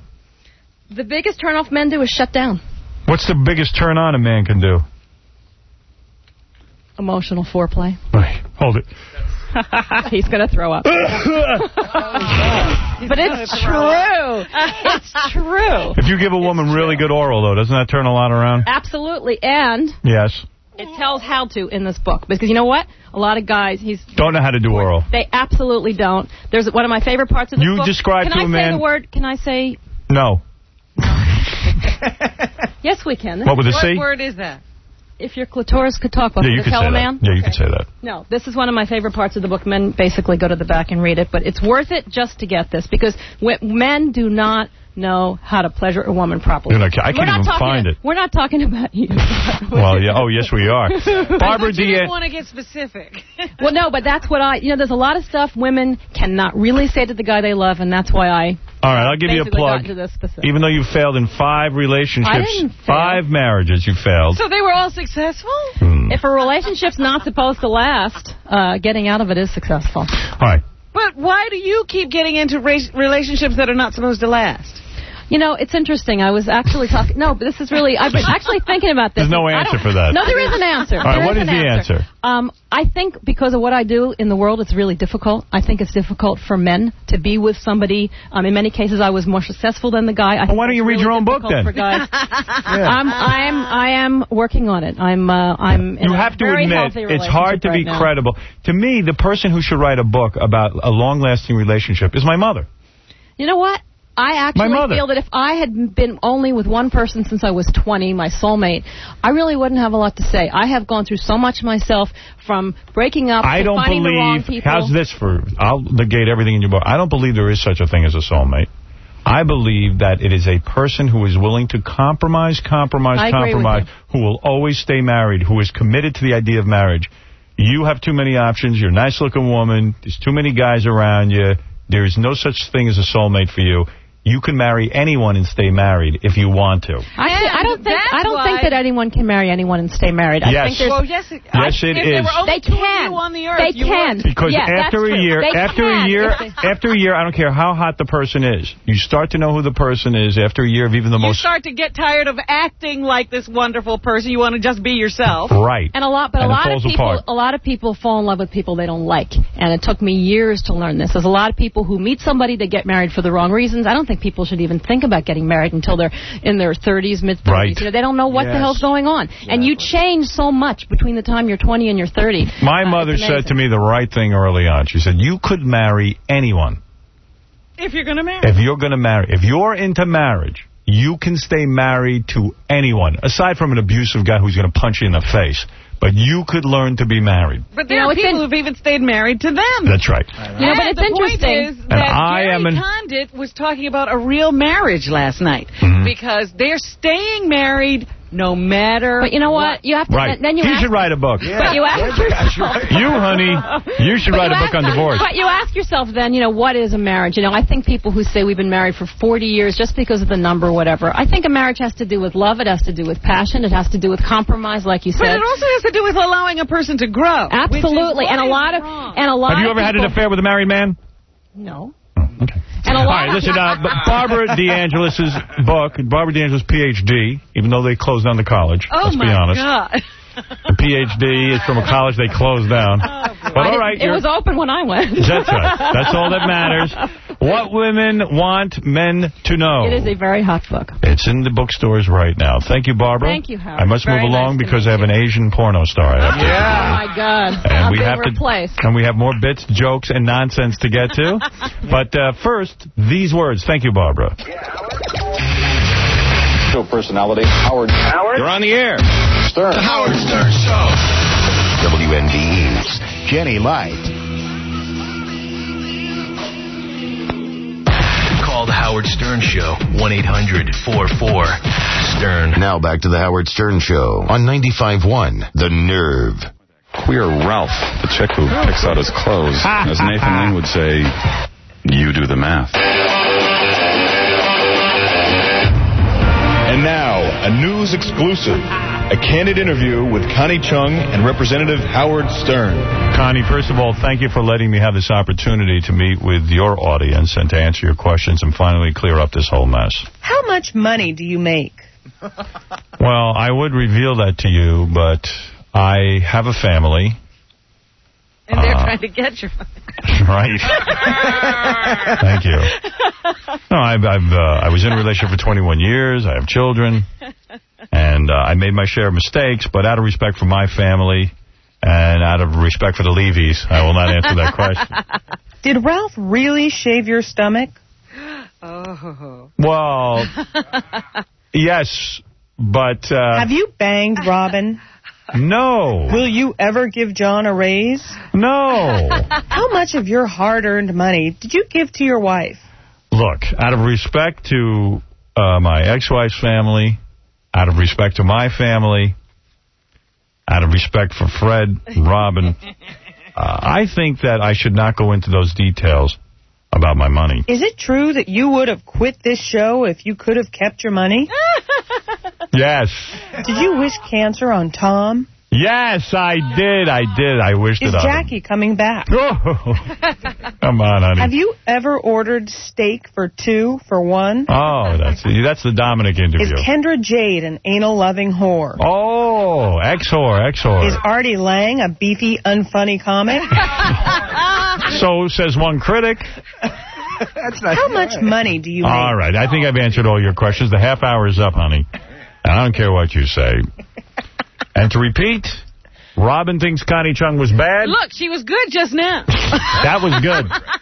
The biggest turnoff men do is shut down. What's the biggest turn on a man can do? Emotional foreplay. Wait, hold it. He's going to throw up. But it's true. It's true. If you give a woman really good oral, though, doesn't that turn a lot around? Absolutely. And Yes. it tells how to in this book. Because you know what? A lot of guys, he's Don't know how to do oral. they absolutely don't. There's one of my favorite parts of the You book. describe Can to I a say man- the word? Can I say? No. Yes, we can. What with a What C? word is that? If your clitoris could talk, what Yeah, would you it could tell say a that. man? Yeah, you could say that. No, this is one of my favorite parts of the book. Men basically go to the back and read it, but it's worth it just to get this because w- men do not know how to pleasure a woman properly. You're not- I We're can't not even talking- find it. We're not talking about you. Well, yeah. Oh, yes, we are. Barbara, You do you... didn't want to get specific. Well, no, but that's what I, you know, there's a lot of stuff women cannot really say to the guy they love, and that's why I All right, I'll give you a Basically plug. gotten to this specific. Even though you failed in five relationships, I didn't fail. five marriages you failed. So they were all successful? Hmm. If a relationship's not supposed to last, uh, getting out of it is successful. All right. But why do you keep getting into race relationships that are not supposed to last? You know, it's interesting. I was actually talking... No, but this is really... I've been actually thinking about this. There's no I answer don't- for that. No, there is an answer. All right, There what is is an the answer? Um, I think because of what I do in the world, it's really difficult. I think it's difficult for men to be with somebody. Um, in many cases, I was more successful than the guy. I Well, why don't you read your own book, then? For guys. I'm, I'm, I am working on it. I'm, uh, I'm in You a have to very admit, healthy it's hard to relationship be right now. credible. To me, the person who should write a book about a long-lasting relationship is my mother. You know what? I actually mother. feel that if I had been only with one person since I was twenty, my soulmate, I really wouldn't have a lot to say. I have gone through so much myself, from breaking up I to don't finding the wrong believe, people. how's this for, I'll negate everything in your book. I don't believe there is such a thing as a soulmate. I believe that it is a person who is willing to compromise, compromise, I agree with compromise, who will always stay married, who is committed to the idea of marriage. You have too many options. You're a nice-looking woman. There's too many guys around you. There is no such thing as a soulmate for you. You can marry anyone and stay married if you want to. Actually, I don't think that's I don't why- think that anyone can marry anyone and stay married. I Yes. think there's, Well, yes, it, Yes, it if there is. were only They two of can. you on the earth, They you can. would. Because Yeah, that's after a true. year, They after can a year, if they- after a year, I don't care how hot the person is. You start to know who the person is after a year of even the You most start to get tired of acting like this wonderful person. You want to just be yourself. right. And a lot, but And a it lot of falls people, apart. a lot of people fall in love with people they don't like, and it took me years to learn this. There's a lot of people who meet somebody, they get married for the wrong reasons. I don't think people should even think about getting married until they're in their thirties, mid thirties. Right. You know, they don't know what Yes. the hell's going on, and you change so much between the time you're twenty and you're thirty. My Uh, mother it's said to amazing. me the right thing early on. She said, you could marry anyone If you're going to marry. if you're going to marry. If you're into marriage, you can stay married to anyone, aside from an abusive guy who's going to punch you in the face. But you could learn to be married. But there You know, are it's people in- who've even stayed married to them. That's right. You know, but And it's the interesting. point is And that I Gary am an- Condit was talking about a real marriage last night. Mhm. Because they're staying married no matter But you know what? You have to. Right. Then you he ask, should write a book. But you ask yourself. You, honey, you should But write you a book ask- on divorce. But you ask yourself then, you know, what is a marriage? You know, I think people who say we've been married for forty years just because of the number or whatever, I think a marriage has to do with love. It has to do with passion. It has to do with compromise, like you But said. it also has to do with allowing a person to grow. Absolutely. And a lot of and a lot Have you of ever had an people- affair with a married man? No. Okay. And a All lot right, of listen, uh, B- Barbara DeAngelis' book, Barbara DeAngelis' P H D, even though they closed down the college, Oh, let's my be honest. God. The P H D is from a college they closed down. But I all didn't- right, it you're- was open when I went. that's right. That's all that matters. What women want men to know. It is a very hot book. It's in the bookstores right now. Thank you, Barbara. Thank you, Howard. I must Very move along nice to because I have an Asian porno star. I have to Oh, my God. And I'm we being have to, replaced. and we have more bits, jokes, and nonsense to get to. But uh, first, these words. Thank you, Barbara. Show personality, Howard. Howard? You're on the air. Stern. The Howard Stern Show. W N D E's Jenny Light. Call the Howard Stern Show, one eight hundred four four Stern. Now back to the Howard Stern Show on ninety-five point one The Nerve. Queer Ralph, the chick who picks out his clothes. As Nathan Lane would say, you do the math. And now, a news exclusive. A candid interview with Connie Chung and Representative Howard Stern. Connie, first of all, thank you for letting me have this opportunity to meet with your audience and to answer your questions and finally clear up this whole mess. How much money do you make? Well, I would reveal that to you, but I have a family. And they're Uh, trying to get your money. Right. Thank you. No, I've, I've, uh, I was in a relationship for twenty-one years. I have children. And uh, I made my share of mistakes, but out of respect for my family and out of respect for the Levies, I will not answer that question. Did Ralph really shave your stomach? Oh. Well, yes, but... Uh, Have you banged Robin? No. Will you ever give John a raise? No. How much of your hard-earned money did you give to your wife? Look, out of respect to uh, my ex-wife's family, out of respect to my family, out of respect for Fred and Robin, uh, I think that I should not go into those details. about my money. Is it true that you would have quit this show if you could have kept your money? Yes. Did you wish cancer on Tom? Yes, I did. I did. I wished Is it on him. Jackie coming back? Oh, come on, honey. Have you ever ordered steak for two for one? Oh, that's that's the Dominic interview. Is Kendra Jade an anal-loving whore? Oh, ex-whore, ex-whore. Is Artie Lang a beefy, unfunny comic? So says one critic. That's not How much money do you make? All right, I think I've answered all your questions. The half hour is up, honey. I don't care what you say. And to repeat, Robin thinks Connie Chung was bad. Look, she was good just now. That was good.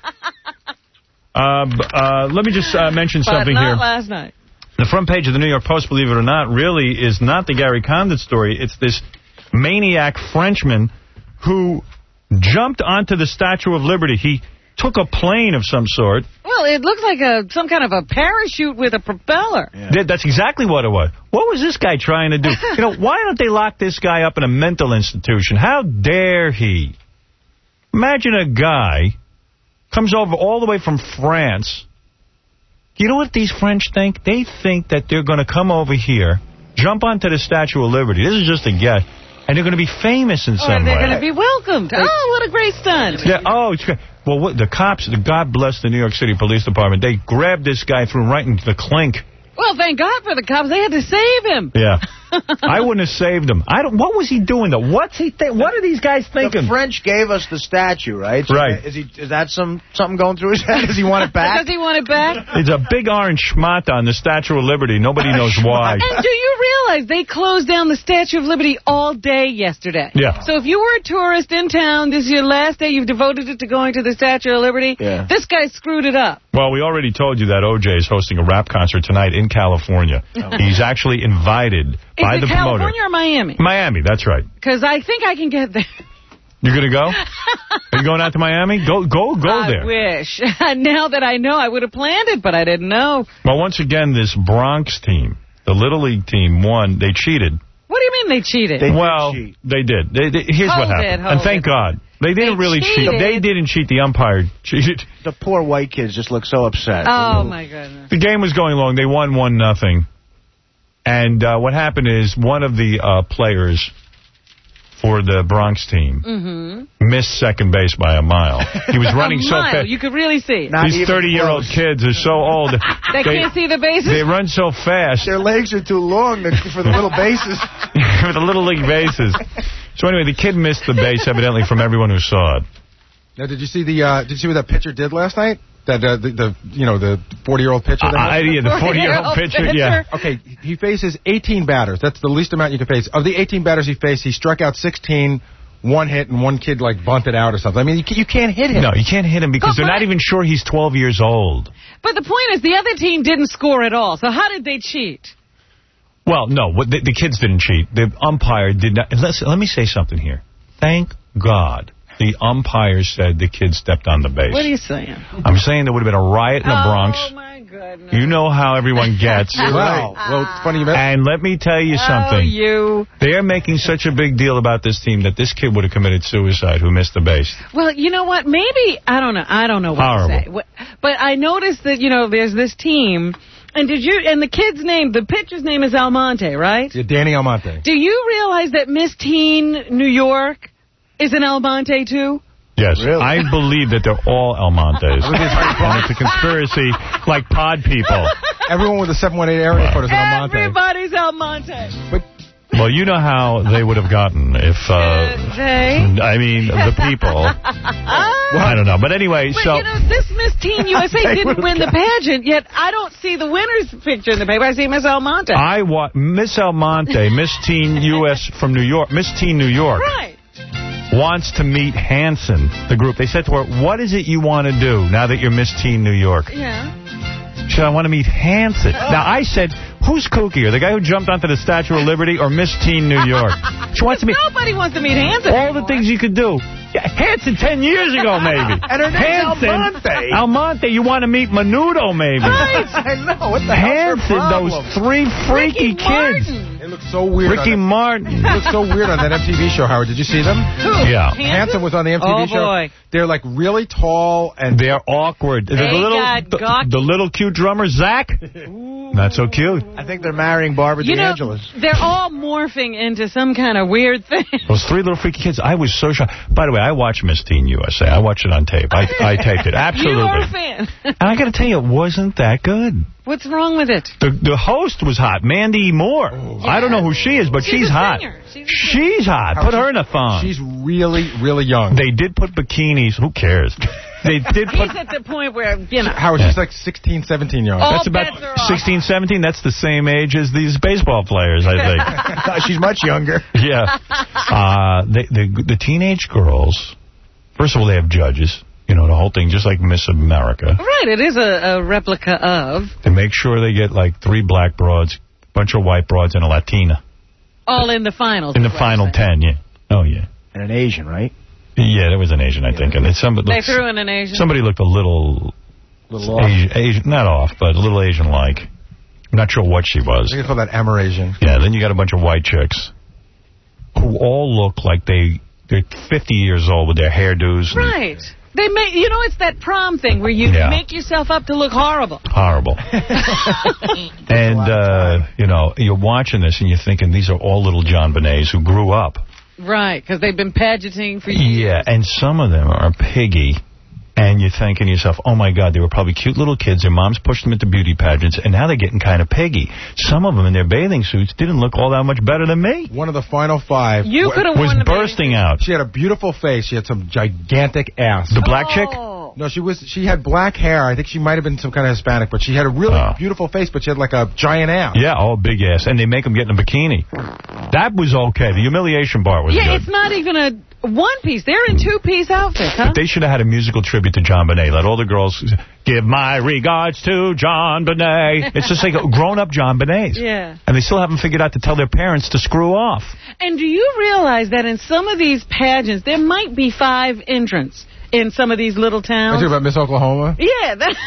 Uh, uh, let me just uh, mention but something not here. last night. The front page of the New York Post, believe it or not, really is not the Gary Condit story. It's this maniac Frenchman who jumped onto the Statue of Liberty. He took a plane of some sort. Well, it looks like a some kind of a parachute with a propeller. Yeah. That's exactly what it was. What was this guy trying to do? You know, why don't they lock this guy up in a mental institution? How dare he? Imagine a guy comes over all the way from France. You know what these French think? They think that they're going to come over here, jump onto the Statue of Liberty. This is just a guess. And they're going to be famous in or some they're way. going to be welcomed. Oh, what a great stunt. Yeah, oh, it's great. Well, what, the cops, the God bless the New York City Police Department, they grabbed this guy, threw him right into the clink. Well, thank God for the cops. They had to save him. Yeah. I wouldn't have saved him. I don't. What was he doing, though? What's he think? What are these guys thinking? The French gave us the statue, right? So right. Is, he, is that some something going through his head? Does he want it back? Does he want it back? It's a big orange schmata on the Statue of Liberty. Nobody knows why. And do you realize they closed down the Statue of Liberty all day yesterday? Yeah. So if you were a tourist in town, this is your last day, you've devoted it to going to the Statue of Liberty, yeah. This guy screwed it up. Well, we already told you that O J is hosting a rap concert tonight in California. He's actually invited Is by it the California promoter. or Miami? Miami, that's right. Because I think I can get there. You're going to go? Are you going out to Miami? Go go, go I there. I wish. Now that I know, I would have planned it, but I didn't know. Well, once again, this Bronx team, the Little League team, won. They cheated. What do you mean they cheated? They well, did cheat. they did. They, they, here's hold what happened. It, and thank it. God. They didn't they really cheated. cheat. They didn't cheat. The umpire cheated. The poor white kids just look so upset. Oh, my goodness. The game was going along. They won one nothing. And uh, what happened is one of the uh, players for the Bronx team mm-hmm. missed second base by a mile. He was running so fast. You could really see. Not These thirty-year-old kids are so old. they, they can't see the bases? They run so fast. Their legs are too long for the little bases. For the little league bases. So anyway, the kid missed the base, evidently, from everyone who saw it. Now, did you see the? Uh, did you see what that pitcher did last night? That uh, the, the you know the forty-year-old pitcher. Uh, yeah, the forty-year-old pitcher. Yeah. Okay, he faces eighteen batters. That's the least amount you can face. Of the eighteen batters he faced, he struck out sixteen. One hit and one kid like bunted out or something. I mean, you, can, you can't hit him. No, you can't hit him because but, they're not even sure he's twelve years old. But the point is, the other team didn't score at all. So how did they cheat? Well, no, the, the kids didn't cheat. The umpire did not. Let's, let me say something here. Thank God the umpire said the kid stepped on the base. What are you saying? I'm saying there would have been a riot in the Bronx. Oh, my goodness. You know how everyone gets. Right. Well, it's funny you mentioned. And let me tell you something. Oh, you. They are making such a big deal about this team that this kid would have committed suicide who missed the base. Well, you know what? Maybe, I don't know. I don't know what Horrible. to say. But I noticed that, you know, there's this team. And did you? And the kid's name, the pitcher's name is Almonte, right? Yeah, Danny Almonte. Do you realize that Miss Teen New York is an Almonte, too? Yes, really? I believe that they're all Almontes. And it's a conspiracy like pod people. Everyone with a seven one eight area code is an Almonte. Everybody's Almonte. But well, you know how they would have gotten if, uh, they? I mean, the people. Well, I don't know. But anyway, but, so. you know, this Miss Teen U S A didn't win the pageant, yet I don't see the winner's picture in the paper. I see Miss Almonte. I want Miss Almonte, Miss Teen U S from New York, Miss Teen New York. Right. Wants to meet Hanson, the group. They said to her, what is it you want to do now that you're Miss Teen New York? Yeah. She said, I want to meet Hanson. Now, I said, who's kookier, the guy who jumped onto the Statue of Liberty or Miss Teen New York? She wants to meet... Nobody wants to meet Hanson. All the things you could do. Yeah, Hanson ten years ago, maybe. And her name's Hanson, Almonte. Almonte, you want to meet Menudo, maybe. Right. I know. What the Hanson, hell's those three freaky Ricky kids. Martin. They look so weird. Ricky on Martin. He looked so weird on that M T V show, Howard. Did you see them? Who? Yeah. Hanson was on the M T V oh, show. Boy. They're like really tall and they're awkward. They the little, got the, gawky. the little cute drummer Zach. Not so cute. I think they're marrying Barbara You know, DeAngelis. they're all morphing into some kind of weird thing. Those three little freaky kids. I was so shocked. By the way, I watched Miss Teen U S A. I watched it on tape. I, I taped it. Absolutely. You are a fan. And I got to tell you, it wasn't that good. What's wrong with it? The the host was hot, Mandy Moore. Oh. I don't know who she is, but she's, she's hot. She's, she's hot. Put her in a thong. She's really, really young. They did put bikinis. Who cares? They did put... He's at the point where, you know... Howard, she's like sixteen, seventeen young. All That's about sixteen, seventeen. That's the same age as these baseball players, I think. She's much younger. Yeah. Uh, they, they, the teenage girls, first of all, they have judges. You know, the whole thing, just like Miss America. Right, it is a, a replica of... They make sure they get like three black broads, a bunch of white broads, and a Latina. All in the finals. In the final ten, yeah. Oh, yeah. And an Asian, right? Yeah, there was an Asian, I think. And it's somebody They looks, threw in an Asian. Somebody looked a little... little off. Asian, Asian, not off, but a little Asian-like. I'm not sure what she was. I think they call that Amerasian. Yeah, then you got a bunch of white chicks who all look like they, they're fifty years old with their hairdos. Right. They make, you know, it's that prom thing where you Yeah. make yourself up to look horrible. Horrible. And, uh, you know, you're watching this and you're thinking these are all little John Bonets who grew up. Right, because they've been pageanting for years. Yeah, and some of them are piggy. And you're thinking to yourself, oh, my God, they were probably cute little kids. Their moms pushed them into beauty pageants, and now they're getting kind of piggy. Some of them in their bathing suits didn't look all that much better than me. One of the final five You could have was won the bursting out. She had a beautiful face. She had some gigantic ass. The black chick? No, she was. She had black hair. I think she might have been some kind of Hispanic, but she had a really Oh. beautiful face, but she had like a giant ass. Yeah, oh, big ass. And they make them get in a bikini. That was okay. The humiliation part was Yeah, good. it's not even a one-piece. They're in two-piece outfits, huh? But they should have had a musical tribute to John Bonet. Let all the girls give my regards to John Bonet. It's just like grown-up John Bonets. Yeah. And they still haven't figured out to tell their parents to screw off. And do you realize that in some of these pageants, there might be five entrants in some of these little I towns? talking about Miss Oklahoma. Yeah, that,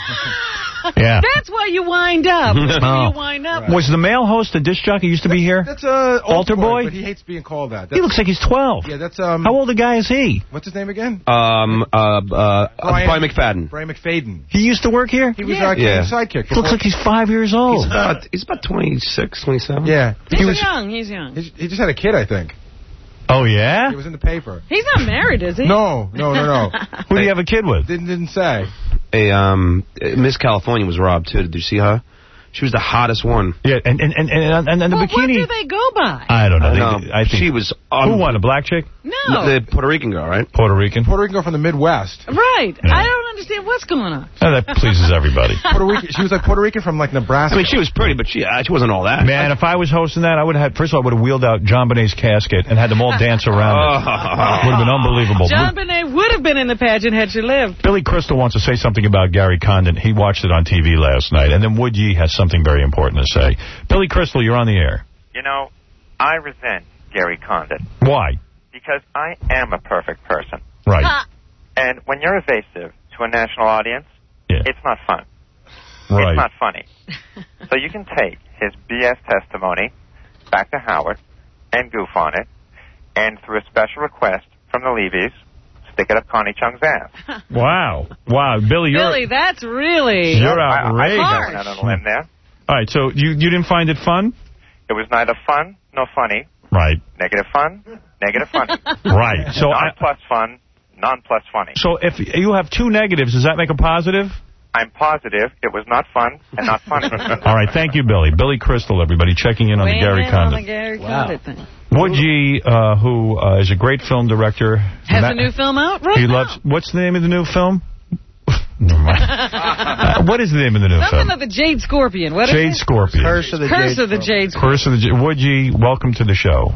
Yeah. that's why you wind up. Oh. You wind up. Was the male host a disc jockey used to be here? That's uh, Altar boy? but he hates being called that. That's, He looks like he's twelve. Yeah, that's um. How old a guy is he? What's his name again? Um, uh, uh, Brian- Brian McFadden. Brian McFadden. He used to work here? He was Yeah. our Yeah. sidekick. He looks like he's five years old. He's about, he's about twenty-six, twenty-seven. Yeah. He's He was. young. He's young. He he just had a kid, I think. Oh, yeah? It was in the paper. He's not married, is he? No, no, no, no. Who do you have a kid with? Didn't didn't say. A, um, Miss California was robbed, too. Did you see her? She was the hottest one. Yeah, and and and and, and, and the Well, bikini. what do they go by? I don't know. They, No, I think she was... Who won? A black chick? No. The Puerto Rican girl, right? Puerto Rican. Puerto Rican girl from the Midwest. Right. Yeah. I don't understand what's going on. Oh, that pleases everybody. Puerto Rican. She was like Puerto Rican from like Nebraska. I mean, she was pretty, but she uh, she wasn't all that. Man, if I was hosting that, I would have had, first of all, I would have wheeled out John Bonet's casket and had them all dance around it. Would have been unbelievable. John Bonet would have been in the pageant had she lived. Billy Crystal wants to say something about Gary Condon. He watched it on T V last night. And then Wood Yee has something very important to say. Billy Crystal, you're on the air. You know, I resent Gary Condon Why? because I am a perfect person. Right. And when you're evasive to a national audience, Yeah. it's not fun. Right. It's not funny. So you can take his B S testimony back to Howard and goof on it, and through a special request from the Levies, stick it up Connie Chung's ass. Wow. Wow. Billy, you're... Billy, that's really You're I, outrageous. I, I went out on a limb there. All right, so you, you didn't find it fun? It was neither fun nor funny. Right. Negative fun, negative funny. Right. So I, non-plus fun, non-plus funny. so if you have two negatives, does that make a positive? I'm positive it was not fun and not funny. All right, thank you, Billy. Billy Crystal, everybody, checking in on the Weighing Gary in on the Condon. Gary Wow. Condon thing. Wood Yee, uh, who uh, is a great film director. Has Ma- a new film out right He now? loves... What's the name of the new film? Never mind. Uh, what is the name of the new Something film? of the Jade Scorpion. What is Jade it? Scorpion. Curse of the Curse Jade of the Jade Scorpion. Curse of the Jade... Wood Yee, welcome to the show.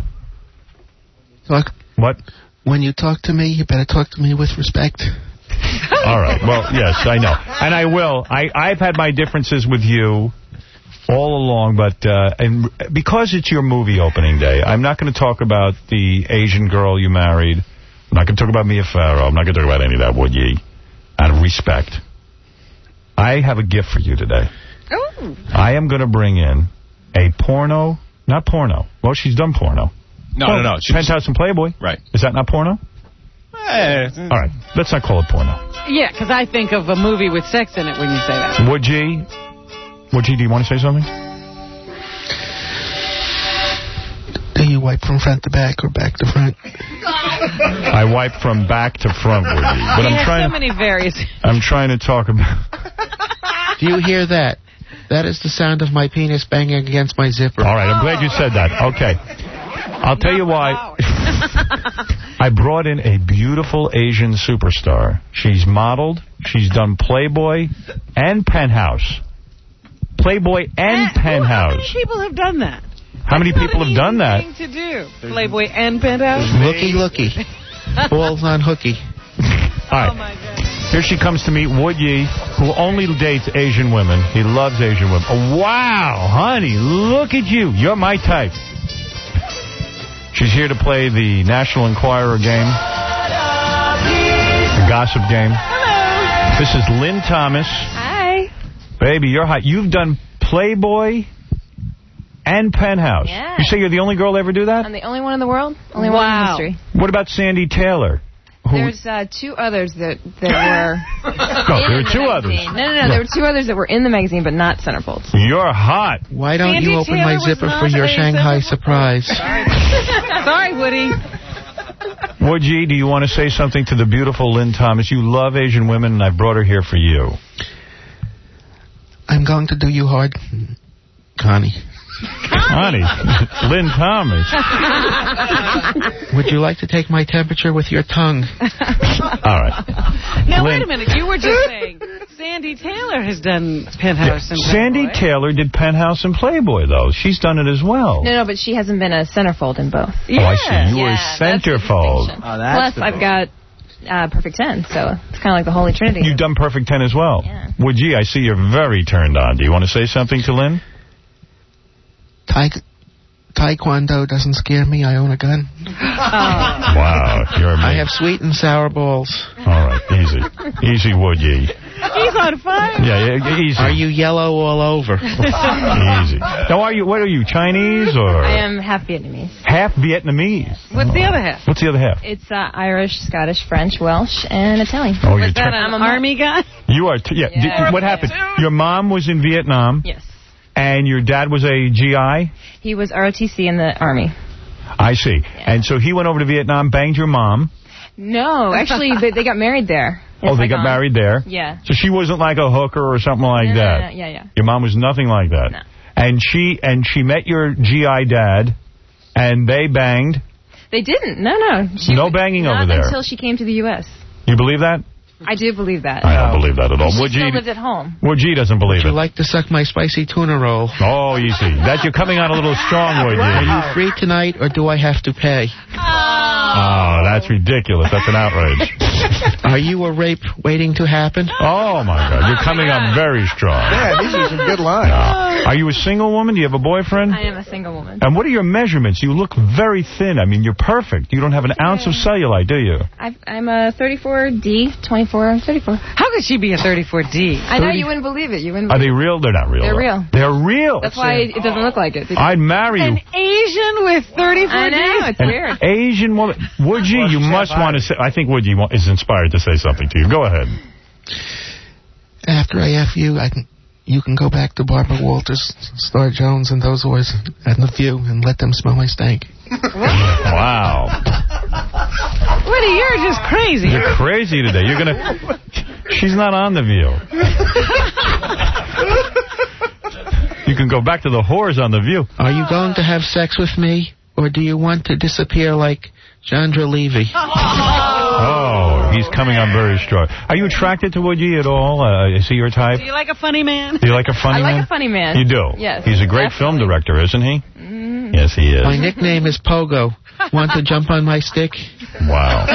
Look, What? when you talk to me, you better talk to me with respect. All right. Well, yes, I know. And I will. I, I've had my differences with you all along, but uh, and because it's your movie opening day, I'm not going to talk about the Asian girl you married. I'm not going to talk about Mia Farrow. I'm not going to talk about any of that, Wood Yee. Out of respect. I have a gift for you today. Oh. I am going to bring in a porno Not porno. Well, she's done porno. No, oh, no, no. She Penthouse and Playboy. Right. Is that not porno? Eh, All right. Let's not call it porno. Yeah, because I think of a movie with sex in it when you say that. Would G? Would G, do you want to say something? Do you wipe from front to back or back to front? I wipe from back to front, Would G. But He I'm has trying. so many various... I'm trying to talk about... Do you hear that? That is the sound of my penis banging against my zipper. All right, I'm glad you said that. Okay. I'll tell you why. I brought in a beautiful Asian superstar. She's modeled. She's done Playboy and Penthouse. Playboy and Uh, Penthouse. How many people have done that? How many That's people not have an done easy that? thing to do. Playboy and Penthouse? Looky, looky. Balls on hooky. All right. Oh, my God. Here she comes to meet Wood Yi, who only dates Asian women. He loves Asian women. Oh, wow, honey, look at you. You're my type. She's here to play the National Enquirer game, the gossip game. Hello. This is Lynn Thomas. Hi. Baby, you're hot. You've done Playboy and Penthouse. Yeah. You say you're the only girl to ever do that? I'm the only one in the world. Only one in Wow. history. What about Sandy Taylor? Who- There's uh, two others that, that were No, in there are the two magazine. others. No, no, no. There were two others that were in the magazine, but not centerfolds. You're hot. Why don't Sandy you open Taylor my was zipper not for your a Shanghai centerfold. surprise? Sorry, Woody. Wood Yi, do you want to say something to the beautiful Lynn Thomas? You love Asian women, and I brought her here for you. I'm going to do you hard, Connie. Connie. Lynn Thomas. Would you like to take my temperature with your tongue? All right. Now, Lynn- wait a minute. You were just saying Sandy Taylor has done Penthouse and Sandy Playboy. Taylor did Penthouse and Playboy, though. She's done it as well. No, no, but she hasn't been a centerfold in both. Oh, I see. You Yeah, were that's the centerfold. distinction. Plus, I've got uh, Perfect ten, so it's kind of like the Holy Trinity. You've done Perfect ten as well. Yeah. Would you? I see you're very turned on. Do you want to say something to Lynn? Tai- Taekwondo doesn't scare me. I own a gun. Wow, you're amazing. I have sweet and sour balls. All right, easy. Easy, Wood Yi. He's on fire. Yeah, yeah, easy. Are you yellow all over? Easy. Now, are you? What are you, Chinese or I am half Vietnamese. half Vietnamese? What's the other half? What's the other half? It's uh, Irish, Scottish, French, Welsh, and Italian. Oh, you're Was that tur- an I'm a army guy? You are. T- yeah. Yeah. Did- what happened? Your mom was in Vietnam. Yes. And your dad was a G I? He was R O T C in the Army. I see. And so he went over to Vietnam, banged your mom. No, actually, they, they got married there. in Oh, they got Saigon. married there? Yeah. So she wasn't like a hooker or something like No, no, that? no, no, yeah, yeah. Your mom was nothing like that? No. And she and she met your G I dad, and they banged. They didn't. No, no. She, No banging not over there. until she came to the U S You believe that? I do believe that. I don't believe that at all. She Would still you? lived at home. Would G doesn't believe Would you it. like to suck my spicy tuna roll? Oh, easy. That you're coming on a little strong, Would Are you? you free tonight, or do I have to pay? Oh, that's ridiculous. That's an outrage. Are you a rape waiting to happen? Oh, my God. You're coming on very strong. Yeah, these are some good lines. Yeah. Are you a single woman? Do you have a boyfriend? I am a single woman. And what are your measurements? You look very thin. I mean, you're perfect. You don't have an ounce of cellulite, do you? I've, I'm a thirty-four D, twenty-four, thirty-four. How could she be a thirty-four D? I know, you wouldn't believe it. You wouldn't Are believe they real? They're not real. They're though. real. They're real. That's why it doesn't look like it. I'd marry you. An Asian with thirty-four I know, Ds? it's An weird. Asian woman. Would you? You must want to say. I think Would you is inspired to say something to you. Go ahead. After I F you, I can, you can go back to Barbara Walters, Star Jones, and those boys at The View and let them smell my stank. Wow. Woody, you're just crazy. You're crazy today. You're gonna. She's not on The View. You can go back to the whores on The View. Are you going to have sex with me, or do you want to disappear like Chandra Levy? Oh, he's coming on very strong. Are you attracted to Woody at all? Uh, is he your type? Do you like a funny man? Do you like a funny I like man? a funny man. You do? Yes. He's a great film director, isn't he? Mm. Yes, he is. My nickname is Pogo. Want to jump on my stick? Wow.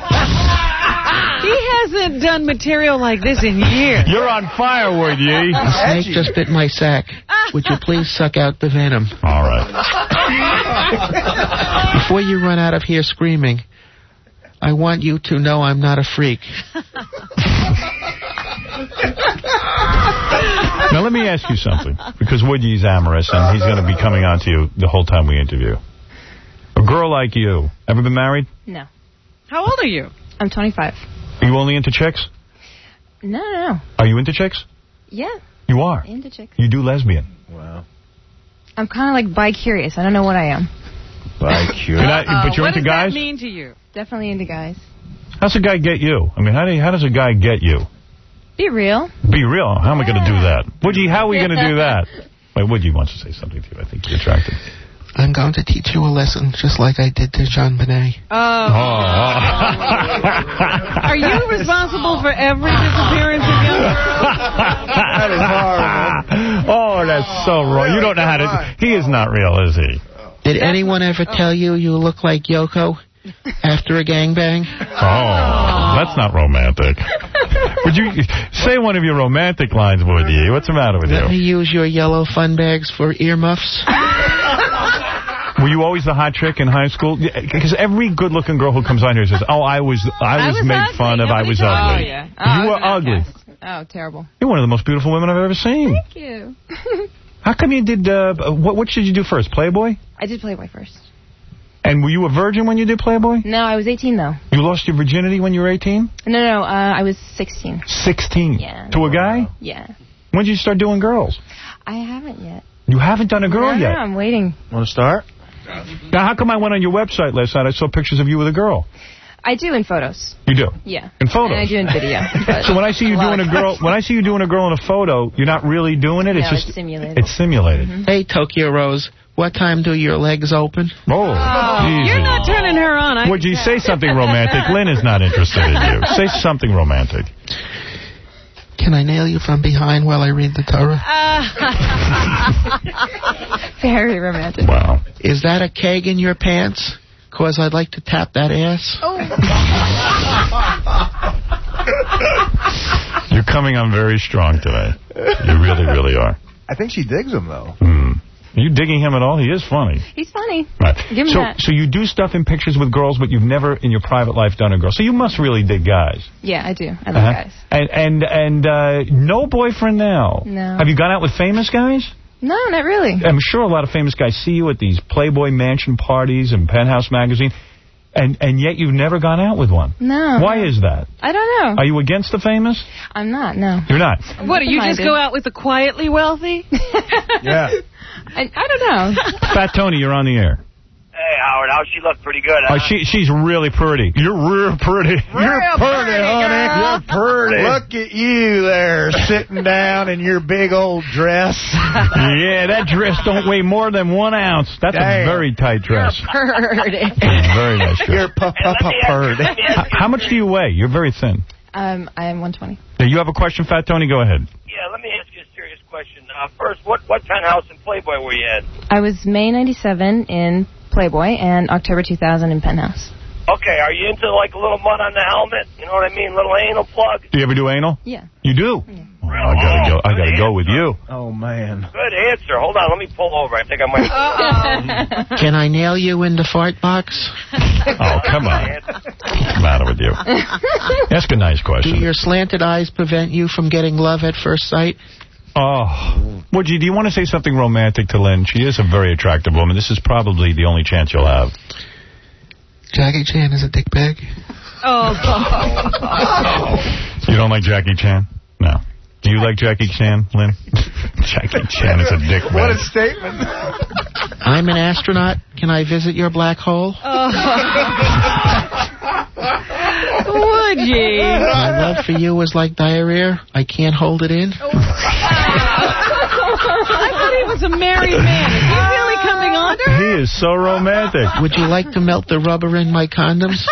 He hasn't done material like this in years. You're on fire, Woody. A snake just bit my sack. Would you please suck out the venom? All right. Before you run out of here screaming, I want you to know I'm not a freak. Now, let me ask you something, because Woodie's amorous, and he's going to be coming on to you the whole time we interview. A girl like you, ever been married? No. How old are you? I'm twenty-five. Are you only into chicks? No, no, no. Are you into chicks? Yeah. You are? Into chicks. You do lesbian? Wow. I'm kind of like bi-curious. I don't know what I am. Bi-curious. Uh-oh. But you're what into guys? What does that mean to you? Definitely into guys. How's a guy get you? I mean, how do you, how does a guy get you? Be real. Be real. How am I going to do that? Woodie, how are we going to do that? Wait, Woodie wants to say something to you. I think you're attracted. I'm going to teach you a lesson, just like I did to Jean Benet. Oh. Are you responsible for every disappearance of young girls? That is horrible. Oh, that's so wrong. You don't know how to... He is not real, is he? Did anyone ever tell you you look like Yoko after a gangbang? Oh, that's not romantic. Would you say one of your romantic lines, Woodie? What's the matter with Let me you? use your yellow fun bags for earmuffs. Were you always the hot chick in high school? Because every good-looking girl who comes on here says, oh, I was I was, I was made ugly. fun of, Nobody I was told ugly. me. Oh, yeah. Oh, You were ugly. Oh, terrible. You're one of the most beautiful women I've ever seen. Thank you. How come you did, uh, what, what did you do first, Playboy? I did Playboy first. And were you a virgin when you did Playboy? No, I was eighteen, though. You lost your virginity when you were eighteen? No, no, uh, I was sixteen. sixteen? Yeah. To a guy? Yeah. When did you start doing girls? I haven't yet. You haven't done a girl no, yet? No, I'm waiting. Want to start? Now, how come I went on your website last night? I saw pictures of you with a girl. I do in photos. You do? Yeah. In photos? And I do in video. So when I see you doing a girl, when I see you doing a girl in a photo, you're not really doing it. It's no, just it's simulated. It's simulated. Mm-hmm. Hey, Tokyo Rose, what time do your legs open? Oh, oh you're not turning her on. I Would you say something romantic? Lynn is not interested in you. Say something romantic. Can I nail you from behind while I read the Torah? Very romantic. Wow. Is that a keg in your pants? Because I'd like to tap that ass. Oh. You're coming on very strong today. You really, really are. I think she digs him, though. Hmm. Are you digging him at all? He is funny. He's funny. Right. Give him so, that. So you do stuff in pictures with girls, but you've never in your private life done a girl. So you must really dig guys. Yeah, I do. I love uh-huh. guys. And and and uh, no boyfriend now. No. Have you gone out with famous guys? No, not really. I'm sure a lot of famous guys see you at these Playboy Mansion parties and Penthouse Magazine, and and yet you've never gone out with one. No. Why is that? I don't know. Are you against the famous? I'm not, no. You're not? What, do you just go out with the quietly wealthy? Yeah. I, I don't know. Fat Tony, you're on the air. Hey, Howard, how's she look? Pretty good, huh? Oh, she, she's really pretty. You're real pretty. Real You're pretty, pretty, honey. girl. You're pretty. Look at you there, sitting down in your big old dress. Yeah, that dress don't weigh more than one ounce. That's Damn. a very tight dress. Pretty. Very nice dress. You're p-p-p-purdy. How, how much do you weigh? You're very thin. Um, I am one twenty. Now, you have a question, Fat Tony? Go ahead. Yeah, let me ask you a serious question. Uh, first, what, what penthouse in Playboy were you at? I was May ninety-seven in Playboy and October two thousand in Penthouse. Okay, are you into, like, a little mud on the helmet? You know what I mean? Little anal plug? Do you ever do anal? Yeah. You do? Yeah. Oh, I gotta go. I gotta go with you. Oh, man. Good answer. Hold on, let me pull over. I think I might... Uh-oh. Can I nail you in the fart box? Oh, come on. What's the matter with you? Ask a nice question. Do your slanted eyes prevent you from getting love at first sight? Oh. Would you, do you want to say something romantic to Lynn? She is a very attractive woman. This is probably the only chance you'll have. Jackie Chan is a dickbag. Oh. You don't like Jackie Chan? No. Do you like Jackie Chan, Lynn? Jackie Chan is a dickbag. What a statement. I'm an astronaut. Can I visit your black hole? Oh. Would you? My love for you is like diarrhea. I can't hold it in. Oh. I thought he was a married man. Is he really coming on to her? He is so romantic. Would you like to melt the rubber in my condoms?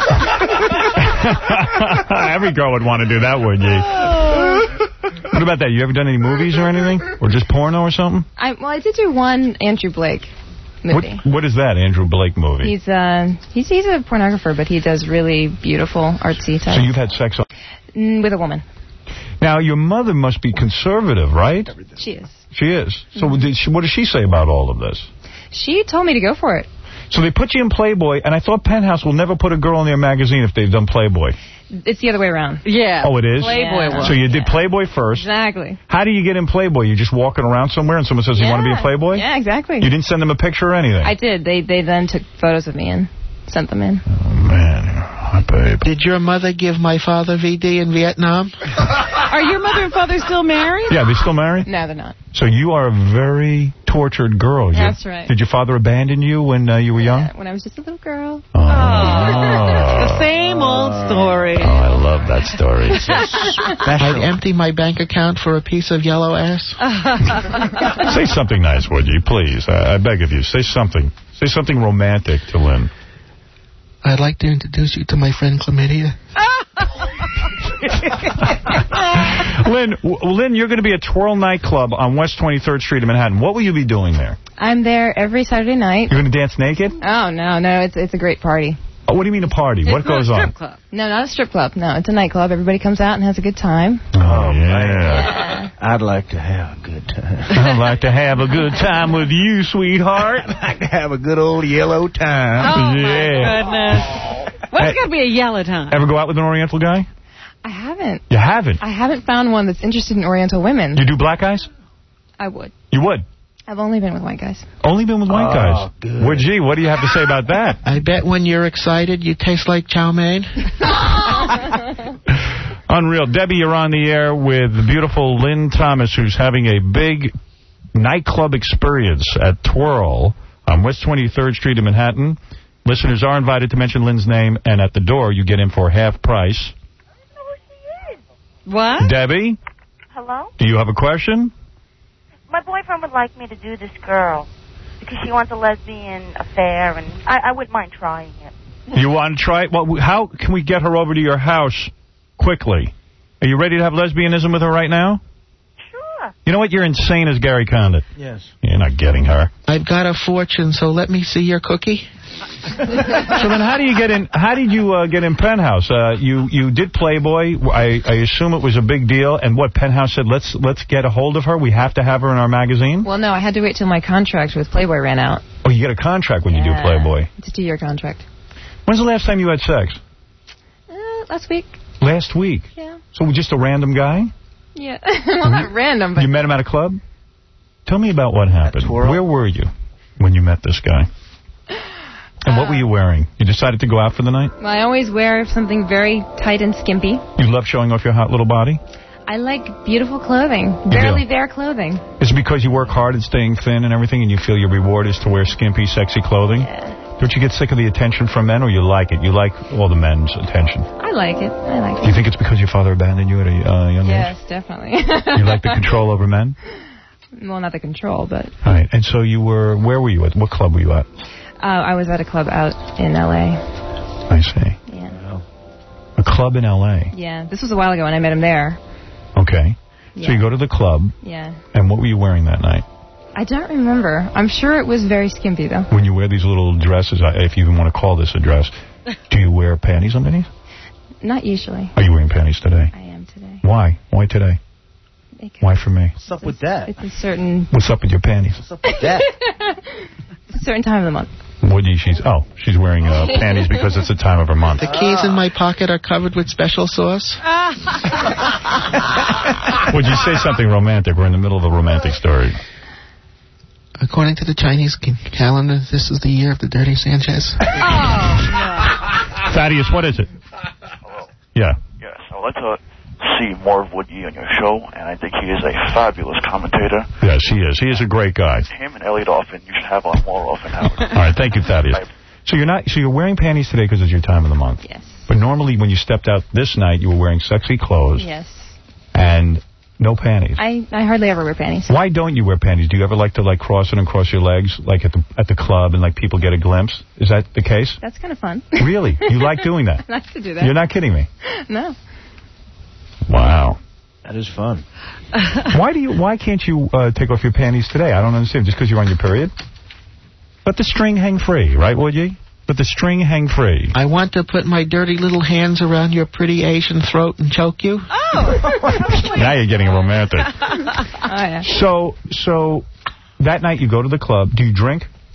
Every girl would want to do that, wouldn't you? Oh. What about that? You ever done any movies or anything? Or just porno or something? I, well, I did do one Andrew Blake movie. What, what is that, Andrew Blake movie? He's uh he's he's a pornographer, but he does really beautiful artsy type. So you've had sex on... Mm, with a woman. Now, your mother must be conservative, right? She is. She is. So did she, what does she say about all of this? She told me to go for it. So they put you in Playboy, and I thought Penthouse will never put a girl in their magazine if they've done Playboy. It's the other way around. Yeah. Oh, it is? Playboy Yeah. one. So you did Yeah. Playboy first. Exactly. How do you get in Playboy? You're just walking around somewhere and someone says, yeah. you want to be a Playboy? Yeah, exactly. You didn't send them a picture or anything? I did. They they then took photos of me and sent them in. Oh, man. Hi, babe. Did your mother give my father V D in Vietnam? Are your mother and father still married? Yeah, they still married? No, they're not. So you are a very tortured girl. That's you, right. Did your father abandon you when uh, you were young? When I was just a little girl. Oh. The same old story. Oh, I love that story. I'd empty my bank account for a piece of yellow ass. Say something nice, would you, please? I, I beg of you. Say something. Say something romantic to Lynn. I'd like to introduce you to my friend Chlamydia. Lynn, w- Lynn, you're going to be at Twirl Nightclub on West twenty-third Street in Manhattan. What will you be doing there? I'm there every Saturday night. You're going to dance naked? Oh, no, no, it's it's a great party. Oh, what do you mean a party? It's what goes not a on? strip club. No, not a strip club. No, it's a nightclub. Everybody comes out and has a good time. Oh, yeah. I'd like to have a good time. I'd like to have a good time with you, sweetheart. I'd like to have a good old yellow time. Oh, yeah. my goodness. What's Hey, going to be a yellow time? Ever go out with an Oriental guy? I haven't. You haven't? I haven't found one that's interested in Oriental women. You do black guys? I would. You would? I've only been with white guys. Only been with white Oh, guys? good. Well, gee, what do you have to say about that? I bet when you're excited, you taste like chow mein. Unreal. Debbie, you're on the air with the beautiful Lynn Thomas, who's having a big nightclub experience at Twirl on West twenty-third Street in Manhattan. Listeners are invited to mention Lynn's name, and at the door, you get in for half price. What? Debbie, Hello? do you have a question? My boyfriend would like me to do this girl because she wants a lesbian affair, and I, I wouldn't mind trying it. You want to try it? Well, how can we get her over to your house quickly? Are you ready to have lesbianism with her right now? Sure. You know what? You're insane as Gary Condit. Yes. You're not getting her. I've got a fortune, so let me see your cookie. So then how do you get in, how did you uh, get in Penthouse? Uh, you you did Playboy. I, I assume it was a big deal. And what, Penthouse said, let's let's get a hold of her. We have to have her in our magazine? Well, no, I had to wait till my contract with Playboy ran out. Oh, you get a contract when yeah. you do Playboy. It's a two-year contract. When's the last time you had sex? Uh, last week. Last week? Yeah. So just a random guy? Yeah. Well, not random, but... You met him at a club? Tell me about what happened. Where were you when you met this guy? And what were you wearing? You decided to go out for the night? Well, I always wear something very tight and skimpy. You love showing off your hot little body? I like beautiful clothing. You Barely do? bare clothing. Is it because you work hard at staying thin and everything and you feel your reward is to wear skimpy, sexy clothing? Yeah. Don't you get sick of the attention from men, or you like it? You like all the men's attention? I like it. I like it. Do you think it's because your father abandoned you at a uh, young Yes, age? definitely. You like the control over men? Well, not the control, but... All right. And so you were, where were you at? What club were you at? Uh, I was at a club out in L A I see. Yeah. A club in L A Yeah, this was a while ago, and I met him there. Okay. Yeah. So you go to the club. Yeah. And what were you wearing that night? I don't remember. I'm sure it was very skimpy, though. When you wear these little dresses, if you even want to call this a dress, do you wear panties underneath? Not usually. Are you wearing panties today? I am today. Why? Why today? Because Why for me? What's up with that? It's a certain... What's up with your panties? What's up with that? It's a certain time of the month. Woody, she's oh, she's wearing uh, panties because it's the time of her month. The keys in my pocket are covered with special sauce. Would you say something romantic? We're in the middle of a romantic story. According to the Chinese calendar, this is the year of the Dirty Sanchez. Oh, no. Thaddeus, what is it? Hello. Yeah. Yes, I'd like to see more of Woody on your show, and I think he is a fabulous commentator. Yes, he is. He is a great guy. Him and Elliot Offen, you should have on more often, Howard. All right, thank you, Thaddeus. So you're not. So you're wearing panties today because it's your time of the month. Yes. But normally, when you stepped out this night, you were wearing sexy clothes. Yes. And no panties. I, I hardly ever wear panties. Why don't you wear panties? Do you ever like to like cross it and cross your legs, like at the at the club, and like people get a glimpse? Is that the case? That's kind of fun. Really? You like doing that? I like to do that. You're not kidding me. No. Wow. That is fun. Why do you? Why can't you uh, take off your panties today? I don't understand. Just because you're on your period? Let the string hang free, right, would you? Let the string hang free. I want to put my dirty little hands around your pretty Asian throat and choke you. Oh. Now you're getting romantic. Oh, yeah. So, so that night you go to the club. Do you drink?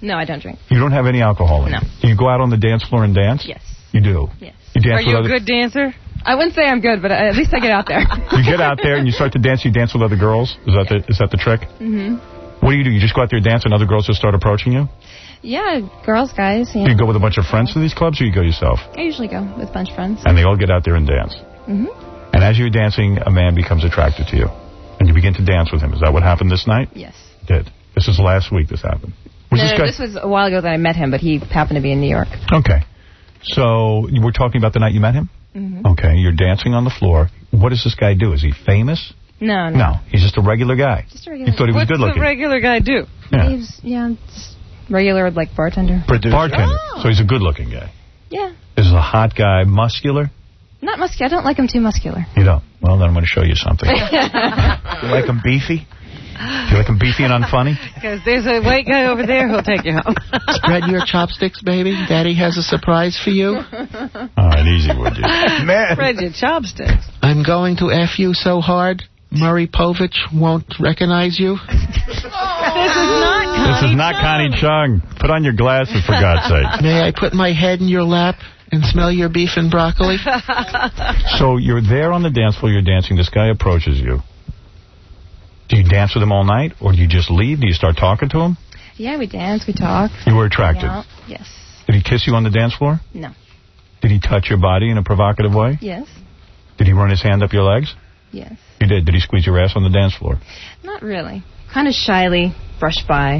No, I don't drink. You don't have any alcohol in No. you? Do you go out on the dance floor and dance? Yes. You do? Yes. You dance Are with you a other... good dancer? I wouldn't say I'm good, but at least I get out there. You get out there and you start to dance. You dance with other girls? Is that the, is that the trick? hmm What do you do? You just go out there and dance and other girls just start approaching you? Yeah, girls, guys. Yeah. Do you go with a bunch of friends to these clubs or you go yourself? I usually go with a bunch of friends. And they all get out there and dance. hmm And as you're dancing, a man becomes attracted to you. And you begin to dance with him. Is that what happened this night? Yes. Did. This is last week this happened. Was no, this no, guy... this was a while ago that I met him, but he happened to be in New York. Okay. So you were talking about the night you met him? Mm-hmm. Okay. You're dancing on the floor. What does this guy do? Is he famous? No, no. No. He's just a regular guy. Just a regular You thought he was What's good looking. the regular guy do? Yeah. He's, yeah, it's regular, like, bartender. Producer. Bartender. Oh. So he's a good looking guy. Yeah. This is a hot guy, muscular? Not muscular. I don't like him too muscular. You don't? Well, then I'm going to show you something. You like him beefy? Do you like him beefy and unfunny? Because there's a white guy over there who'll take you home. Spread your chopsticks, baby. Daddy has a surprise for you. All right, easy, would you? Man. Spread your chopsticks. I'm going to F you so hard, Murray Povich won't recognize you. This is not Connie This is not Chung. Connie Chung. Put on your glasses, for God's sake. May I put my head in your lap and smell your beef and broccoli? So you're there on the dance floor, you're dancing, this guy approaches you. Do you dance with him all night, or do you just leave? Do you start talking to him? Yeah, we dance, we talk. You were attracted? Yeah. Yes. Did he kiss you on the dance floor? No. Did he touch your body in a provocative way? Yes. Did he run his hand up your legs? Yes. You did. Did he squeeze your ass on the dance floor? Not really. Kind of shyly brushed by.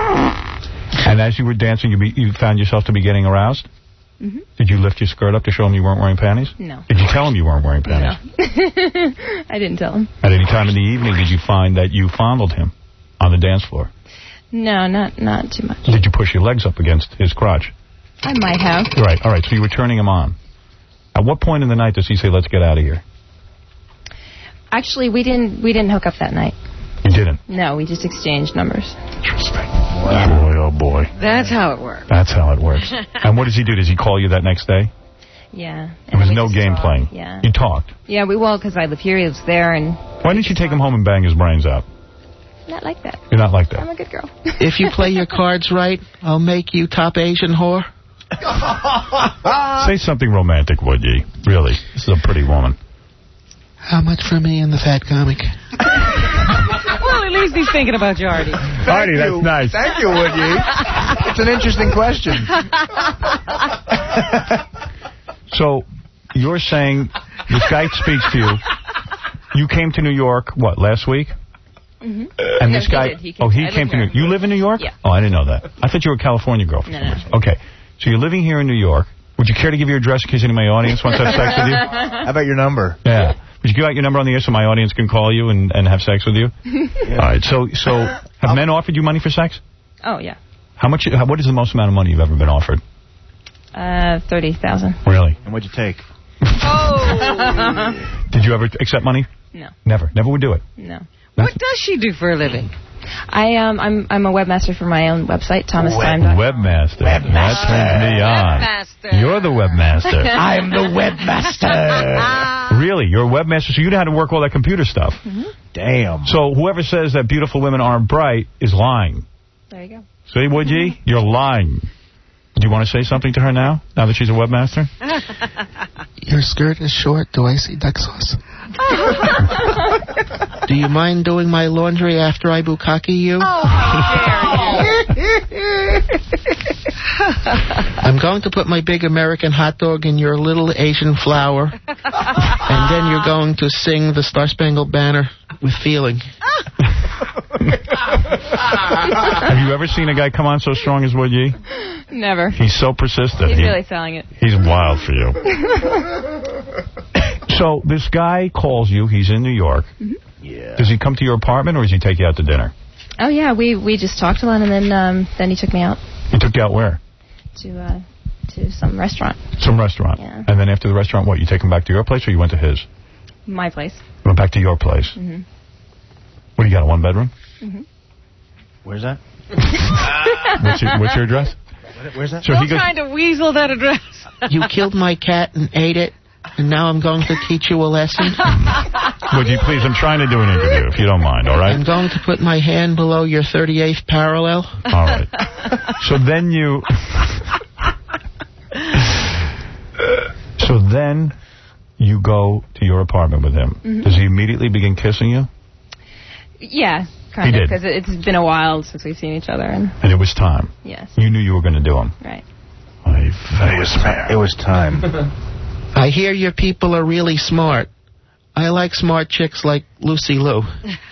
And as you were dancing, you, be, you found yourself to be getting aroused? Mm-hmm. Did you lift your skirt up to show him you weren't wearing panties? No. Did you tell him you weren't wearing panties? No. I didn't tell him. At any time in the evening, did you find that you fondled him on the dance floor? No, not not too much. Did you push your legs up against his crotch? I might have. Right, all right, so you were turning him on. At what point in the night does he say, let's get out of here? Actually, we didn't we didn't hook up that night. You didn't? No, we just exchanged numbers. Interesting. Boy, oh boy. That's how it works. That's how it works. And what does he do? Does he call you that next day? Yeah. There was no game playing. Yeah. You talked. Yeah, we well because I live here. He lives there, and Why didn't you take him home and bang his brains out? not like that. You're not like that. I'm a good girl. If you play your cards right, I'll make you top Asian whore. Say something romantic, would ye? Really. This is a pretty woman. How much for me and the fat comic? Well, at least he's thinking about you, Artie. Artie, that's nice. Thank you, would you? It's an interesting question. So, you're saying this guy speaks to you. You came to New York, what, last week? Mm-hmm. And No, this he guy... did. He came- oh, he I live came to here. New York. You live in New York? Yeah. Oh, I didn't know that. I thought you were a California girl. No, no. Okay. So you're living here in New York. Would you care to give your address in case any of my audience wants to have sex with you? How about your number? Yeah. Would you give out your number on the air so my audience can call you and, and have sex with you? Yeah. All right. So, so have men offered you money for sex? Oh yeah. How much? How, what is the most amount of money you've ever been offered? Uh, thirty thousand. Really? And what'd you take? Oh. Did you ever accept money? No. Never. Never would do it. No. What does she do for a living? I um I'm I'm a webmaster for my own website, thomas time dot com. Webmaster. That turns me on. Webmaster. You're the webmaster. I'm the webmaster. Really? You're a webmaster, so you know how to work all that computer stuff. Mm-hmm. Damn. So whoever says that beautiful women aren't bright is lying. There you go. See, would ye? You're lying. Do you want to say something to her now, now that she's a webmaster? Your skirt is short. Do I see duck sauce? Do you mind doing my laundry after I bukkake you? I'm going to put my big American hot dog in your little Asian flower, and then you're going to sing the Star Spangled Banner with feeling. Have you ever seen a guy come on so strong as Wood Ye? Never. He's so persistent. He's He- really selling it. He's wild for you. So this guy calls you. He's in New York. Mm-hmm. Yeah. Does he come to your apartment, or does he take you out to dinner? Oh yeah, we we just talked a lot, and then um then he took me out He took you out where? to uh to some restaurant, Some restaurant. Yeah. And then after the restaurant, what? You take him back to your place, or you went to his? my place. You went back to your place. Mhm. What do you got? A one bedroom? Mhm. Where's that? What's your, what's your address? Where's that? So Don't he goes. trying to weasel that address. You killed my cat and ate it. and now I'm going to teach you a lesson. Would you please? I'm trying to do an interview, if you don't mind, all right? I'm going to put my hand below your thirty-eighth parallel. All right. So then you... So then you go to your apartment with him. Mhm. Does he immediately begin kissing you? Yeah, He kind of, did. because it's been a while since we've seen each other. And And it was time. yes, You knew you were going to do him. right. It was, it was time. I hear your people are really smart. I like smart chicks like Lucy Liu.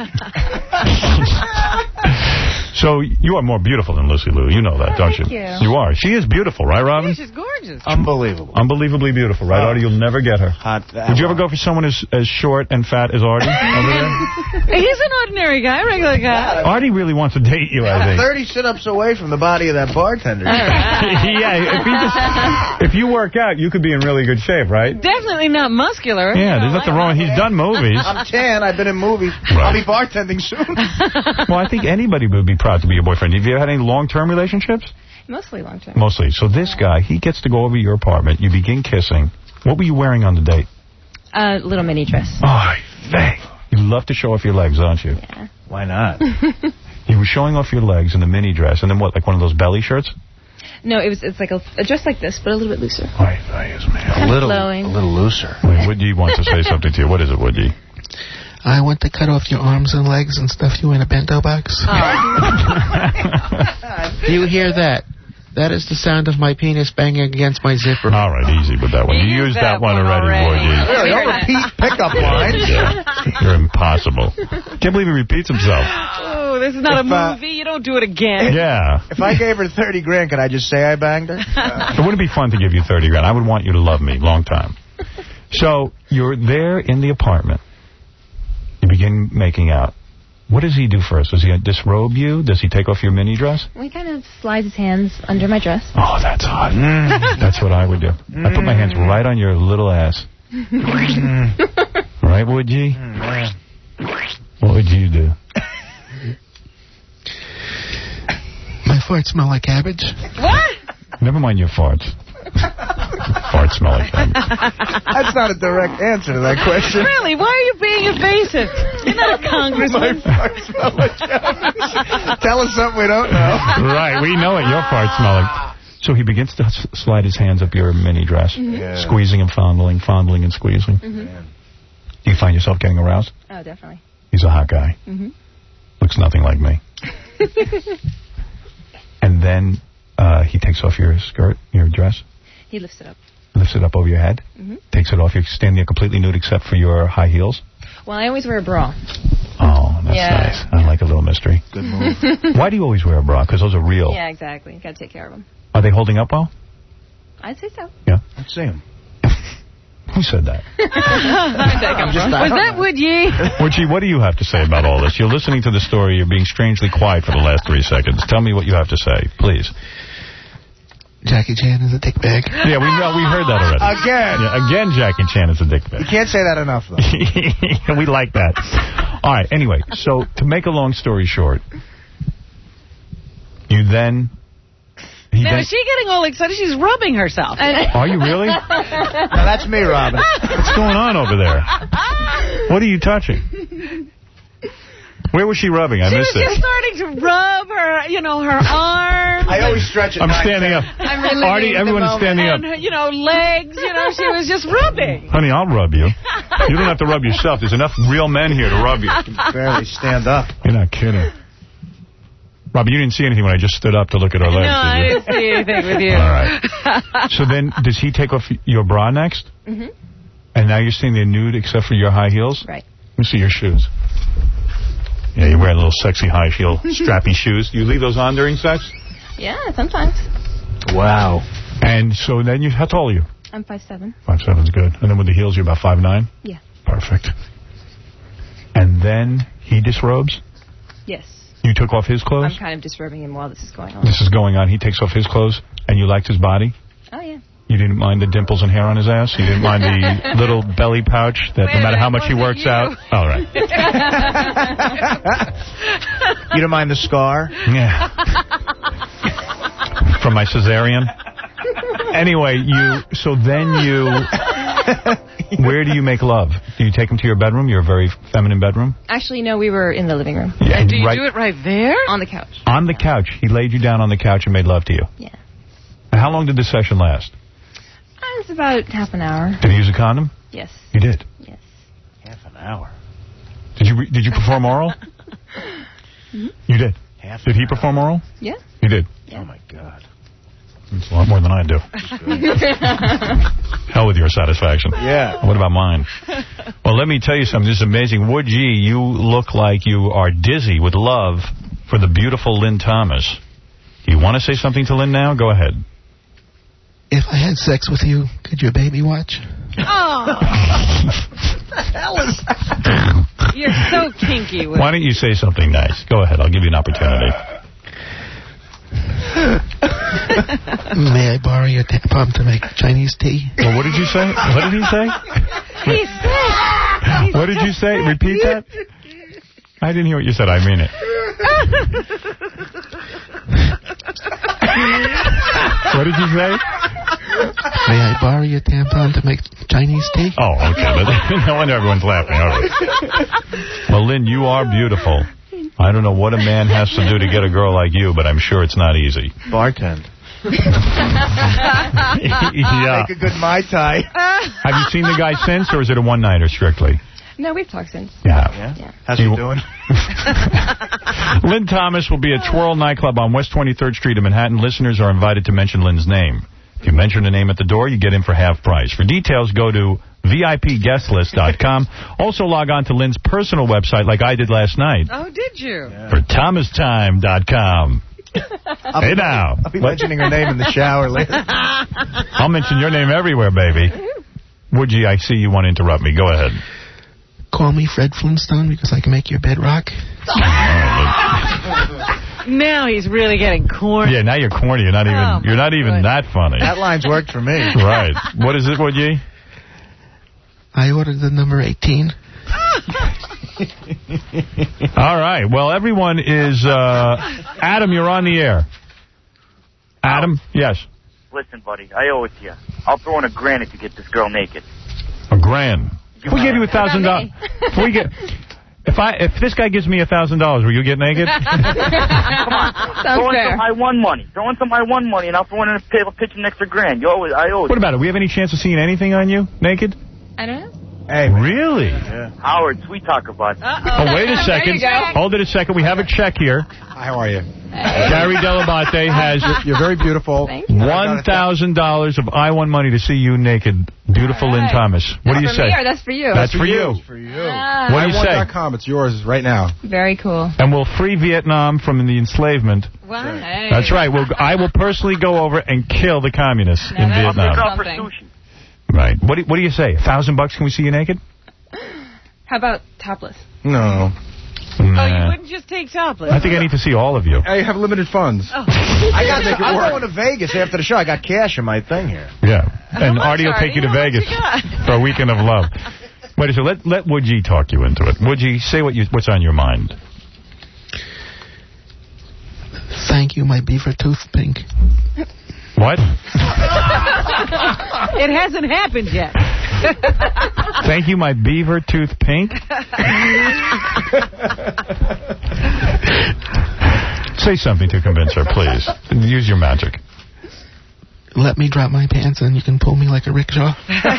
So you are more beautiful than Lucy Liu. You know that, don't you? thank you. You are. She is beautiful, right, Robin? She's gorgeous. Unbelievable. Unbelievably beautiful, right, Oh. Artie? You'll never get her. Hot. Would you ever go for someone as, as short and fat as Artie over there? He's an ordinary guy, regular guy. Artie really wants to date you, I think. thirty sit-ups away from the body of that bartender. Yeah, if, he just, if you work out, you could be in really good shape, right? Definitely not muscular. Yeah, there's nothing wrong. He's done movies. I'm tan. I've been in movies. Right. I'll be bartending soon. Well, I think anybody would be proud to be your boyfriend. Have you ever had any long-term relationships? Mostly long term. Mostly. So this guy, he gets to go over to your apartment. You begin kissing. What were you wearing on the date? A little mini dress. Oh, thank. You love to show off your legs, don't you? Yeah. Why not? You were showing off your legs in the mini dress, and then what, like one of those belly shirts? No, it was it's like a, a dress like this, but a little bit looser. Right, right, yes, man. Kind A of little, flowing. a little looser. Wait, Woody wants to say something to you. What is it, Woody? I want to cut off your arms and legs and stuff you in a bento box. Do you hear that? That is the sound of my penis banging against my zipper. All right, easy with that one. You He used used that, that one one already, already. Woody. Really, don't repeat pickup lines. Yeah. You're impossible. Can't believe he repeats himself. Oh, this is not If, a uh, movie. You don't do it again. Yeah. If I gave her thirty grand, could I just say I banged her? It wouldn't be fun to give you thirty grand. I would want you to love me long time. So you're there in the apartment. You begin making out. What does he do first? Does he disrobe you? Does he take off your mini dress? Well, he kind of slides his hands under my dress. Oh, that's hot. That's what I would do. I put my hands right on your little ass. Right, would you? What would you do? My farts smell like cabbage. What? Never mind your farts. Farts smell like cabbage. That's not a direct answer to that question. Really? Why are you being evasive? You're not a congressman. My farts smell like cabbage. Tell us something we don't know. Right, we know it. Your farts smell like... So he begins to s- slide his hands up your mini dress, Yeah. squeezing and fondling, fondling and squeezing. Mm-hmm. Do you find yourself getting aroused? Oh, definitely. He's a hot guy. Mm-hmm. Looks nothing like me. And then uh, he takes off your skirt, your dress, He lifts it up. lifts it up over your head, Mm-hmm. takes it off. You're standing there completely nude except for your high heels. Well, I always wear a bra. Oh, that's Yeah. nice. I like a little mystery. Good move. Why do you always wear a bra? Because those are real. Yeah, exactly. You got to take care of them. Are they holding up well? I'd say so. Yeah. Let's see him. Who said that? I'm just, Was that Woody? Woody, what do you have to say about all this? You're listening to the story. You're being strangely quiet for the last three seconds. Tell me what you have to say, please. Jackie Chan is a dick bag. Yeah, we know, we heard that already. Again. Yeah, again, Jackie Chan is a dick bag. You can't say that enough, though. We like that. All right, anyway, so to make a long story short, you then... He Now, then is she getting all excited? She's rubbing herself. are you really? Now, that's me, Robin. What's going on over there? What are you touching? Where was she rubbing? I She was missed just it. starting to rub her, you know, her arms. I always stretch it. I'm nine standing up. seconds. I'm reliving Artie, the everyone's moment. standing up. And her, you know, legs, you know, she was just rubbing. Honey, I'll rub you. You don't have to rub yourself. There's enough real men here to rub you. Barely stand up. You're not kidding. Robin, you didn't see anything when I just stood up to look at her legs, No, I did you? didn't see anything with you. All right. So then, does he take off your bra next? Mm-hmm. And now you're standing there nude except for your high heels? Right. Let me see your shoes. Yeah, you're wearing little sexy high heel, strappy shoes. Do you leave those on during sex? Yeah, sometimes. Wow. And so then you, how tall are you? I'm five seven. Five seven's good. And then with the heels, you're about five nine? Yeah. Perfect. And then he disrobes? Yes. You took off his clothes? I'm kind of disrobing him while this is going on. This is going on. He takes off his clothes, and you liked his body? Oh, yeah. You didn't mind the dimples and hair on his ass? You didn't mind the little belly pouch that no matter how much he works out? All right. You don't mind the scar? Yeah. From my cesarean? Anyway, you, so then you, Where do you make love? Do you take him to your bedroom, your very feminine bedroom? Actually, no, we were in the living room. Yeah, And do you right- do it right there? On the couch. On the couch. He laid you down on the couch and made love to you? Yeah. And how long did this session last? Uh, It's about half an hour. Did he use a condom? Yes. You did? Yes. Half an hour. Did you re- did you perform oral? Mhm. You did. Half Did he perform oral? Yeah. You did. Oh, my God. It's a lot more than I do. Hell with your satisfaction. Yeah. What about mine? Well, let me tell you something. This is amazing. Wood G, you look like you are dizzy with love for the beautiful Lynn Thomas. Do you want to say something to Lynn now? Go ahead. If I had sex with you, could your baby watch? Oh. the hell is You're so kinky. With Why don't you say something nice? Go ahead. I'll give you an opportunity. May I borrow your tampon to make Chinese tea? Well, what did you say? What did he say? He said. What did you say? Repeat that. I didn't hear what you said. I mean it. What did you say? May I borrow your tampon to make Chinese tea? Oh, okay. No wonder everyone's laughing. All right. Well, Lynn, you are beautiful. I don't know what a man has to do to get a girl like you, but I'm sure it's not easy. Bartend. Yeah. Make a good Mai Tai. Have you seen the guy since, or is it a one-nighter strictly? No, we've talked since. Yeah. Yeah. How's he doing? Lynn Thomas will be at Twirl Nightclub on West twenty-third Street in Manhattan. Listeners are invited to mention Lynn's name. If you mention the name at the door, you get in for half price. For details, go to V I P guest list dot com. Also log on to Lynn's personal website like I did last night Oh, did you? Yeah. for thomas time dot com. Hey now. I'll be mentioning her name in the shower later. I'll mention your name everywhere, baby. Woodgie, I see you want to interrupt me. Go ahead. Call me Fred Flintstone because I can make your bed rock. Now he's really getting corny. Yeah, now you're corny. You're not even. Oh, you're not even that funny. That line's worked for me. Right. What is it, Woodgie? I ordered the number eighteen. All right. Well, everyone is... Uh, Adam, you're on the air. Adam? Yes. Listen, buddy, I owe it to you. I'll throw in a grand if you get this girl naked. A grand. If we give you a thousand dollars... If we get... If I if this guy gives me a thousand dollars, will you get naked? Come on. Throw in fair. some I won money. Throw in some I won money, and I'll throw in a table pitch an extra grand. You owe it. I owe it. What about it? We have any chance of seeing anything on you naked? I don't know. Hey, really? Yeah. Howard, sweet talker, bud. Oh, wait a second. you go. Hold it a second. We have a check here. Hi, how are you? Gary Delabate has You're very beautiful. Thank you. one thousand dollars of I won money to see you naked. Beautiful Lynn right. Thomas. What do you for say? me or that's for you? That's for you. For you. Ah, What do you I want say? dot com. It's yours right now. very cool. And we'll free Vietnam from the enslavement. Wow. Hey. That's right. We'll, I will personally go over and kill the communists Now in that's I'll take Vietnam. off for Something. sushi. Right. What do, what do you say? A thousand bucks? Can we see you naked? How about topless? No. Oh, you Nah. wouldn't just take topless. I think I need to see all of you. I have limited funds. Oh. I got Make it I'm work. going to Vegas after the show. I got cash in my thing here. Yeah. And much, Artie will take you to Artie? How much Vegas you got? for a weekend of love. Wait a second. Let, let Woodgie talk you into it. Woodgie, say what you, what's on your mind. Thank you, my beaver tooth pink. What? It hasn't happened yet. Thank you, my beaver tooth pink. Say something to convince her, please. Use your magic. Let me drop my pants and you can pull me like a rickshaw.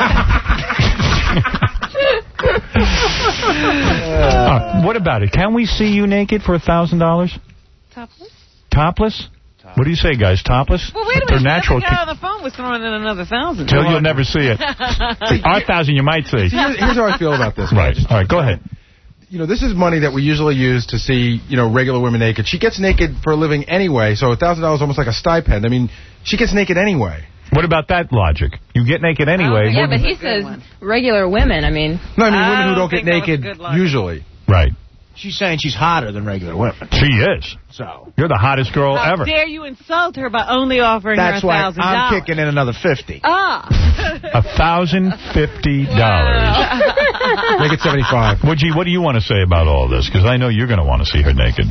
Uh, what about it? Can we see you naked for a thousand dollars? Topless? Topless? What do you say, guys? Topless? Well, wait a They're minute. natural. The guy on the phone was throwing in another thousand. Till you'll never see it. Our thousand you might see. See, here's, here's how I feel about this. Right. All right, go ahead. You know, this is money that we usually use to see, you know, regular women naked. She gets naked for a living anyway, so a thousand dollars is almost like a stipend. I mean, she gets naked anyway. What about that logic? You get naked anyway. Yeah, What- but he says regular women. I mean, No, I mean, I women who don't don't get think that was naked good logic. usually. Right. She's saying she's hotter than regular women. She is. So You're the hottest girl How ever. dare you insult her by only offering that's her a why thousand I'm dollars? kicking in another fifty. Ah. A thousand fifty dollars. Make it seventy-five. Woodgie, what do you want to say about all this? Because I know you're going to want to see her naked.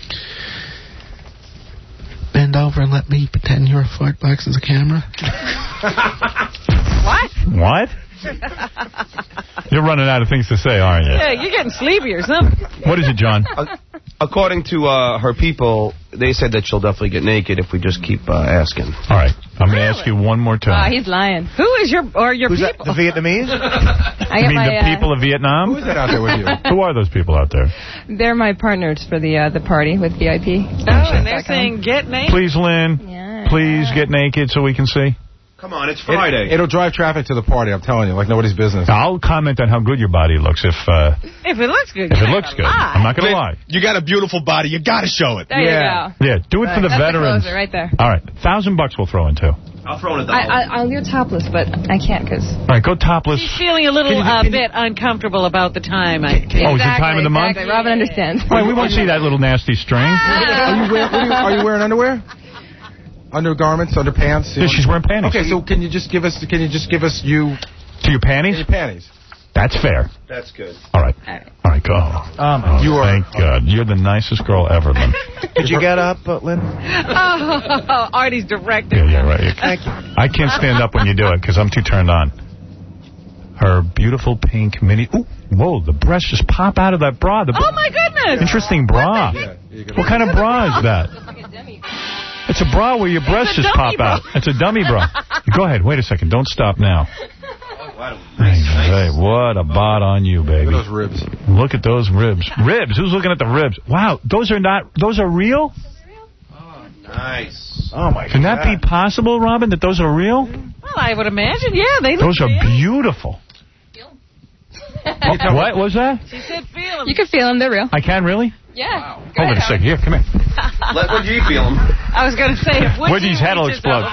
Bend over and let me pretend your fart box is a camera. What? What? You're running out of things to say, aren't you? Yeah, you're getting sleepy or something. What is it, John? Uh, according to uh, her people, they said that she'll definitely get naked if we just keep uh, asking. All right. I'm going to ask you one more Oh, time. he's lying. Who is your or your Who's people? that, the Vietnamese? I You got mean my, the uh, people of Vietnam? Who is that out there with you? Who are those people out there? They're my partners for the uh, the party with V I P. Oh, and they're saying get naked. Please, Lynn, Yeah. please get naked so we can see. Come on, it's Friday. It, it'll drive traffic to the party, I'm telling you, like nobody's business. I'll comment on how good your body looks if uh, If it looks good. if it looks good. I'm not going to lie. You got a beautiful body. You got to show it. There Yeah. you go. Yeah, do it for the That's veterans. The closer right there. All right, thousand bucks we'll throw in too. I'll throw in a I, dollar. I, I'll go topless, but I can't because. All right, go topless. She's feeling a little Can you- uh, can you- bit uncomfortable about the time. I think. Oh, is it time of the month? Exactly. Robin understands. Wait, we won't see that little nasty string. Are you, wear, what are, you, are you wearing underwear? Undergarments, underpants? Yeah, she's wearing panties. Okay, so can you just give us? Can you just give us you? To your panties? Your panties. That's fair. That's good. All right. All right, go. Oh, you are- thank God. You're the nicest girl ever, Lynn. Did you get up, uh, Lynn? Oh, Artie's directing. Yeah, yeah, right. Thank you. I can't stand up when you do it because I'm too turned on. Her beautiful pink mini. Ooh, whoa, the breasts just pop out of that bra. The Oh, my goodness. Interesting bra. What kind of bra is that? It's a bra where your breasts a just dummy pop bra. out. It's a dummy bra. Go ahead. Wait a second. Don't stop now. Hey, what a bod on you, baby. Look at those ribs. Look at those ribs. Ribs. Who's looking at the ribs? Wow, those are not. Those are real? Nice. Oh, my Can God. that be possible, Robin, that those are real? Well, I would imagine, yeah, they look Those are real. beautiful. What was that? She said feel 'em. You can feel them. They're real. I can really? Yeah. Go Hold it ahead, a second. Here, come here. Let Woodgie feel him. I was going to say, if Woodie's head will explode.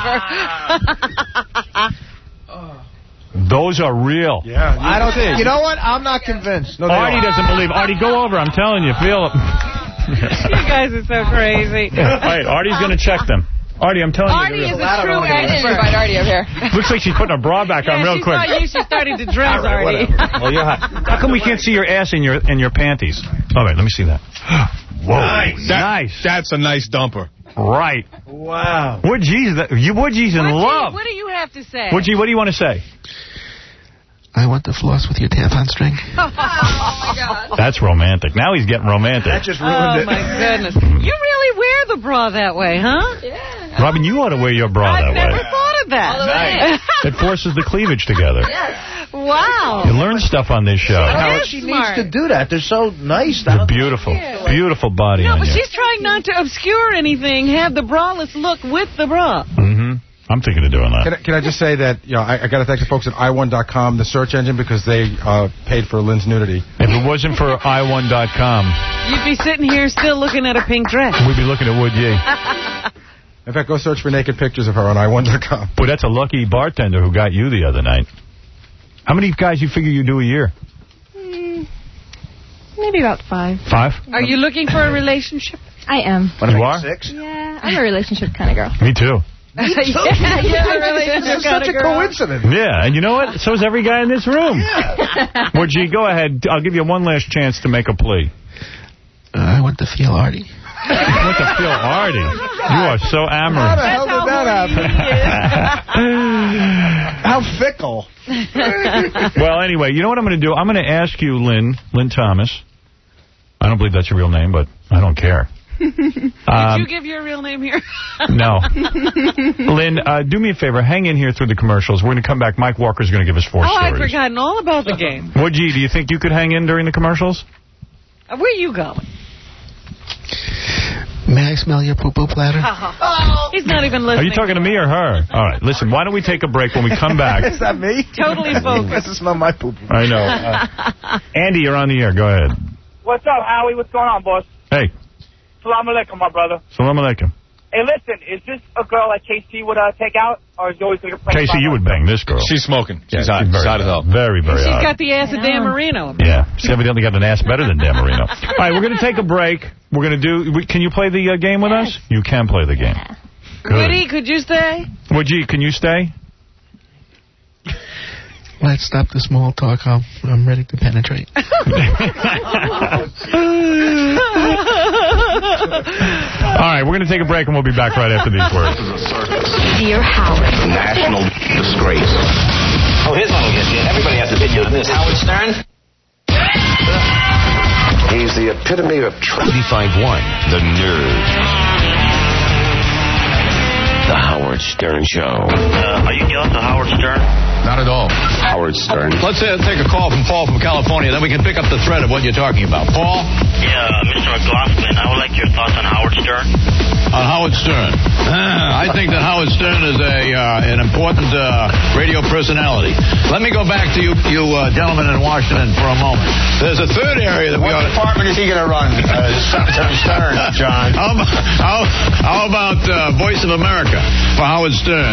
Those are real. Yeah, I don't think. You know what? I'm not convinced. No, they Artie aren't. doesn't believe. Artie, go over. I'm telling you. Feel it. You guys are so crazy. All right, Artie's going to check them. Artie, I'm telling Artie you. is a true I didn't expert. invite Artie over here. Looks like she's putting her bra back on Yeah, real she quick. saw you. She started to dress, All right, Artie. whatever. Well, you're hot. How come we can't see your ass in your in your panties? All right, let me see that. Whoa, Nice. That- nice. That's a nice dumper. Right. Wow. Woodgie's, you Woodgie's in Woodgie, love. what do you have to say? Woodgie, what do you want to say? I want to floss with your tampon string. Oh, my God. That's romantic. Now he's getting romantic. That just Oh, ruined it. my goodness. You really wear the bra that way, huh? Yeah. Robin, you ought to wear your bra I that never way. thought of that. All the way. It forces the cleavage together. Wow. You learn stuff on this show. How is she smart. needs to do that. They're so nice. You're beautiful. Beautiful body No, on but you. she's trying not to obscure anything, have the braless look with the bra. Mm-hmm. I'm thinking of doing that. Can I, can I just say that, you know, I, I got to thank the folks at i one dot com, the search engine, because they uh, paid for Lynn's nudity. If it wasn't for i one dot com, You'd be sitting here still looking at a pink dress. we'd be looking at Woodie. In fact, go search for naked pictures of her on i one dot com. Boy, that's a lucky bartender who got you the other night. How many guys you figure you do a year? Mm, maybe about five. Five? Are you looking for a relationship? I am. You are? Six? Yeah, I'm a relationship kind of girl. Me too. yeah, you're a relationship This is kind such of a girl. coincidence. Yeah, and you know what? So is every guy in this room. Woodgie, go ahead. I'll give you one last chance to make a plea. Uh, I want to feel Artie. You want to feel Artie. You are so How the amorous. hell did that happen? How fickle. Well, anyway, you know what I'm going to do? I'm going to ask you, Lynn, Lynn Thomas. I don't believe that's your real name, but I don't care. Did Um, you give your real name here? no. Lynn, uh, do me a favor. Hang in here through the commercials. We're going to come back. Mike Walker's going to give us four Oh, I'd stories. forgotten all about the game. Woodgie, do you think you could hang in during the commercials? Uh, Where you going? May I smell your poo-poo platter? Oh, he's not even Are listening. you talking to me or her? All right, listen, why don't we take a break when we come back? Is that me? Totally focused. This is not my poop. I know. Uh, Andy, you're on the air. Go ahead. What's up, Howie? What's going on, boss? Hey, Salam alaikum, my brother. salam alaikum. Hey, listen, is this a girl that K C would uh, take out, or is he always going to play? Casey, you would bang this girl. She's smoking. Yeah, She's hot. very, She's hot as hell. Very, very She's hot. got the ass of Dan Marino. Yeah, she's evidently got an ass better than Dan Marino. All right, we're going to take a break. We're going to do... we- Can you play the uh, game with us? You can play the game. Good. Woody, could you stay? Woodgie, can you stay? Let's stop the small talk. I'm, I'm ready to penetrate. All right, we're going to take a break, and we'll be back right after these words. This is a circus. Dear Howard. National disgrace. Oh, here's one we'll get you. Everybody of this. Howard Stern? He's the epitome of twenty-five one. The Nerve. The Howard Stern Show. Uh, are you jealous of Howard Stern? Not at all. Howard Stern. Let's uh, take a call from Paul from California, then we can pick up the thread of what you're talking about. Paul? Yeah, Mister McLaughlin, I would like your thoughts on Howard Stern. On Howard Stern. Ah, I think that Howard Stern is a uh, an important uh, radio personality. Let me go back to you, you uh, gentlemen in Washington for a moment. There's a third area that we ought to... What department is he going to run, uh, Stern, John? How, how, how about uh, Voice of America for Howard Stern?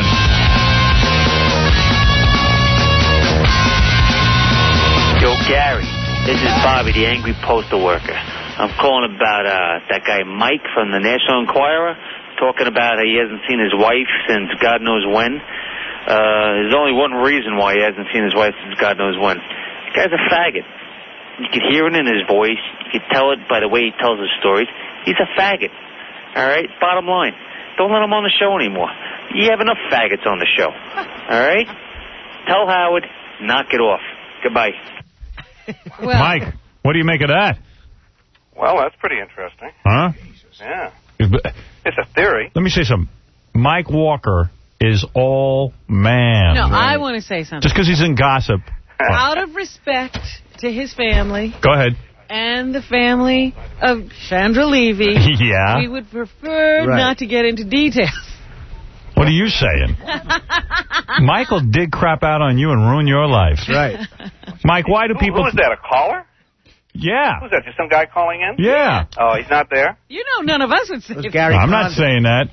Yo, Gary, this is Bobby, the angry postal worker. I'm calling about uh, that guy Mike from the National Enquirer, talking about how he hasn't seen his wife since God knows when. Uh, there's only one reason why he hasn't seen his wife since God knows when. The guy's a faggot. You could hear it in his voice. You could tell it by the way he tells his stories. He's a faggot. All right? Bottom line. Don't let him on the show anymore. You have enough faggots on the show. All right? Tell Howard, knock it off. Goodbye. Well, Mike, what do you make of that? Well, that's pretty interesting. Huh? Yeah. It's a theory. Let me say something. Mike Walker is all man. No, I want to say something. Just because he's in gossip. Out of respect to his family. Go ahead. And the family of Chandra Levy. Yeah. We would prefer Right. not to get into details. What are you saying? Michael did crap out on you and ruin your life. Right. Mike, why do Who, people... who is that, a caller? Yeah. Who's that, just some guy calling in? Yeah. Oh, he's not there? You know, none of us would say that. No, I'm not saying that.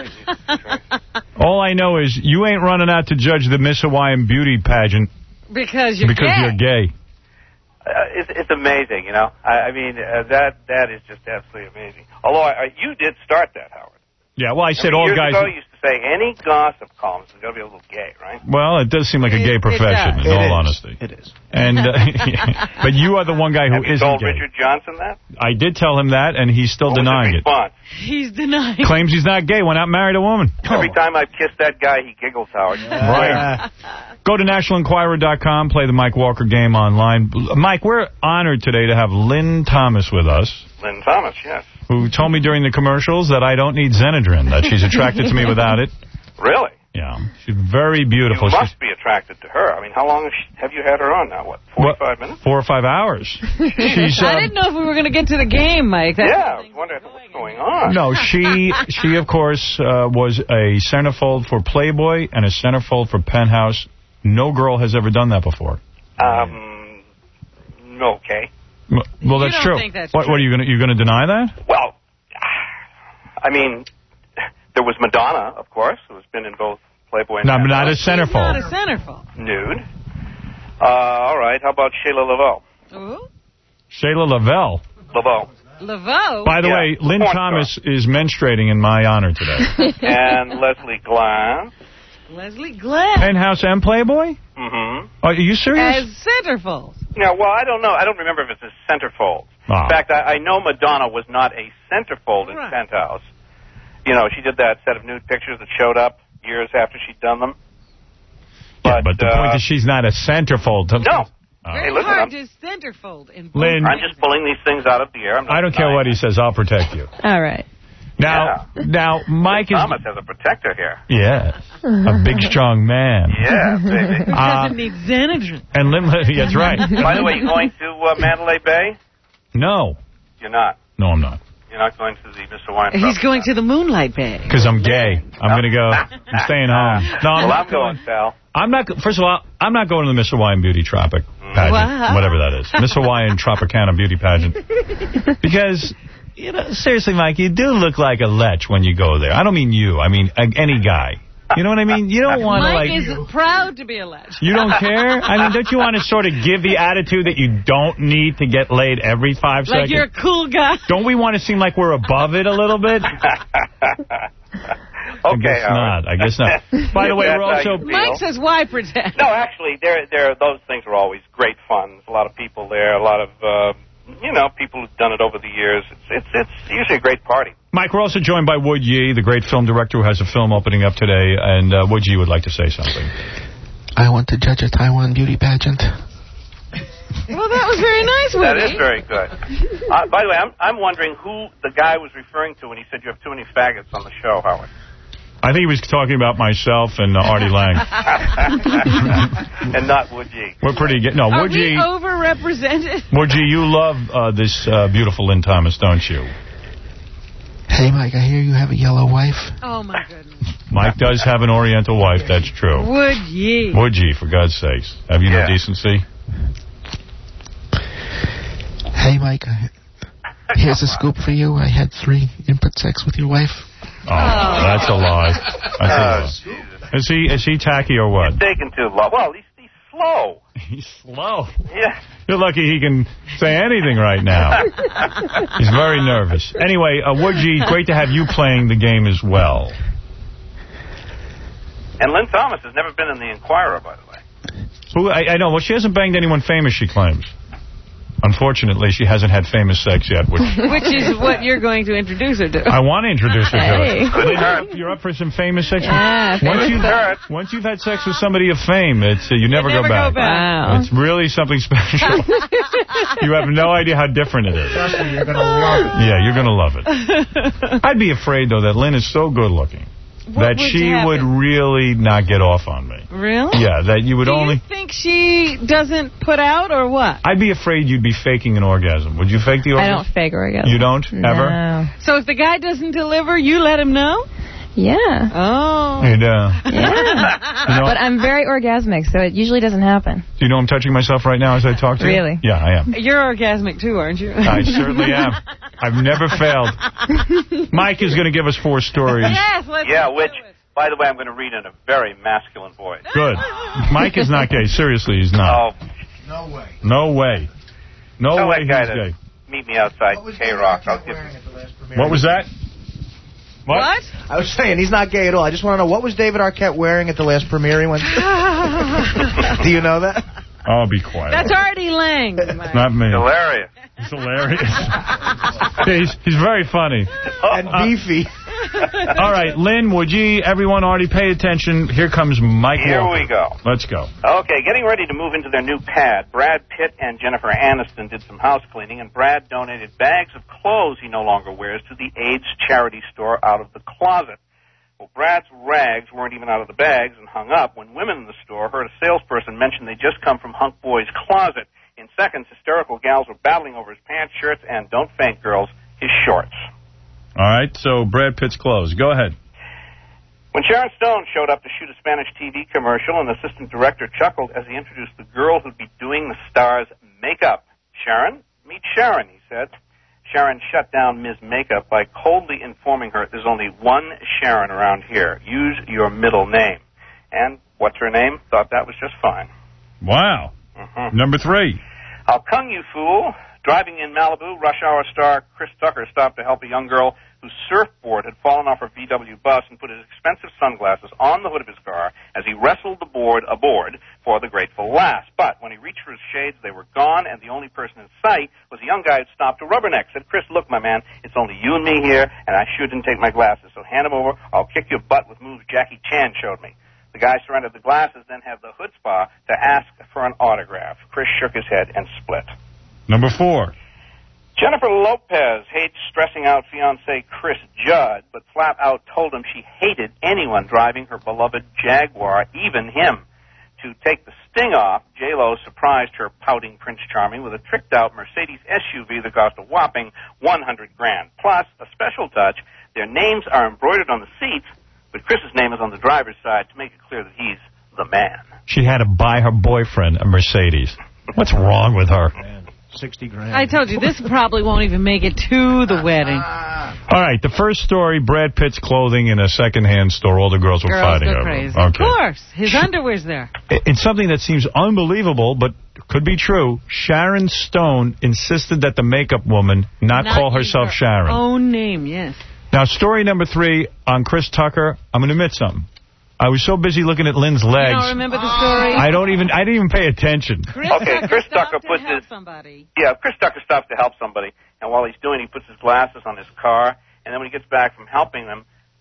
All I know is you ain't running out to judge the Miss Hawaiian Beauty pageant Because you're because gay. you're gay. Uh, it's, it's amazing, you know. I, I mean, uh, that that is just absolutely amazing. Although I, I, you did start that, Howard. Yeah, well, I said Remember all years guys... ago, you used to say any gossip column is going to be a little gay, right? Well, it does seem like a gay It- it profession, does. in It all is. honesty. It is. And, uh, but you are the one guy who Have you isn't told gay. Richard Johnson that? I did tell him that, and he's still What was denying his it. response? He's denying. Claims he's not gay, went out and married a woman. Every time I've kissed that guy, he giggles, Howard. Right. Go to national enquirer dot com, play the Mike Walker game online. Mike, we're honored today to have Lynn Thomas with us, Lynn Thomas, yes. who told me during the commercials that I don't need Xenadrin, that she's attracted to me without it. Really? Yeah. She's very beautiful. You must be attracted to her. I mean, how long have, she, have you had her on now? What, forty-five minutes? Four or five hours. She's, I um, didn't know if we were going to get to the game, Mike. That's Yeah, I was wondering what's going on. No, she, she of course, uh, was a centerfold for Playboy and a centerfold for Penthouse. No girl has ever done that before. Um, okay. M- Well, You that's don't true. think that's what, true. what are you going to you going to deny that? Well, I mean, there was Madonna, of course, who's been in both Playboy and No, but not Penthouse. a centerfold. not a centerfold. Nude. Uh, all right, how about Shayla Laveau? Ooh. Shayla Lavelle. Laveau. Laveau. By the Yeah, way, Lynn porn Thomas is menstruating in my honor today. and Leslie Glass. Leslie Glenn. Penthouse and Playboy? Mm-hmm. Are you serious? As centerfold. Yeah, well, I don't know. I don't remember if it's a centerfold. Ah. In fact, I, I know Madonna was not a centerfold in Penthouse. You know, she did that set of nude pictures that showed up years after she'd done them. Yeah, but the uh, point is she's not a centerfold. No. Oh. Hey, Very listen, hard I'm, to centerfold. In Lynn. I'm just pulling these things out of the air. I'm not I don't care denying what he says. I'll protect you. All right. Now, now, Mike is... Thomas has a protector here. Yeah, a big, strong man. Yeah, baby. Uh, Doesn't need Xenadrin. and Lynn, that's right. By the way, you going to uh, Mandalay Bay? No. You're not. No, I'm not. You're not going to the Mister Wine. He's going to the Moonlight Bay. Because I'm gay. I'm going to go. I'm staying home. No, I'm well, not I'm going, Sal. I'm not. First of all, I'm not going to the Miss Hawaiian Beauty Tropic pageant, Wow. whatever that is. Miss Hawaiian Tropicana Beauty pageant. Because, you know, seriously, Mike, you do look like a lech when you go there. I don't mean you. I mean uh, any guy. You know what I mean? You don't want to, Mike like... is proud to be a legend. You don't care? I mean, don't you want to sort of give the attitude that you don't need to get laid every five Like seconds? you're a cool guy. Don't we want to seem like we're above it a little bit? I Okay, guess Howard. not. I guess not. By the way, That's we're how also... you feel. Mike says, why pretend? No, actually, there, there, those things are always great fun. There's a lot of people there, a lot of, uh, you know, people who've done it over the years. It's, it's, it's usually a great party. Mike, we're also joined by Wood Yee, the great film director who has a film opening up today, and uh, Wood Yee would like to say something. I want to judge a Taiwan beauty pageant. Well, that was very nice, Woody. That is very good. Uh, by the way, I'm, I'm wondering who the guy was referring to when he said you have too many faggots on the show, Howard. I think he was talking about myself and uh, Artie Lang. And not Woodgie. We're pretty good. No, Are Woodgie. we overrepresented? Woodgie, you love uh, this uh, beautiful Lynn Thomas, don't you? Hey, Mike, I hear you have a yellow wife. Oh, my goodness. Mike does have an Oriental wife, that's true. Would ye? Woodgie, for God's sakes. Have you Yeah. no decency? Hey, Mike, I, here's a scoop for you. I had three input sex with your wife. Oh, that's a lie. That's a lie. Is he is he tacky or what? Taking too long. Well, he's, he's slow. He's slow. Yeah. You're lucky he can say anything right now. He's very nervous. Anyway, uh, Woodgie, great to have you playing the game as well. And Lynn Thomas has never been in the Inquirer, by the way. Who I, I know. Well, she hasn't banged anyone famous, she claims. Unfortunately, she hasn't had famous sex yet, which Which is what you're going to introduce her to. I want to introduce her Hey. to. It. You're up for some famous sex? Yeah, once, famous you've, sex. once you've had sex with somebody of fame, it's uh, you never, never go back. go back. Wow. It's really something special. You have no idea how different it is. Trust me, you're going to love it. Yeah, you're going to love it. I'd be afraid, though, that Lynn is so good looking What that would she happen? would really not get off on me. Really? Yeah, that you would Do only... you think she doesn't put out or what? I'd be afraid you'd be faking an orgasm. Would you fake the I orgasm? don't fake orgasm. You don't? Ever? No. So if the guy doesn't deliver, you let him know? Yeah. Oh. You know. Yeah. You know, But I'm very orgasmic, so it usually doesn't happen. do you know I'm touching myself right now as I talk to you? Really? Yeah, I am. You're orgasmic too, aren't you? I certainly am. I've never failed. Mike is going to give us four stories. Yes, let's Yeah, do which, it. by the way, I'm going to read in a very masculine voice. Good. Mike is not gay. Seriously, he's not. Oh, No way. No way. No tell way that guy he's to gay. meet me outside K-Rock. I'll give wearing him... at the last premiere? What was that? What? What? I was saying, he's not gay at all. I just want to know, what was David Arquette wearing at the last premiere he went to? Do you know that? Oh, be quiet. That's Artie Lang. Mike. Not me. Hilarious. He's hilarious. he's, he's very funny. And beefy. All right, Lynn, Woodgie, everyone already pay attention. Here comes Mike Here Walker. we go. Let's go. Okay, getting ready to move into their new pad, Brad Pitt and Jennifer Aniston did some house cleaning, and Brad donated bags of clothes he no longer wears to the AIDS charity store out of the closet. Well, Brad's rags weren't even out of the bags and hung up when women in the store heard a salesperson mention they just come from Hunk Boy's closet. In seconds, hysterical gals were battling over his pants, shirts, and, don't faint, girls, his shorts. All right, so Brad Pitt's clothes. Go ahead. When Sharon Stone showed up to shoot a Spanish T V commercial, an assistant director chuckled as he introduced the girl who'd be doing the star's makeup. Sharon? Meet Sharon, he said. Sharon shut down Miz Makeup by coldly informing her there's only one Sharon around here. Use your middle name. And what's her name? Thought that was just fine. Wow. Mm-hmm. Number three. How come, you fool? Driving in Malibu, Rush Hour star Chris Tucker stopped to help a young girl whose surfboard had fallen off her V W bus and put his expensive sunglasses on the hood of his car as he wrestled the board aboard for the grateful lass. But when he reached for his shades, they were gone, and the only person in sight was a young guy who'd stopped to rubberneck. Said, Chris, look, my man, it's only you and me here, and I sure didn't take my glasses, so hand them over. I'll kick your butt with moves Jackie Chan showed me. The guy surrendered the glasses, then had the chutzpah to ask for an autograph. Chris shook his head and split. Number four. Jennifer Lopez hates stressing out fiancé Chris Judd, but flat out told him she hated anyone driving her beloved Jaguar, even him. To take the sting off, J-Lo surprised her pouting Prince Charming with a tricked-out Mercedes S U V that cost a whopping one hundred grand. Plus, a special touch, their names are embroidered on the seats, but Chris's name is on the driver's side to make it clear that he's the man. She had to buy her boyfriend a Mercedes. What's wrong with her? sixty grand. I told you, this probably won't even make it to the wedding. All right, the first story, Brad Pitt's clothing in a second-hand store. All the girls were Girls fighting go over. crazy. Okay. Of course. His underwear's there. It's something that seems unbelievable, but could be true. Sharon Stone insisted that the makeup woman not, Not call use herself her Sharon. own name, yes. Now, story number three on Chris Tucker. I'm going to admit something. I was so busy looking at Lynn's legs. You don't remember the story? I don't even. I didn't even pay attention. Chris Okay, Tucker Chris stopped Tucker to puts help his- somebody. Yeah, Chris Tucker stops to help somebody, and while he's doing it, he puts his glasses on his car, and then when he gets back from helping them,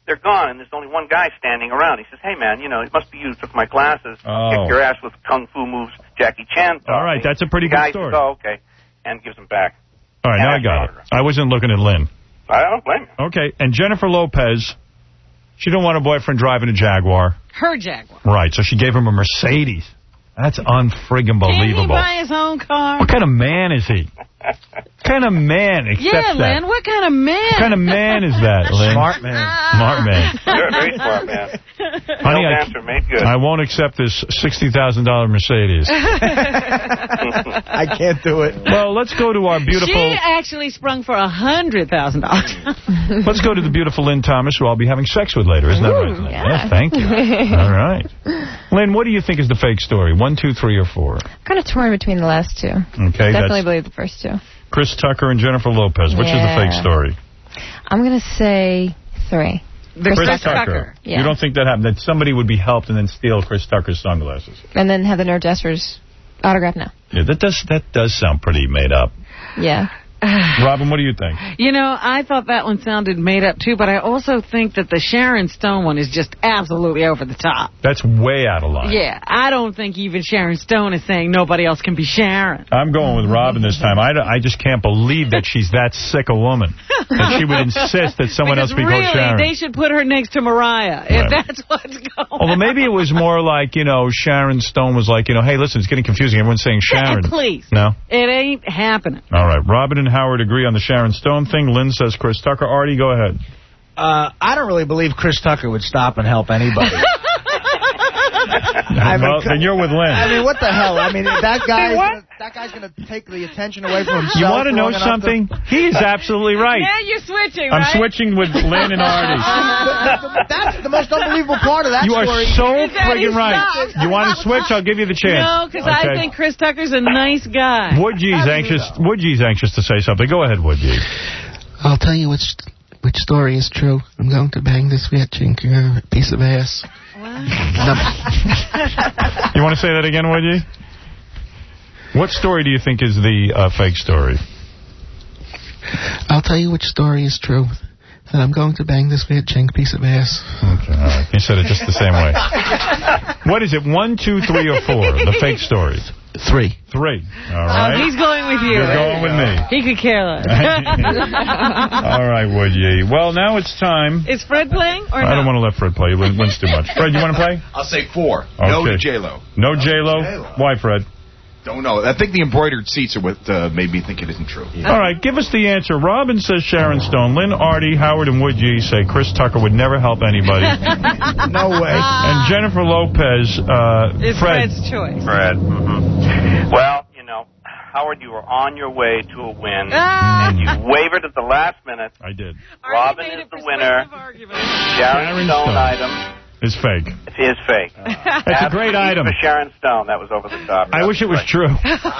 they're gone, and there's only one guy standing around. He says, hey, man, you know, it must be you who took my glasses. Oh. Kick your ass with kung fu moves Jackie Chan taught All right, me. that's a pretty The good guy story. says, oh, okay, and gives them back. All right, now I got it. I wasn't looking at Lynn. I don't blame you. Okay, and Jennifer Lopez, she didn't want her boyfriend driving a Jaguar. Her Jaguar. Right, so she gave him a Mercedes. That's unfriggin' Can he believable. buy his own car? What kind of man is he? What kind of man accepts Yeah, that? Lynn, what kind of man? What kind of man is that, Lynn? Smart man. Smart man. You're a very smart man. Honey, no I, answer made good. I won't accept this sixty thousand dollar Mercedes. I can't do it. Well, let's go to our beautiful... She actually sprung for one hundred thousand dollars. Let's go to the beautiful Lynn Thomas, who I'll be having sex with later. Isn't that right, Lynn? yeah. Yes, thank you. All right. Lynn, what do you think is the fake story? One, two, three, or four? Kind of torn between the last two. Okay, Definitely that's believe the first two. Chris Tucker and Jennifer Lopez. Which Yeah. is the fake story? I'm going to say three. The Chris, Chris Tucker. Tucker. Yeah. You don't think that happened? That somebody would be helped and then steal Chris Tucker's sunglasses? And then have the nerve jesters autograph now. Yeah, that does that does sound pretty made up. Yeah. Robin, what do you think? You know, I thought that one sounded made up, too, but I also think that the Sharon Stone one is just absolutely over the top. That's way out of line. Yeah, I don't think even Sharon Stone is saying nobody else can be Sharon. I'm going with Robin this time. I, I just can't believe that she's that sick a woman. That she would insist that someone Because else be really, called Sharon. they should put her next to Mariah, Right. if that's what's going on. Although maybe it was more like, you know, Sharon Stone was like, you know, hey, listen, it's getting confusing. Everyone's saying Sharon. Yeah, please. No? It ain't happening. All right. Robin and Howard agree on the Sharon Stone thing. Lynn says Chris Tucker. Artie, go ahead. Uh, I don't really believe Chris Tucker would stop and help anybody. I mean, well, then you're with Lynn. I mean, what the hell? I mean, that guy's gonna, that guy's going to take the attention away from himself. You want to know long enough something? To... He is absolutely right. Now you're switching, I'm right? switching with Lynn and Artie. That's the most unbelievable part of that You are story. so Is that he friggin' right. stopped? You want to switch? I'll give you the chance. No, because Okay. I think Chris Tucker's a nice guy. Woodgie's anxious. Woodgie's anxious to say something. Go ahead, Woodgie. I'll tell you which which story is true. I'm going to bang this bitch and give her a piece of ass. You want to say that again, Woodgie? What story do you think is the uh, fake story? I'll tell you which story is true. That I'm going to bang this bitch and a piece of ass. Okay, all right. You said it just the same way. What is it, one, two, three, or four? The fake stories? Three. Three. All right. Oh, he's going with you. You're going with me. He could care less. All right, Woodgie. Well, now it's time. Is Fred playing or I no? don't want to let Fred play. He wins too much. Fred, you want to play? I'll say four. No Okay. to J-Lo. No J-Lo? Why, Fred? Don't know. I think the embroidered seats are what uh, made me think it isn't true. All right, give us the answer. Robin says Sharon Stone. Lynn, Artie, Howard, and Woodgie say Chris Tucker would never help anybody. No way. And Jennifer Lopez, uh, It's Fred. Fred's choice. Fred. Mm-hmm. Well, you know, Howard, you were on your way to a win, Ah! and you wavered at the last minute. I did. Robin is the winner. Sharon Sharon Stone Stone. item It's fake. is fake. That's a great item. For Sharon Stone, that was over the top. I wish it was true.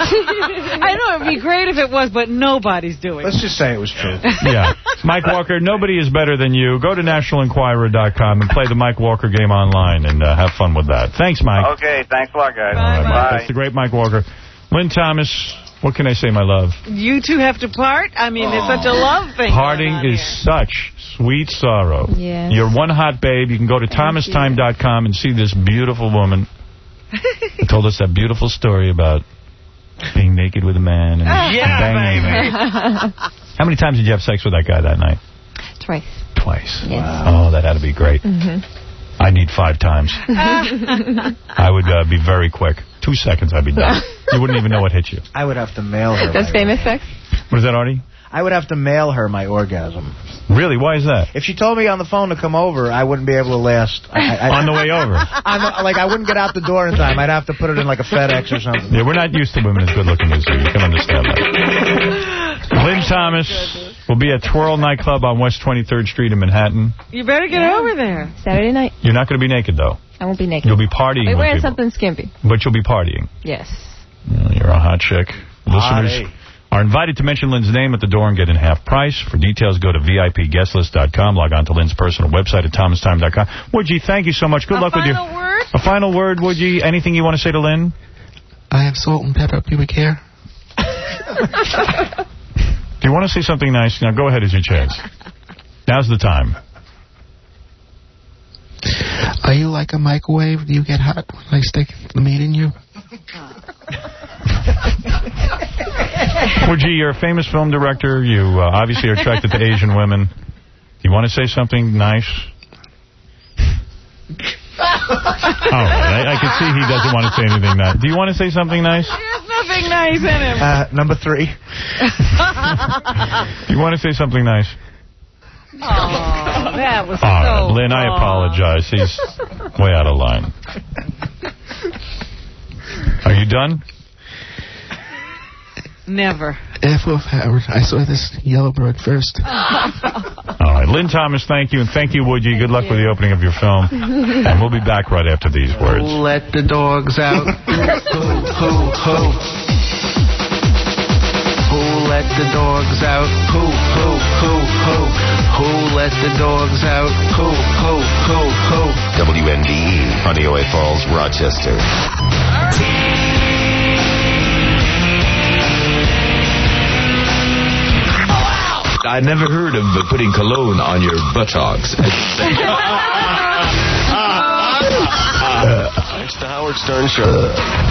I know, it'd be great if it was, but nobody's doing Let's it. just say it was true. Yeah. Mike Walker, nobody is better than you. Go to national enquirer dot com and play the Mike Walker game online and uh, have fun with that. Thanks, Mike. Okay, thanks a lot, guys. All right, Mike. Bye. That's the great Mike Walker. Lynn Thomas, what can I say, my love? You two have to part? I mean, it's such a love thing. Parting going on is here. such sweet sorrow. Yes. You're one hot babe. You can go to thomas time dot com and see this beautiful woman who told us that beautiful story about being naked with a man and Yeah, banging baby. him. How many times did you have sex with that guy that night? Twice. Twice. Yes. Oh, that had to be great. Mm-hmm. I need five times. I would uh, be very quick. Two seconds, I'd be done. You wouldn't even know what hit you. I would have to mail her. That's my famous sex? What is that, Artie? I would have to mail her my orgasm. Really? Why is that? If she told me on the phone to come over, I wouldn't be able to last. I, I, On the way over. I'm, like, I wouldn't get out the door in time. I'd have to put it in like a FedEx or something. Yeah, we're not used to women as good looking as you. You can understand that. Lynn Thomas will be at Twirl Nightclub on West twenty-third Street in Manhattan. You better get Yeah. over there. Saturday night. You're not going to be naked, though. I won't be naked. You'll be partying I'll be with wearing people. something skimpy. But you'll be partying. Yes. Oh, you're a hot chick. Listeners Hottie. are invited to mention Lynn's name at the door and get in half price. For details, go to V I P guest list dot com. Log on to Lynn's personal website at thomas time dot com. Woodgie, thank you so much. Good A luck with you. final word? A final word, Woodgie. Anything you want to say to Lynn? I have salt and pepper pubic hair. If you want to say something nice, now go ahead, it's your chance. Now's the time. Are you like a microwave? Do you get hot when I stick the meat in you? Woody, you're a famous film director. You uh, obviously are attracted to Asian women. Do you want to say something nice? Oh, I, I can see he doesn't want to say anything nice. Do you want to say something nice? There's nothing nice in him. Uh, number three. Do you want to say something nice? Oh, that was All right, so Lynn, I wrong. apologize. He's way out of line. Are you done? F Never. of Howard. I saw this yellow bird first. All right, Lynn Thomas, thank you, and thank you, Woody. Good luck with the opening of your film, and we'll be back right after these words. Let the dogs out. Who, who, who? Who let the dogs out? Who, who, who, who? Who let the dogs out? Who, who, who, who? W N D E, Honeyway Falls, Rochester. I never heard of putting cologne on your buttocks. It's the Howard Stern Show.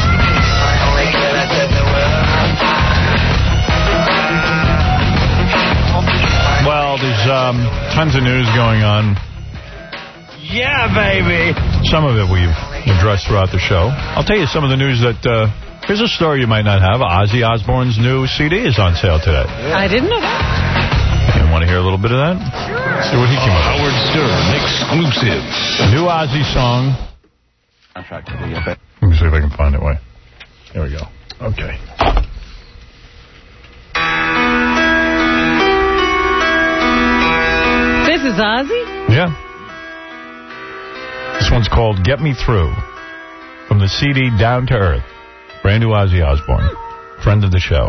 Well, there's um, tons of news going on. Yeah, baby. Some of it we've addressed throughout the show. I'll tell you some of the news that... Uh, here's a story you might not have. Ozzy Osbourne's new C D is on sale today. I didn't know that. You want to hear a little bit of that? Sure. See what he came up with. Howard Stern exclusive. New Ozzy song. Let me see if I can find it. Wait. Here we go. Okay. This is Ozzy? Yeah. This one's called Get Me Through. From the C D Down to Earth. Brand new Ozzy Osbourne. Friend of the show.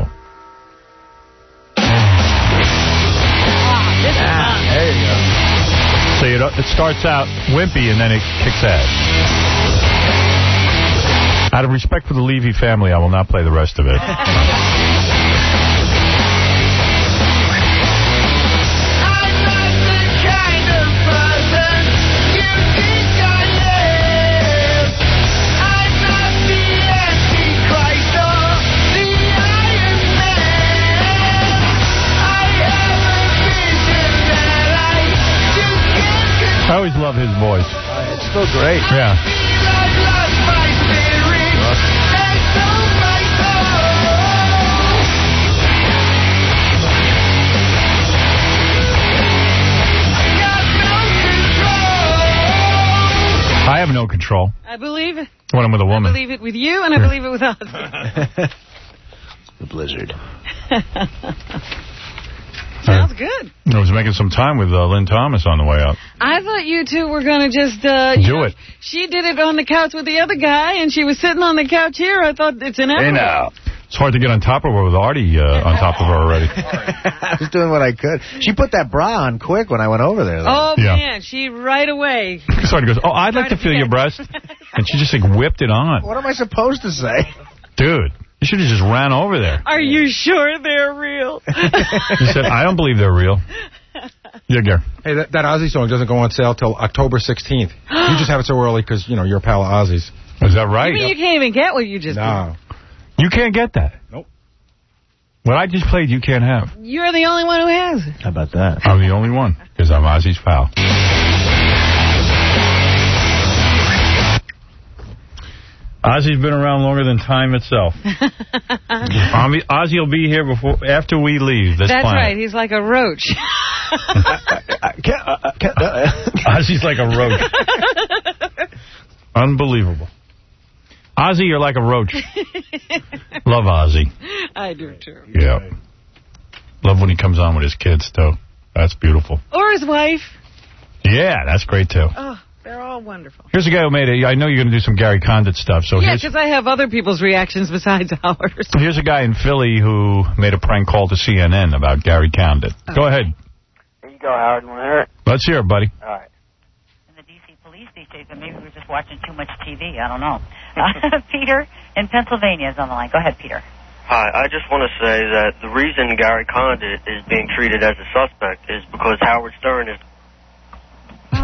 There you go. So you know, it starts out wimpy and then it kicks ass. Out of respect for the Levy family, I will not play the rest of it. I always love his voice. Uh, it's still great. Yeah. I have no control. I believe it. When I'm with a woman. I believe it with you, and I believe it with us. The blizzard. Sounds good. I was making some time with uh, Lynn Thomas on the way out. I thought you two were going to just... Uh, you Do know, it. She did it on the couch with the other guy, and she was sitting on the couch here. I thought it's inevitable. Hey, now. It's hard to get on top of her with Artie uh, on top of her already. I was doing what I could. She put that bra on quick when I went over there, though. Oh, Yeah. man. She right away. Somebody goes, oh, I'd like to feel your breast. And she just like whipped it on. What am I supposed to say? Dude, you should have just ran over there. Are you sure they're real? He said, I don't believe they're real. Yeah, Gary. Hey, that, that Ozzy song doesn't go on sale till October sixteenth. You just have it so early because, you know, you're a pal of Ozzy's. Is that right? You mean you can't even get what you just No. You can't get that. Nope. What I just played, you can't have. did? You're the only one who has it. How about that? I'm the only one, because I'm Ozzy's pal. Ozzy's been around longer than time itself. Ozzy will be here before after we leave this That's planet. right. He's like a roach. Ozzy's like a roach. Unbelievable. Ozzy, you're like a roach. Love Ozzy. I do, too. Yeah. Love when he comes on with his kids, too. That's beautiful. Or his wife. Yeah, that's great, too. Oh, they're all wonderful. Here's a guy who made it. I know you're going to do some Gary Condit stuff, so Yeah, here's... because I have other people's reactions besides ours. Here's a guy in Philly who made a prank call to C N N about Gary Condit. Oh. Go ahead. Here you go, Howard. You want to hear it? Let's hear it, buddy. All right. Police these days, but maybe we're just watching too much T V. I don't know. Uh, Peter in Pennsylvania is on the line. Go ahead, Peter. Hi, I just want to say that the reason Gary Condit is being treated as a suspect is because Howard Stern is... Oh,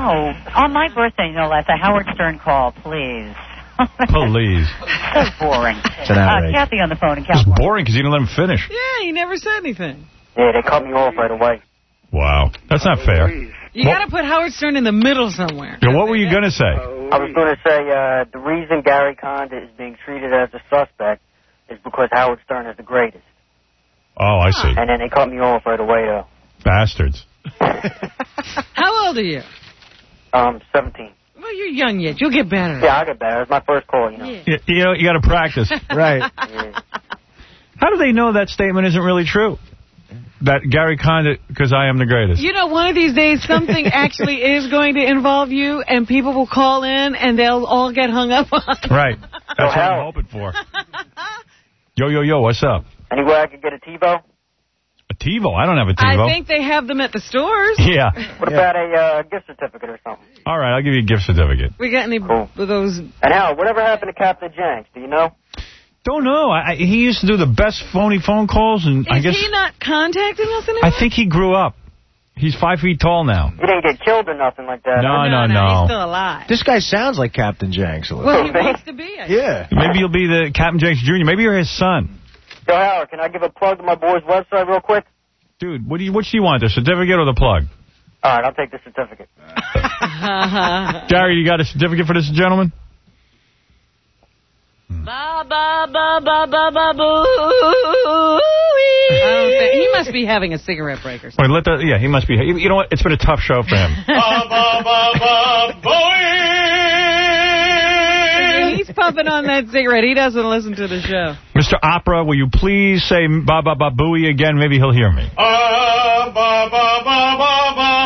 Oh, on my birthday, no less, a Howard Stern call, please. Please. So boring. It's an uh, outrage. Kathy on the phone in It's California. boring because you didn't let him finish. Yeah, he never said anything. Yeah, they cut me off right away. Wow. That's not fair. You got to put Howard Stern in the middle somewhere. Yeah, what were you going to say? I was going to say uh, the reason Gary Condit is being treated as a suspect is because Howard Stern is the greatest. Oh, I see. And then they cut me off right away, though. Bastards. How old are you? Um, seventeen. Well, you're young yet. You'll get better. Yeah, I'll get better. It's my first call, you know. Yeah. You, you know, you got to practice. Right. Yeah. How do they know that statement isn't really true? That Gary Condit, because I am the greatest. You know, one of these days, something actually is going to involve you, and people will call in, and they'll all get hung up on it. Right. That's what I'm hoping for. Yo, yo, yo, what's up? Anywhere I could get a TiVo? A TiVo? I don't have a TiVo. I think they have them at the stores. Yeah. What yeah. about a uh, gift certificate or something? All right, I'll give you a gift certificate. We got any cool. of those? And Hal, whatever happened to Captain Jenks? Do you know? Don't know. I, I, he used to do the best phony phone calls, and Is I guess he not contacting us anymore? I think he grew up. He's five feet tall now. He didn't get killed or nothing like that. No, huh? no, no. He's still alive. This guy sounds like Captain Jenks a little. Well, he wants to be. I Yeah. Maybe you'll be the Captain Jenks Junior Maybe you're his son. Yo, Howard, can I give a plug to my boy's website real quick? Dude, what do you? Which do you want, the certificate or the plug? All right, I'll take the certificate. Gary, you got a certificate for this gentleman? Ba ba ba ba ba ba boo. He must be having a cigarette break or something. Wait, let the, yeah, he must be. You know what? It's been a tough show for him. Ba ba ba ba boing. He's puffing on that cigarette. He doesn't listen to the show. Mister Opera, will you please say ba ba ba booey again? Maybe he'll hear me. Ah, ba ba ba ba ba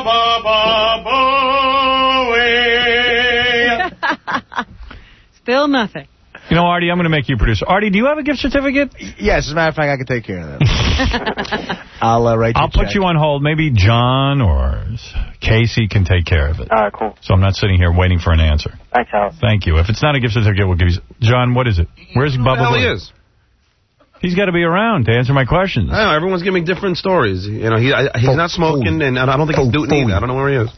ba ba boing. Still nothing. You know, Artie, I'm going to make you producer. Artie, do you have a gift certificate? Yes, as a matter of fact, I can take care of that. I'll uh, write you I'll a put check. you on hold. Maybe John or Casey can take care of it. All right, cool. So I'm not sitting here waiting for an answer. Thanks, Howard. Thank you. If it's not a gift certificate, we'll give you... John, what is it? Where's Bubba? Where the hell he Boy? is? He's got to be around to answer my questions. I know, everyone's giving different stories. You know, he I, he's not smoking, and I don't think he's doing either. I don't know where he is.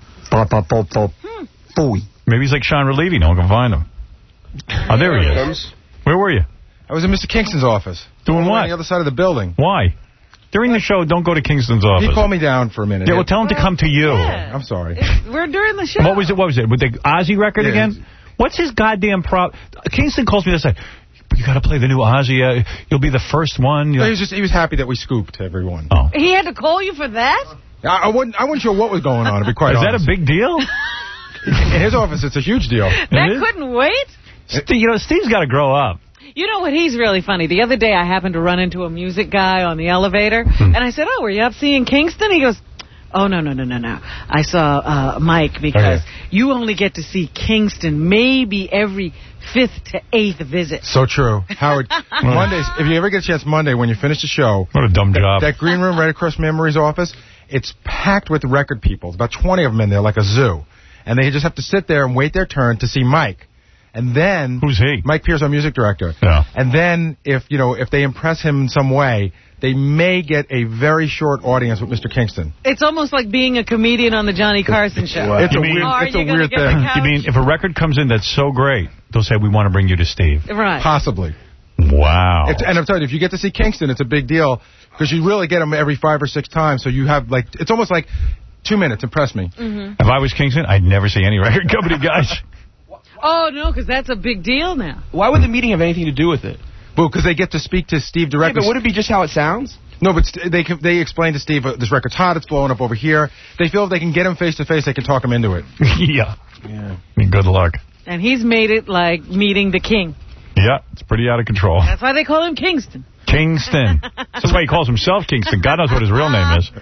Maybe he's like Sean Relievy. No one can find him. Oh, there he is. Where were you? I was in Mister Kingston's office. Doing what? On the other side of the building. Why? During the show, don't go to Kingston's office. He called me down for a minute. Yeah, well, tell him to come to you. Yeah. I'm sorry. We're during the show. What was it? What was it? With the Ozzy record Yeah. again? What's his goddamn problem? Kingston calls me this like, you got to play the new Ozzy. Uh, you'll be the first one. No, he was just he was happy that we scooped everyone. Oh. He had to call you for that? I, I wasn't I wasn't sure what was going on, to be quite Is honest. that a big deal? In his office, it's a huge deal. That couldn't wait? Steve, you know, Steve's got to grow up. You know what? He's really funny. The other day, I happened to run into a music guy on the elevator, and I said, oh, were you up seeing Kingston? He goes, oh, no, no, no, no, no. I saw uh, Mike because Okay. you only get to see Kingston maybe every fifth to eighth visit. So true. Howard, Mondays, if you ever get a chance Monday when you finish the show. What a dumb job. That green room right across Memory's office, it's packed with record people. There's about twenty of them in there, like a zoo. And they just have to sit there and wait their turn to see Mike. And then... Who's he? Mike Pierce, our music director. Yeah. And then, if you know, if they impress him in some way, they may get a very short audience with Mister Kingston. It's almost like being a comedian on the Johnny Carson show. It's You a mean- weird, Are it's a you gonna weird get the thing. couch? You mean if a record comes in that's so great, they'll say, we want to bring you to Steve. Right. Possibly. Wow. It's, and I'm telling you, if you get to see Kingston, it's a big deal because you really get him every five or six times. So you have like, it's almost like two minutes. Impress me. Mm-hmm. If I was Kingston, I'd never see any record company guys. Oh, no, because that's a big deal now. Why would the meeting have anything to do with it? Well, because they get to speak to Steve Yeah, directly. but would it be just how it sounds? No, but st- they can- they explain to Steve, uh, this record's hot, it's blowing up over here. They feel if they can get him face to face, they can talk him into it. Yeah. Yeah. I mean, good luck. And he's made it like meeting the king. Yeah, it's pretty out of control. That's why they call him Kingston. Kingston. That's why he calls himself Kingston. God knows what his real name is.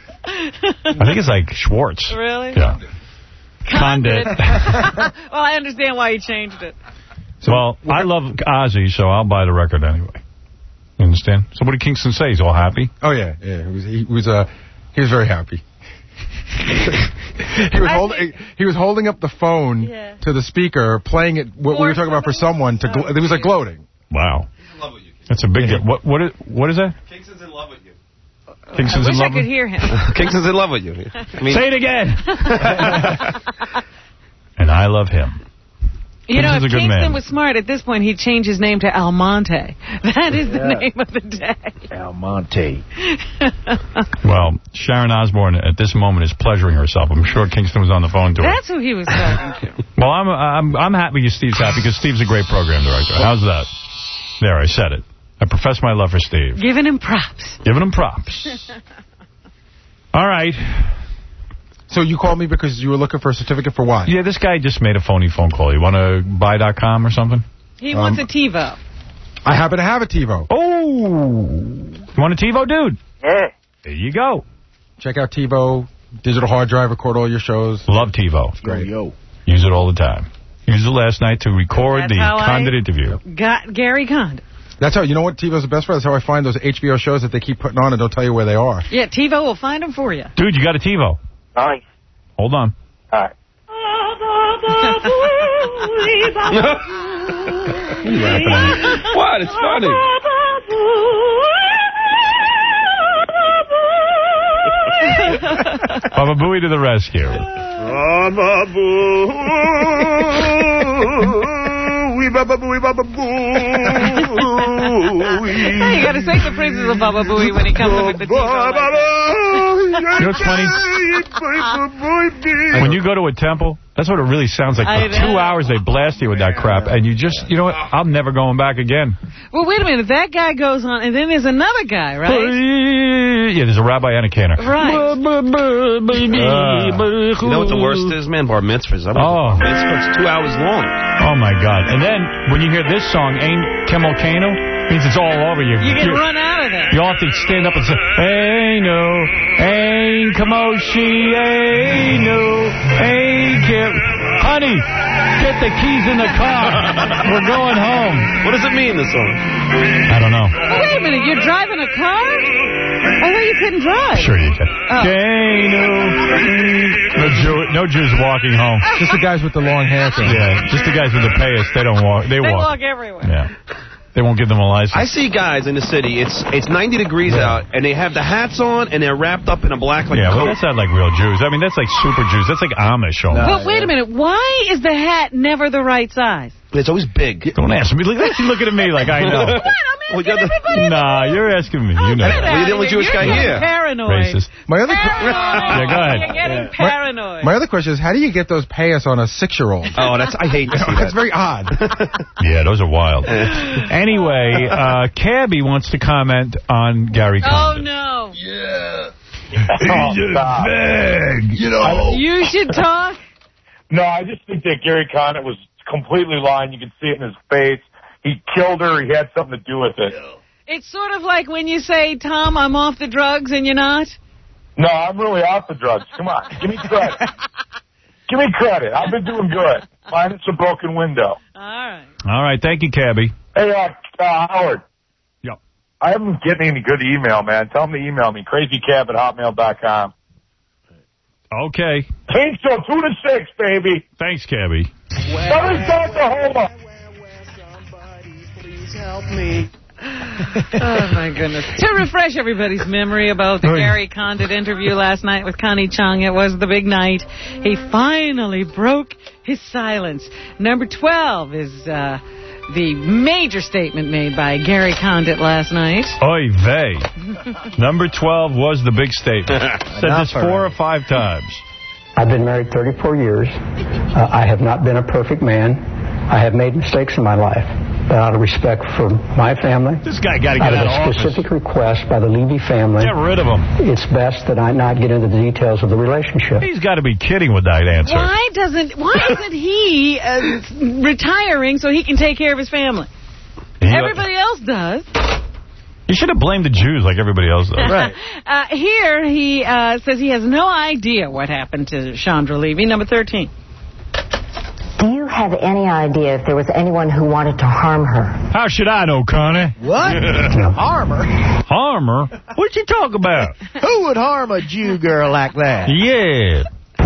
I think it's like Schwartz. Really? Yeah. Condit. Well, I understand why he changed it. Well, I love Ozzy, so I'll buy the record anyway. You understand? So what did Kingston say? He's all happy? Oh, yeah. yeah. He was, he was, uh, he was very happy. he was holding he was holding up the phone Yeah. to the speaker, playing it, what we For were talking about for someone. To gl- It was like gloating. Wow. That's a big deal. What, what, is, what is that? Kingston's in love with you. Kingston's I wish in love I could with hear him. Kingston's in love with you. I mean, say it again. And I love him. You know, if Kingston's a good Kingston man. was smart at this point, he'd change his name to Almonte. That is the Yeah. name of the day. Almonte. Well, Sharon Osbourne at this moment is pleasuring herself. I'm sure Kingston was on the phone to her. That's who he was talking to. Well, I'm I'm I'm happy because Steve's happy because Steve's a great program director. How's that? There, I said it. I profess my love for Steve. Giving him props. Giving him props. All right. So you called me because you were looking for a certificate for what? Yeah, this guy just made a phony phone call. You want to buy dot com or something? He Um, wants a TiVo. I happen to have a TiVo. Oh. You want a TiVo, dude? Yeah. There you go. Check out TiVo, digital hard drive, record all your shows. Love TiVo. It's great. Yo, yo. Use it all the time. Used it last night to record That's the how I- Condit interview. Got Gary Condit. That's how, you know what TiVo's the best for? That's how I find those H B O shows that they keep putting on and don't tell you where they are. Yeah, TiVo will find them for you. Dude, you got a TiVo. Nice. Hold on. All right. what? It's funny. Baba Booey to the rescue. Baba Booey, Baba Booey, Baba Booey. Hey, you got to sing the praises of Baba Booey when he comes in with the TiVo. Like You know what's funny? When you go to a temple, that's what it really sounds like. I For two know. hours, they blast you with that crap, and you just, you know what? I'm never going back again. Well, wait a minute. That guy goes on, and then there's another guy, right? Yeah, there's a rabbi and a canner. Right. Uh, You know what the worst is, man? Bar mitzvahs. I went to Oh. bar mitzvah. It's two hours long. Oh, my God. And then, when you hear this song, Ain't Kemalkano, means it's all over you. You can You're- run out of there. You all have to stand up and say, Ain't no, ain't Kamoshi, ain't no, ain't Kim. Honey, get the keys in the car. We're going home. What does it mean, this song? I don't know. Oh, wait a minute. You're driving a car? I thought you couldn't drive. Sure you can. Oh. Ain't no, no, Jew, no Jews walking home. Just the guys with the long hair. thing. Yeah, just the guys with the payas. They don't walk. They, They walk. walk everywhere. Yeah. They won't give them a license. I see guys in the city, it's it's ninety degrees out, and they have the hats on, and they're wrapped up in a black like yeah, well, coat. that's not like real Jews. I mean, that's like super Jews. That's like Amish almost. But wait a minute. Why is the hat never the right size? It's always big. Don't ask me. Look, you're looking at me like I know. What? I'm asking everybody. Nah, you're asking me. You know. Get Well, you're the out only of Jewish You're guy getting here. Paranoid. Racist. My other, Paranoid. Yeah, go ahead. You're getting Yeah. paranoid. my other question is, how do you get those payas on a six-year-old? Oh, that's I hate to see That's that. very odd. Yeah, those are wild. Anyway, uh, Cabby wants to comment on Gary Oh, Condit. no. Yeah. You know. You should talk. No, I just think that Gary Condit was completely lying. You could see it in his face. He killed her. He had something to do with it. It's sort of like when you say, Tom, I'm off the drugs, and you're not. No, I'm really off the drugs. Come on. Give me credit. Give me credit. I've been doing good. Minus a broken window. All right. All right, thank you, Cabby. Hey, uh, uh, Howard. Yep. I haven't getting any good email, man. Tell them to email me. crazycab at hotmail dot com. Okay. King Show, two to six, baby. Thanks, Cabby. Southern Oklahoma. Help me. Oh, my goodness. To refresh everybody's memory about the Oh, yeah. Gary Condit interview last night with Connie Chung, it was the big night. He finally broke his silence. Number twelve is uh, the major statement made by Gary Condit last night. Oy vey. Number twelve was the big statement. Said this four or five times. I've been married thirty-four years. Uh, I have not been a perfect man. I have made mistakes in my life. But out of respect for my family, This guy got to get out out of of a office. specific request by the Levy family, Get rid of him. it's best that I not get into the details of the relationship. He's got to be kidding with that answer. Why doesn't? Why isn't he uh, retiring so he can take care of his family? Yeah. Everybody else does. You should have blamed the Jews like everybody else does. Uh, here he uh, says he has no idea what happened to Chandra Levy. Number thirteen. Do you have any idea if there was anyone who wanted to harm her? How should I know, Connie? What? Harm her? Harm her? What'd you talk about? Who would harm a Jew girl like that? Yeah.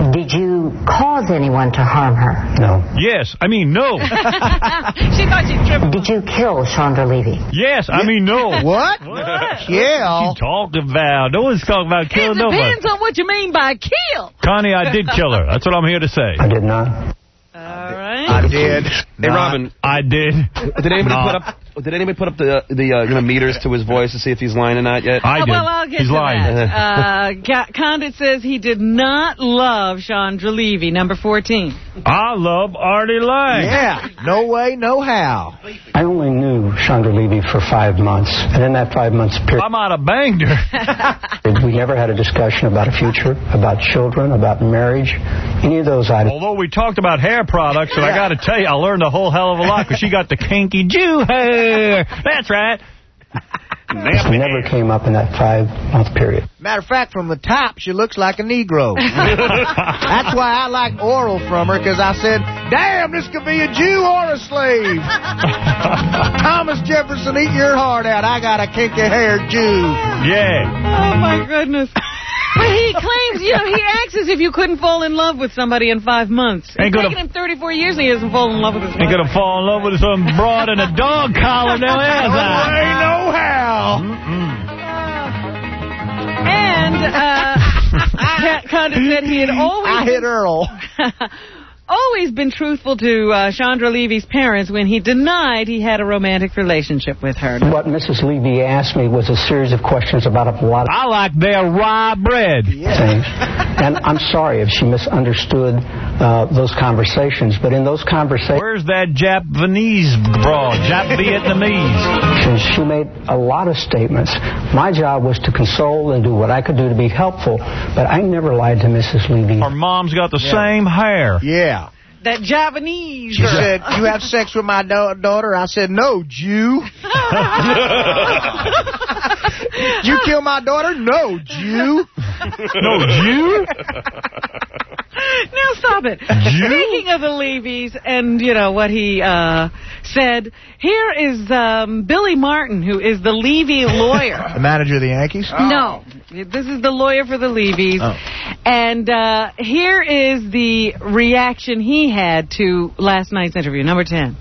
Did you cause anyone to harm her? No. Yes, I mean no. She thought she'd triple. Did you kill Chandra Levy? Yes, I mean no. What? What? Kill? What you talking about? No one's talking about killing It nobody. depends on what you mean by kill. Connie, I did kill her. That's what I'm here to say. I did not. All right. I did. Hey, Robin. I did. Did anybody Nah. put up? Did anybody put up the the uh, you know, meters to his voice to see if he's lying or not yet? I Oh, did. well, I'll get He's to lying. that. Uh, Ca- Condit says he did not love Chandra Levy, number fourteen. I love Artie Lang. Yeah. No way, no how. I only knew Chandra Levy for five months. And in that five months period, I'm out of banged her. we never had a discussion about a future, about children, about marriage, any of those items. Although we talked about hair products, and I got to tell you, I learned a whole hell of a lot because she got the kinky Jew hair. That's right. This never came up in that five-month period. Matter of fact, from the top, she looks like a Negro. That's why I like oral from her, because I said, damn, this could be a Jew or a slave. Thomas Jefferson, eat your heart out. I got a kinky-haired Jew. Yeah. Oh, my goodness. But he claims, you know, he acts as if you couldn't fall in love with somebody in five months. It's Ain't gonna- taken him thirty-four years and he hasn't fallen in love with his Ain't wife. gonna fall in love with some broad in a dog collar now, is I? Ain't no how. And uh, Condit said he had always I hit Earl. always been truthful to uh, Chandra Levy's parents when he denied he had a romantic relationship with her. What Missus Levy asked me was a series of questions about a lot of I like their rye bread. things. And I'm sorry if she misunderstood uh, those conversations, but in those conversations, Where's that Japanese broad? Jap Vietnamese. she made a lot of statements. My job was to console and do what I could do to be helpful, but I never lied to Missus Levy. Her mom's got the same hair. Yeah. That Japanese She girl. said, you have sex with my da- daughter? I said, no, Jew. Did you kill my daughter? No, Jew. No, Jew? Now stop it. Speaking of the Levys and, you know, what he uh, said, here is um, Billy Martin, who is the Levy lawyer. The manager of the Yankees? No, this is the lawyer for the Levys. Oh. And uh, here is the reaction he had to last night's interview, number ten.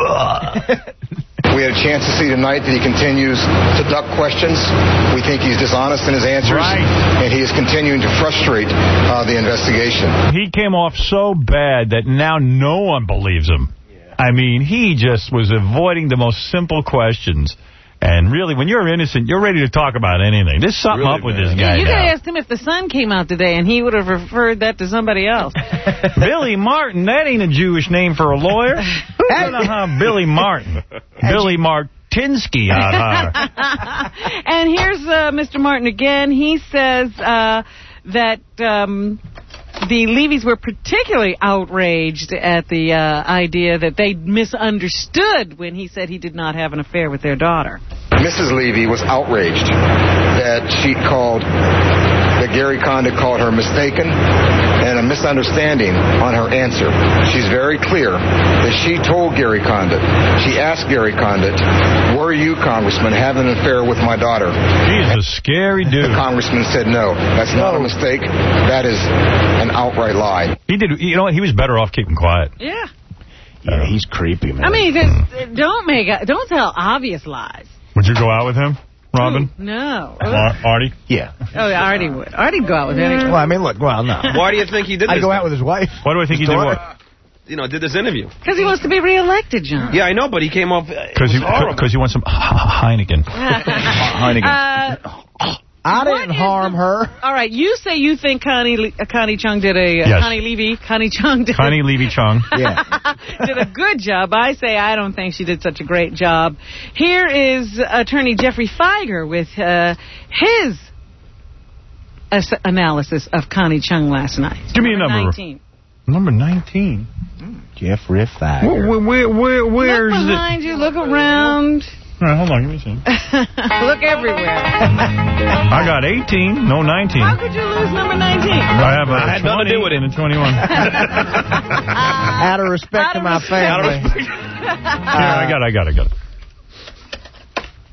We had a chance to see tonight that he continues to duck questions. We think he's dishonest in his answers. Right. And he is continuing to frustrate uh, the investigation. He came off so bad that now no one believes him. I mean, he just was avoiding the most simple questions. And really, when you're innocent, you're ready to talk about anything. There's something Really, up with man. this guy You could now. have asked him if the sun came out today, and he would have referred that to somebody else. Billy Martin, that ain't a Jewish name for a lawyer. I don't know how Billy Martin. Billy Martinsky out here. And here's uh, Mister Martin again. He says uh, that um, the Levys were particularly outraged at the uh, idea that they misunderstood when he said he did not have an affair with their daughter. Missus Levy was outraged that she called, that Gary Condit called her mistaken and a misunderstanding on her answer. She's very clear that she told Gary Condit, she asked Gary Condit, were you, Congressman, having an affair with my daughter? He's a scary dude. The congressman said no. That's not a mistake. That is an outright lie. He did. You know what? He was better off keeping quiet. Yeah. Yeah, he's creepy, man. I mean, just, don't make don't tell obvious lies. Would you go out with him, Robin? No. Ar- Artie? Yeah. Oh, yeah, Artie would. Artie'd go out with anyone. Well, I mean, look, well, no. Why do you think he did I'd this? go out with his wife. Why do I think he did what? You know, did this interview. Because he wants to be reelected, John. Yeah, I know, but he came off... Because he, cause he wants some Heineken. Heineken. Uh, I What didn't is harm the- her. all right, you say you think Connie Le- uh, Connie Chung did a uh, Yes. Connie Levy Connie Chung did, Connie Levy Chung. Yeah. did a good job. I say I don't think she did such a great job. Here is Attorney Jeffrey Feiger with uh, his as- analysis of Connie Chung last night. Give me a number. nineteen. Number nineteen. Jeffrey Feiger. Where, where, where, where's Look the... behind you. Look around. All right, hold on. Give me a second. Look everywhere. I got eighteen, no nineteen. How could you lose number nineteen? I have a I had nothing to twenty do with it. and a twenty-one. Out of respect Out to of my respect. family. Yeah, I got it, I got it, I got it. Don't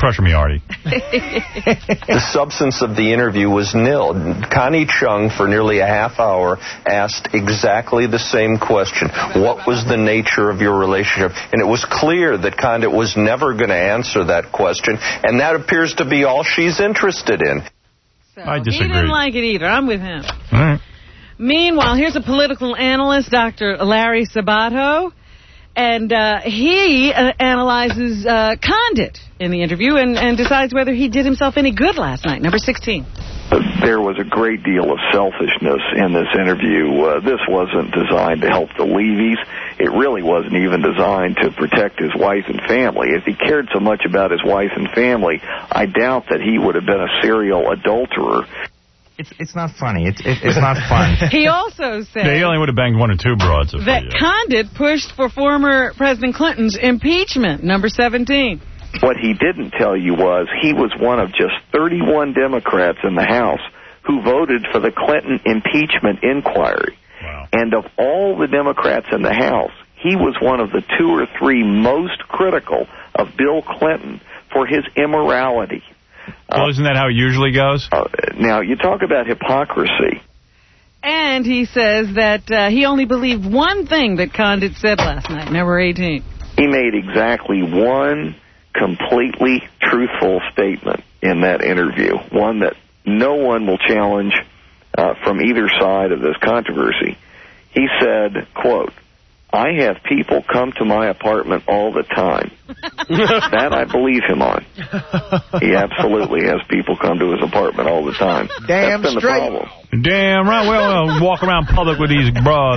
crushing me, Artie. The substance of the interview was nil. Connie Chung, for nearly a half hour, asked exactly the same question. What was the nature of your relationship? And it was clear that Condit was never going to answer that question, and that appears to be all she's interested in. So I disagree. He didn't like it either. I'm with him. All right. Meanwhile, here's a political analyst, Doctor Larry Sabato, and uh, he uh, analyzes uh, Condit in the interview and, and decides whether he did himself any good last night. Number sixteen. There was a great deal of selfishness in this interview. Uh, this wasn't designed to help the Levies. It really wasn't even designed to protect his wife and family. If he cared so much about his wife and family, I doubt that he would have been a serial adulterer. It's it's not funny. It's it, it's not fun. He also said yeah, he only would have banged one or two broads. If that he, uh... Condit pushed for former President Clinton's impeachment. Number seventeen. What he didn't tell you was he was one of just thirty-one Democrats in the House who voted for the Clinton impeachment inquiry. Wow. And of all the Democrats in the House, he was one of the two or three most critical of Bill Clinton for his immorality. Well, isn't that how it usually goes? Uh, now, you talk about hypocrisy. And he says that uh, he only believed one thing that Condit said last night, number eighteen. He made exactly one completely truthful statement in that interview, one that no one will challenge uh, from either side of this controversy. He said, quote, I have people come to my apartment all the time. That I believe him on. He absolutely has people come to his apartment all the time. Damn That's been straight. the problem. Damn right. Well, uh, walk around public with these broads.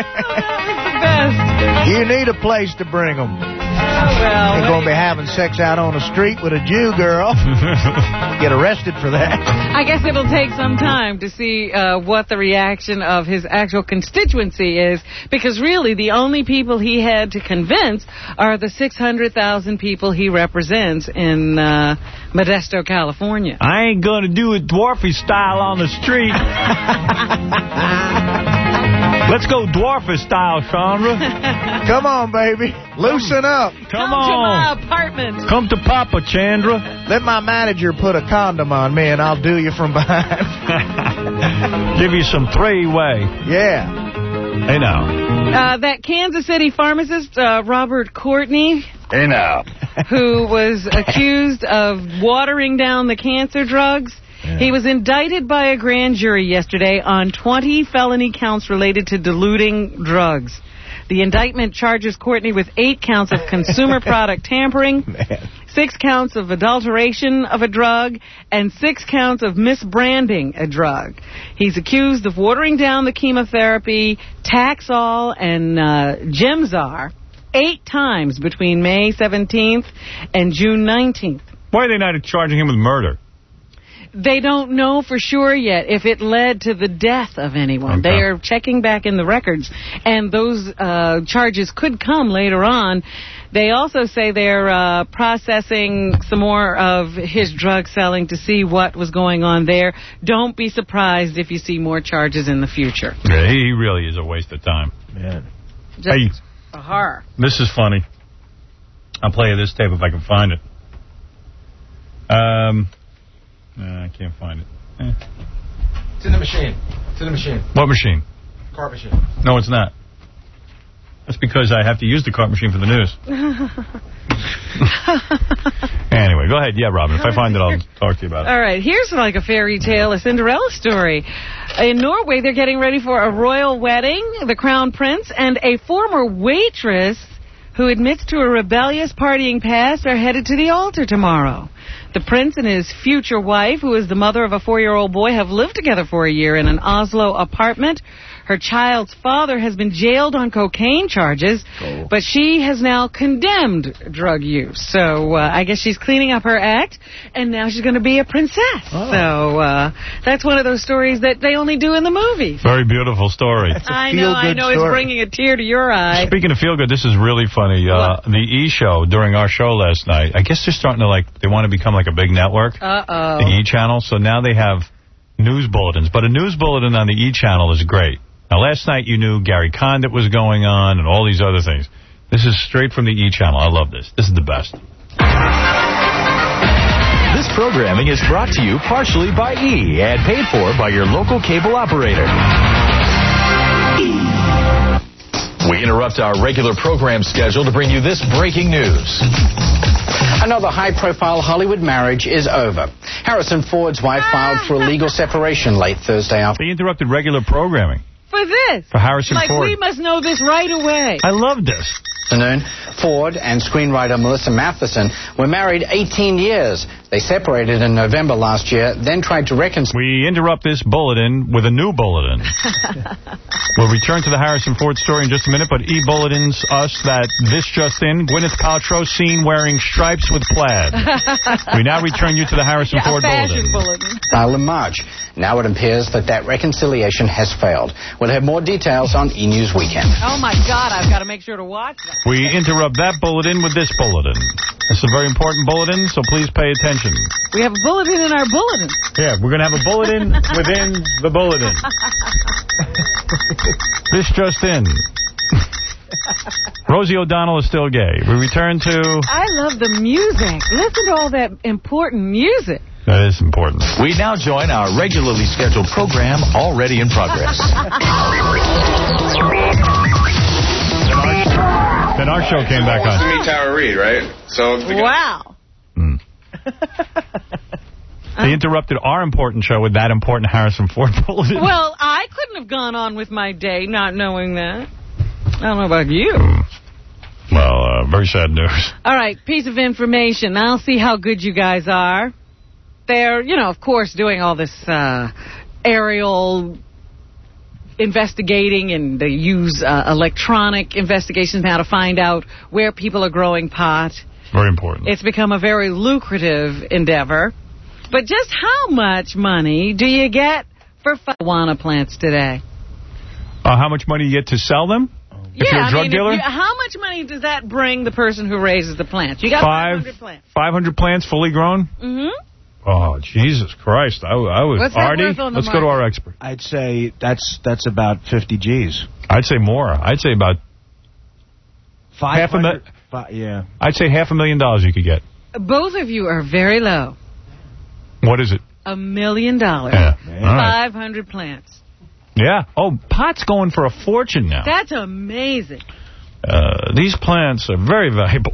You need a place to bring them. Oh, well. You're going to be having sex out on the street with a Jew girl. Get arrested for that. I guess it'll take some time to see uh, what the reaction of his actual constituency is, because really the only people he had to convince are the six hundred thousand people he represents in uh, Modesto, California. I ain't going to do it dwarfy style on the street. Let's go dwarfy style, Chandra. Come on, baby. Loosen up. Come, Come on. to my apartment. Come to Papa, Chandra. Let my manager put a condom on me and I'll do you from behind. Give you some three-way. Yeah. Hey, now. Uh, that Kansas City pharmacist, uh, Robert Courtney. Hey, now. Who was accused of watering down the cancer drugs. Yeah. He was indicted by a grand jury yesterday on twenty felony counts related to diluting drugs. The indictment charges Courtney with eight counts of consumer product tampering, Man. six counts of adulteration of a drug, and six counts of misbranding a drug. He's accused of watering down the chemotherapy Taxol and uh, Gemzar eight times between May seventeenth and June nineteenth. Why are they not charging him with murder? They don't know for sure yet if it led to the death of anyone. Okay. They are checking back in the records, and those uh, charges could come later on. They also say they're uh, processing some more of his drug selling to see what was going on there. Don't be surprised if you see more charges in the future. Yeah, he really is a waste of time. Man. Just hey, a horror. This is funny. I'll play you this tape if I can find it. Um... No, I can't find it. Eh. It's in the machine. It's in the machine. What machine? Cart machine. No, it's not. That's because I have to use the cart machine for the news. Anyway, go ahead. Yeah, Robin. If I find it, I'll talk to you about it. All right. Here's like a fairy tale, a Cinderella story. In Norway, they're getting ready for a royal wedding. The crown prince and a former waitress who admits to a rebellious partying past are headed to the altar tomorrow. The prince and his future wife, who is the mother of a four-year-old boy, have lived together for a year in an Oslo apartment. Her child's father has been jailed on cocaine charges, oh. but she has now condemned drug use. So uh, I guess she's cleaning up her act, and now she's going to be a princess. Oh. So uh, that's one of those stories that they only do in the movies. Very beautiful story. I know, I know. Story. It's bringing a tear to your eye. Speaking of feel-good, this is really funny. Uh, the E! Show, during our show last night, I guess they're starting to, like, they want to become like a big network. Uh-oh. The E! Channel. So now they have news bulletins. But a news bulletin on the E! Channel is great. Now, last night you knew Gary Condit was going on and all these other things. This is straight from the E! Channel. I love this. This is the best. programming is brought to you partially by E! and paid for by your local cable operator. We interrupt our regular program schedule to bring you this breaking news. Another high-profile Hollywood marriage is over. Harrison Ford's wife filed for a legal separation late Thursday afternoon. They interrupted regular programming. For this? For Harrison like, Ford. Like, we must know this right away. I love this. Ford and screenwriter Melissa Matheson were married eighteen years. They separated in November last year, then tried to reconcile. We interrupt this bulletin with a new bulletin. We'll return to the Harrison Ford story in just a minute, but E! bulletins us that this just in, Gwyneth Paltrow seen wearing stripes with plaid. We now return you to the Harrison yeah, Ford bulletin. bulletin. In March. Now it appears that that reconciliation has failed. We'll have more details on E! News Weekend. Oh, my God, I've got to make sure to watch that. We interrupt that bulletin with this bulletin. It's a very important bulletin, so please pay attention. We have a bulletin in our bulletin. Yeah, we're going to have a bulletin within the bulletin. This just in. Rosie O'Donnell is still gay. We return to... I love the music. Listen to all that important music. That is important. We now join our regularly scheduled program, already in progress. Then our show came back on. To meet Tara Reid, right? So wow. Mm. They interrupted our important show with that important Harrison Ford bulletin. Well, I couldn't have gone on with my day not knowing that. I don't know about you. Well, uh, very sad news. All right, piece of information. I'll see how good you guys are. They're, you know, of course, doing all this uh, aerial investigating, and they use uh, electronic investigations now to find out where people are growing pot. Very important. It's become a very lucrative endeavor. But just how much money do you get for marijuana plants today? Uh, how much money you get to sell them? If yeah, you're a drug I mean, dealer? You, how much money does that bring the person who raises the plants? You got Five, five hundred plants. five hundred plants fully grown? Mm-hmm. Oh, Jesus Christ. I, I was, What's that Artie, worth on the let's go to market? our expert. I'd say that's that's about fifty G's. I'd say more. I'd say about half a million. Yeah. I'd say half a million dollars you could get. Both of you are very low. What is it? A million dollars. Yeah. five hundred plants. Yeah. Oh, pot's going for a fortune now. That's amazing. Uh, these plants are very valuable.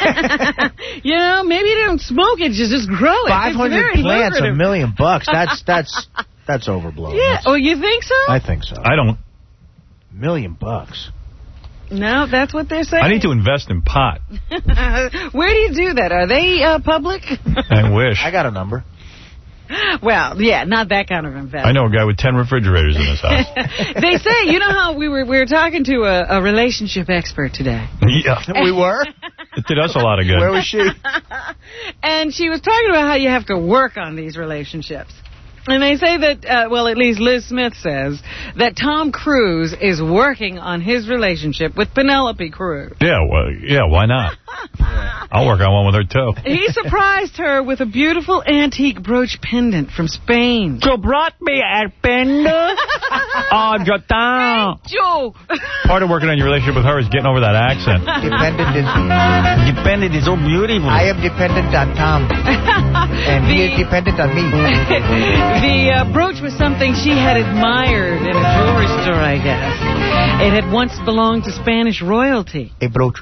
You know, maybe you don't smoke it, you just grow it. Five hundred plants, lucrative. a million bucks. That's that's that's overblown. Yeah. That's, Oh, you think so? I think so. I don't. Million bucks. No, that's what they're saying. I need to invest in pot. Where do you do that? Are they uh, public? I wish. I got a number. Well, yeah, not that kind of investment. I know a guy with ten refrigerators in his house. They say, you know how we were we were talking to a, a relationship expert today. Yeah. We were? It did us a lot of good. Where was she? And she was talking about how you have to work on these relationships. And they say that, uh, well, at least Liz Smith says, that Tom Cruise is working on his relationship with Penelope Cruz. Yeah, well, yeah, why not? I'll work on one with her, too. He surprised her with a beautiful antique brooch pendant from Spain. You brought me a pendant? Oh, Jotan. Joe. Part of working on your relationship with her is getting over that accent. Dependent is... Dependent is so beautiful. I am dependent on Tom. And he is dependent on me. The uh, brooch was something she had admired in a jewelry store, I guess. It had once belonged to Spanish royalty. A brooch.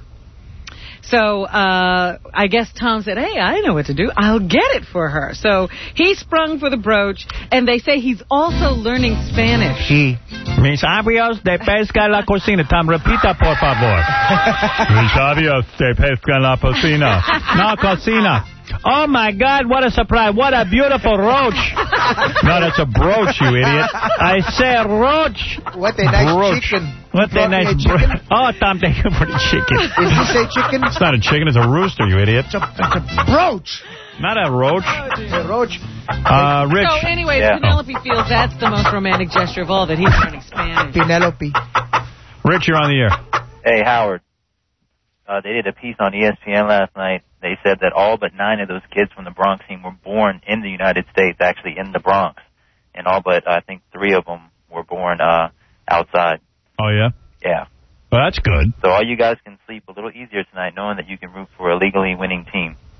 So uh, I guess Tom said, hey, I know what to do. I'll get it for her. So he sprung for the brooch, and they say he's also learning Spanish. She. Mis avios de pesca en la cocina. Tom, repita, por favor. Mis avios de pesca en la cocina. No, cocina. Oh, my God, what a surprise. What a beautiful roach. No, that's a brooch, you idiot. I say roach. What a nice brooch. chicken. What a nice brooch. Oh, Tom, thank you for the chicken. Did you say chicken? It's not a chicken, it's a rooster, you idiot. It's a, it's a brooch. Not a roach. A roach. Uh, Rich. So anyway, yeah. Penelope feels that's the most romantic gesture of all, that he's learning Spanish. Penelope. Rich, you're on the air. Hey, Howard. Uh, they did a piece on E S P N last night. They said that all but nine of those kids from the Bronx team were born in the United States, actually in the Bronx. And all but, I think, three of them were born uh, outside. Oh, yeah? Yeah. Well, that's good. So all you guys can sleep a little easier tonight knowing that you can root for a legally winning team.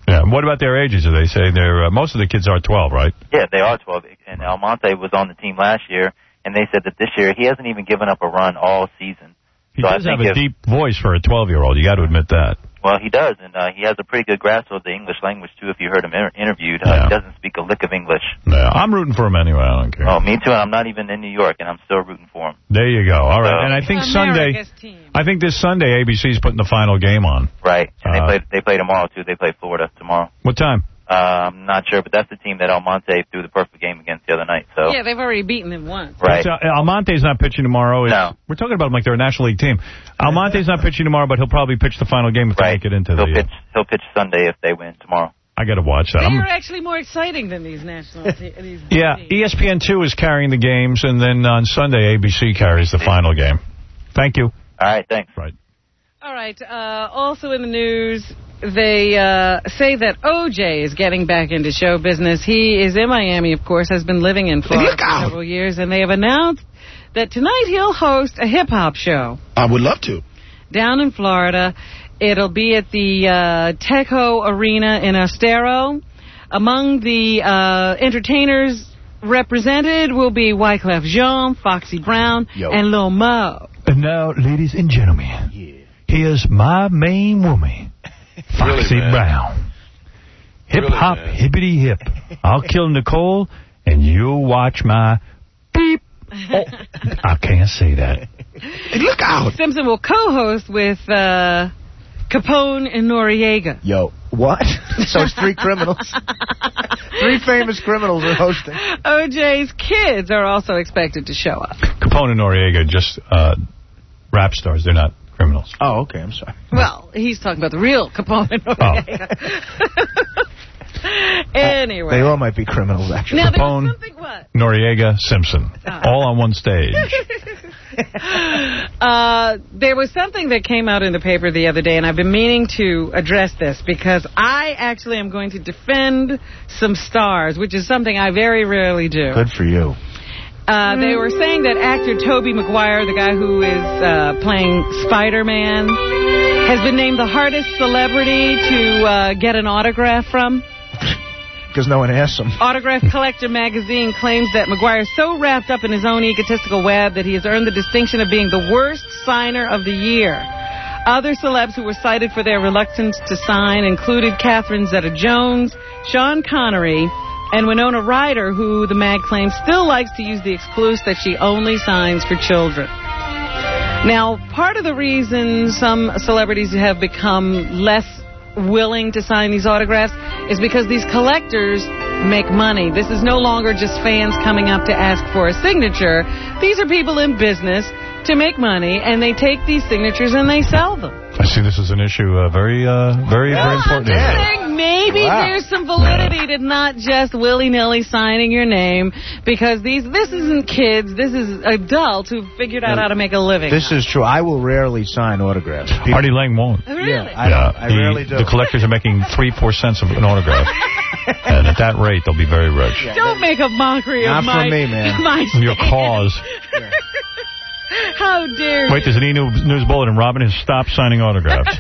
Yeah. What about their ages? Do they say they're uh, most of the kids are twelve, right? Yeah, they are twelve. And Almonte was on the team last year, and they said that this year he hasn't even given up a run all season. He so does I have think a if, deep voice for a twelve-year-old. You got to admit that. Well, he does, and uh, he has a pretty good grasp of the English language, too, if you heard him inter interviewed. Uh, Yeah. He doesn't speak a lick of English. Yeah, I'm rooting for him anyway. I don't care. Oh, me too, and I'm not even in New York, and I'm still rooting for him. There you go. All right. So- And I think America's Sunday, I think this Sunday A B C's putting the final game on. Right, and Uh, they play they play tomorrow, too. They play Florida tomorrow. What time? Uh, I'm not sure, but that's the team that Almonte threw the perfect game against the other night. So Yeah, they've already beaten them once. Right. Uh, Almonte's not pitching tomorrow. It's, No. We're talking about them like they're a National League team. Almonte's not pitching tomorrow, but he'll probably pitch the final game if they make it into he'll the... pitch he'll pitch Sunday if they win tomorrow. I got to watch that. They I'm, are actually more exciting than these national te- these yeah, E S P N two is carrying the games, and then on Sunday A B C carries the final game. Thank you. All right, thanks. Right. All right. Uh, also in the news, they uh, say that O J is getting back into show business. He is in Miami, of course, has been living in Florida for several years, and they have announced that tonight he'll host a hip-hop show I would love to. down in Florida. It'll be at the uh, Tejo Arena in Estero. Among the uh, entertainers represented will be Wyclef Jean, Foxy Brown, Yo. and Lil Mo. And now, ladies and gentlemen, here's my main woman, Foxy Really, man? Brown. Hip-hop, hippity hip. I'll kill Nicole, and you'll watch my beep. Oh, I can't say that. Hey, look out. Simpson will co-host with uh, Capone and Noriega. Yo, what? So it's three criminals. Three famous criminals are hosting. O J's kids are also expected to show up. Capone and Noriega are just uh, rap stars. They're not criminals. Oh, okay. I'm sorry. Well, he's talking about the real Capone and Noriega. Anyway. They all might be criminals, actually. Now, there was Capone, something, what? Noriega, Simpson, all on one stage. Uh, there was something that came out in the paper the other day, and I've been meaning to address this because I actually am going to defend some stars, which is something I very rarely do. Good for you. Uh, they were saying that actor Tobey Maguire, the guy who is uh, playing Spider-Man, has been named the hardest celebrity to uh, get an autograph from. Because no one asked him. Autograph Collector magazine claims that Maguire is so wrapped up in his own egotistical web that he has earned the distinction of being the worst signer of the year. Other celebs who were cited for their reluctance to sign included Catherine Zeta-Jones, Sean Connery, and Winona Ryder, who the mag claims still likes to use the excuse that she only signs for children. Now, part of the reason some celebrities have become less willing to sign these autographs is because these collectors make money. This is no longer just fans coming up to ask for a signature. These are people in business to make money, and they take these signatures and they sell them. I see this is an issue uh, very, uh, very, very important. I think maybe Wow. there's some validity to not just willy-nilly signing your name, because these this isn't kids, this is adults who figured out how to make a living. This is true. I will rarely sign autographs. People- Artie Lang won't. Really? Yeah, I, don't, I he- rarely do. The collectors are making three, four cents of an autograph. And at that rate, they'll be very rich. Don't make a mockery Not of my, from me, man. my Your cause. How dare Wait, there's an E-News News Bulletin. Robin has stopped signing autographs.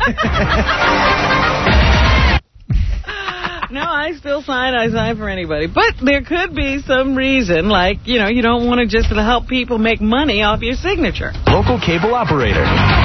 No, I still sign. I sign for anybody. But there could be some reason, like, you know, you don't want to just help people make money off your signature. Local cable operator.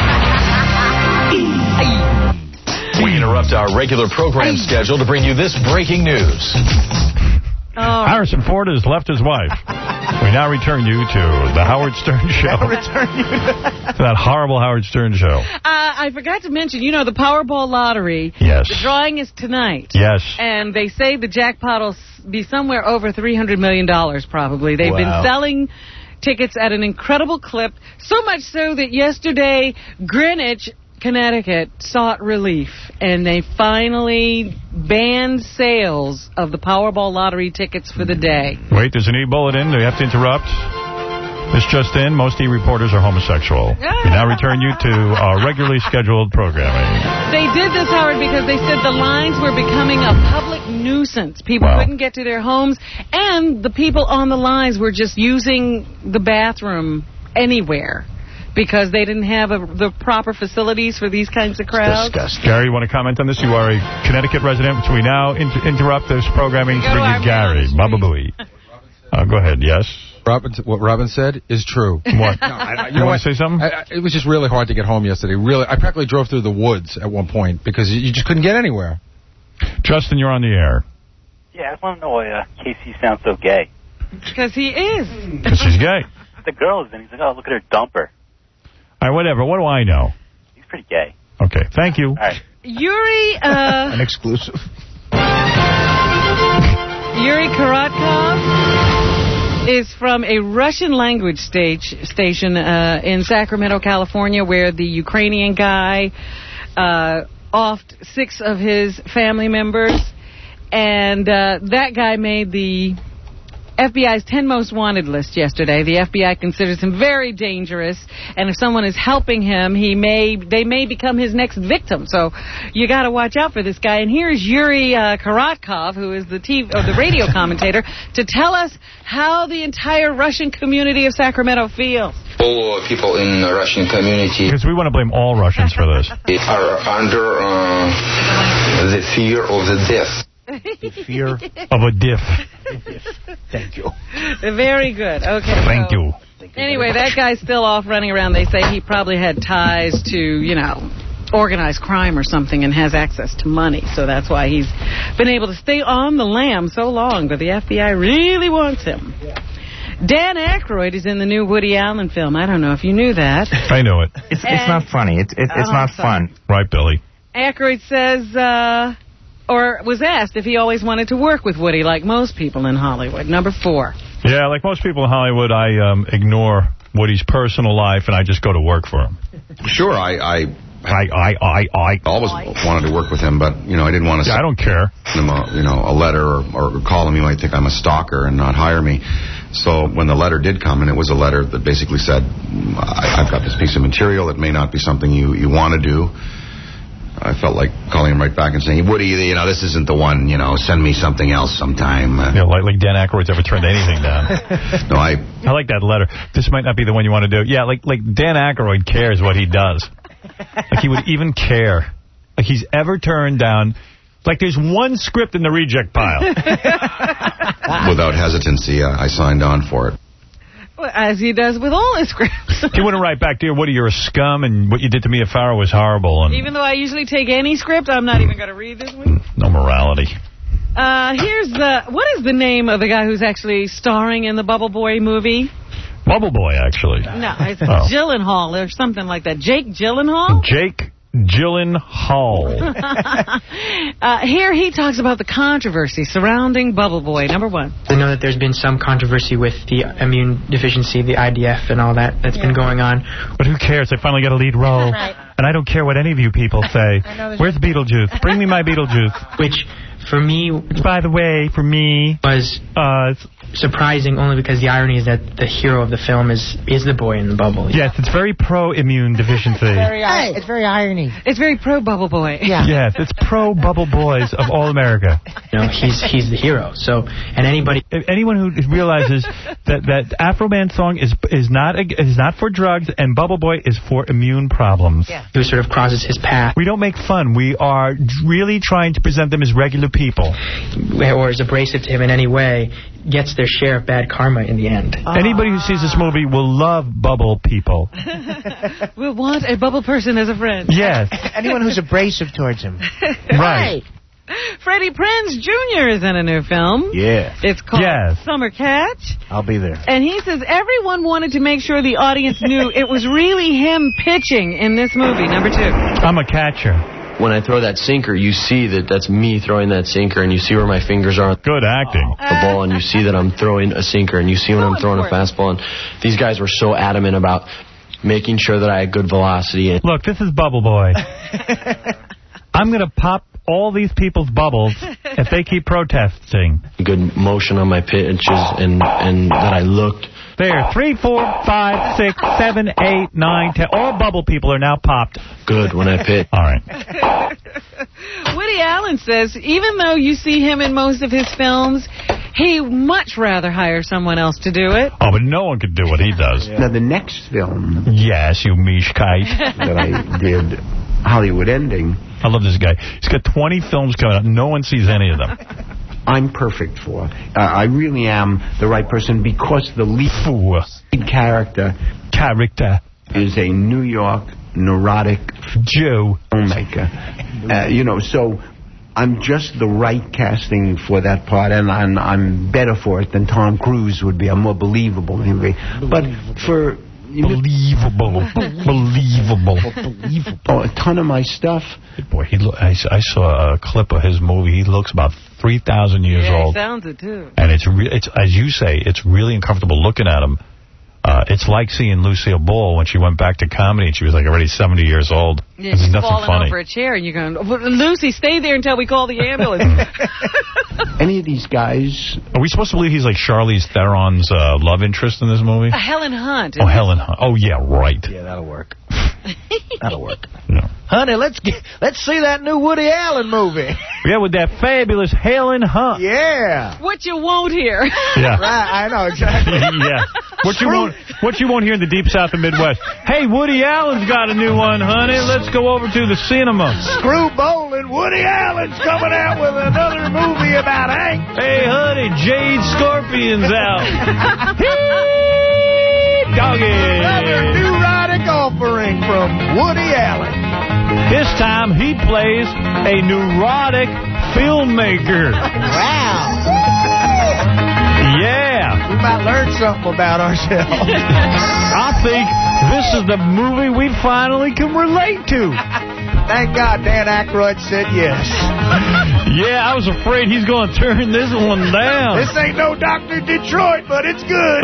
We interrupt our regular program schedule to bring you this breaking news. Oh. Harrison Ford has left his wife. We now return you to the Howard Stern Show. return you to that horrible Howard Stern Show. Uh, I forgot to mention, you know, the Powerball lottery. Yes. The drawing is tonight. Yes. And they say the jackpot will be somewhere over three hundred million dollars probably. They've Wow. been selling tickets at an incredible clip, so much so that yesterday Greenwich, Connecticut sought relief, and they finally banned sales of the Powerball lottery tickets for the day. Wait, there's an E-Bulletin. Do we have to interrupt? This just in, most E-reporters are homosexual. We now return you to our regularly scheduled programming. They did this, Howard, because they said the lines were becoming a public nuisance. People Wow. couldn't get to their homes, and the people on the lines were just using the bathroom anywhere because they didn't have a, the proper facilities for these kinds of crowds. Disgusting. Gary, you want to comment on this? You are a Connecticut resident, so we now inter interrupt this programming to bring you Gary. Baba Booey. Uh, go ahead, yes? Robin, what Robin said is true. What? No, I, I, you, you know want to say something? I, I, it was just really hard to get home yesterday. Really, I practically drove through the woods at one point because you, you just couldn't get anywhere. Justin, you're on the air. Yeah, I just want to know why uh, Casey sounds so gay. Because he is. Because she's gay. The girls, and he's like, oh, look at her dumper. All right, whatever. What do I know? He's pretty gay. Okay, thank you. All right. Yuri, uh... An exclusive. Yuri Karatkov is from a Russian language stage, station uh, in Sacramento, California, where the Ukrainian guy uh, offed six of his family members. And uh, that guy made the F B I's ten most wanted list yesterday. The F B I considers him very dangerous, and if someone is helping him, he may they may become his next victim. So you got to watch out for this guy. And here's Yuri uh, Karatkov, who is the T V or the radio commentator, to tell us how the entire Russian community of Sacramento feels. All people in the Russian community, because we want to blame all Russians for this, are under uh, the fear of the death. The fear of a diff. Thank you. Very good. Okay. Thank so, you. Anyway, that guy's still off running around. They say he probably had ties to, you know, organized crime or something and has access to money. So that's why he's been able to stay on the lam so long. But the F B I really wants him. Dan Aykroyd is in the new Woody Allen film. I don't know if you knew that. I know it. It's, it's not funny. It's, it's, it's Oh, not sorry. fun. Right, Billy. Aykroyd says... Uh, or was asked if he always wanted to work with Woody, like most people in Hollywood. Number four. Yeah, like most people in Hollywood, I um, ignore Woody's personal life, and I just go to work for him. Sure, I... I I, I, I, I always wanted to work with him, but, you know, I didn't want to... Yeah, I don't care. ...send him a, you know, a letter or, or call him. He might think I'm a stalker and not hire me. So when the letter did come, and it was a letter that basically said, I, I've got this piece of material. It may not be something you, you want to do. I felt like calling him right back and saying, Woody, you know, this isn't the one, you know, send me something else sometime. Uh, you know, like, like Dan Aykroyd's ever turned anything down. No, I... I like that letter. This might not be the one you want to do. Yeah, like, like Dan Aykroyd cares what he does. Like, he would even care. Like, he's ever turned down... Like, there's one script in the reject pile. Without hesitancy, uh, I signed on for it. Well, as he does with all his scripts. He wouldn't write back, dear Woody, you're a scum, and what you did to me at Farrow was horrible. And Even though I usually take any script, I'm not even going to read this one. no morality. Uh, here's the... What is the name of the guy who's actually starring in the Bubble Boy movie? Bubble Boy, actually. No, it's Oh. Gyllenhaal or something like that. Jake Gyllenhaal? Jake Gyllenhaal. uh, here he talks about the controversy surrounding Bubble Boy. Number one. I know that there's been some controversy with the immune deficiency, the I D F, and all that that's yeah. been going on. But who cares? I finally got a lead role. Right. And I don't care what any of you people say. Where's Beetlejuice? Bring me my Beetlejuice. Which, for me... By the way, for me... Was uh, surprising only because the irony is that the hero of the film is is the boy in the bubble. Yes, it's very pro-immune deficiency. It's very, hey, it's very irony. It's very pro-Bubble Boy. Yeah. Yes, it's pro-Bubble Boys of all America. You know, he's he's the hero. So, and anybody... If anyone who realizes that that Afro Man song is is not a, is not for drugs and Bubble Boy is for immune problems. Yeah. Who sort of crosses his path. We don't make fun. We are really trying to present them as regular people. Or is abrasive to him in any way, gets their share of bad karma in the end. Uh, Anybody who sees this movie will love Bubble people. We'll want a Bubble person as a friend. Yes. Anyone who's abrasive towards him. Right. Freddie Prinze Junior is in a new film. Yeah. It's called yes. Summer Catch. I'll be there. And he says everyone wanted to make sure the audience knew it was really him pitching in this movie. Number two. I'm a catcher. When I throw that sinker, you see that that's me throwing that sinker, and you see where my fingers are. Good acting. The ball, and you see that I'm throwing a sinker, and you see when I'm throwing a fastball. And these guys were so adamant about making sure that I had good velocity. Look, this is Bubble Boy. I'm going to pop all these people's bubbles if they keep protesting. Good motion on my pitches, and, and that I looked. There, three, four, five, six, seven, eight, nine, ten. All bubble people are now popped. Good when I pitch. All right. Woody Allen says, even though you see him in most of his films, He'd much rather hire someone else to do it. Oh, but no one could do what he does. Now, the next film... Yes, you mishkite. ...that I did, Hollywood Ending... I love this guy. He's got twenty films coming out. No one sees any of them. I'm perfect for. Uh, I really am the right person because the lead character... Character. ...is a New York neurotic... Jew. ...filmmaker. Uh, you know, so... I'm just the right casting for that part, and I'm, I'm better for it than Tom Cruise would be. I'm more believable than he would be. But for... Believable. Believable. Believable. Oh, a ton of my stuff. Boy, he lo I, I saw a clip of his movie. He looks about three thousand years yeah, old. Yeah, he sounds it, too. And it's, re it's, as you say, it's really uncomfortable looking at him. Uh, it's like seeing Lucille Ball when she went back to comedy and she was like already seventy years old. Yeah, There's she's nothing falling funny. over a chair and you're going, Lucy, stay there until we call the ambulance. Any of these guys... Are we supposed to believe he's like Charlize Theron's uh, love interest in this movie? Uh, Helen Hunt. Oh, Helen Hunt. Oh, yeah, right. Yeah, that'll work. That'll work. Yeah. Honey, let's get, let's see that new Woody Allen movie. Yeah, with that fabulous Helen Hunt. Yeah. What you won't hear. Yeah. Right, I know, exactly. Yeah. What you won't what you won't hear in the deep south and Midwest. Hey, Woody Allen's got a new one, honey. Let's go over to the cinema. Screw bowling. Woody Allen's coming out with another movie about Hank. Hey, honey, Jade Scorpion's out. Hey, doggy. Another neurotic offering from Woody Allen. This time he plays a neurotic filmmaker. Wow. Yeah. We might learn something about ourselves. I think this is the movie we finally can relate to. Thank God Dan Aykroyd said yes. Yeah, I was afraid he's going to turn this one down. This ain't no Doctor Detroit, but it's good.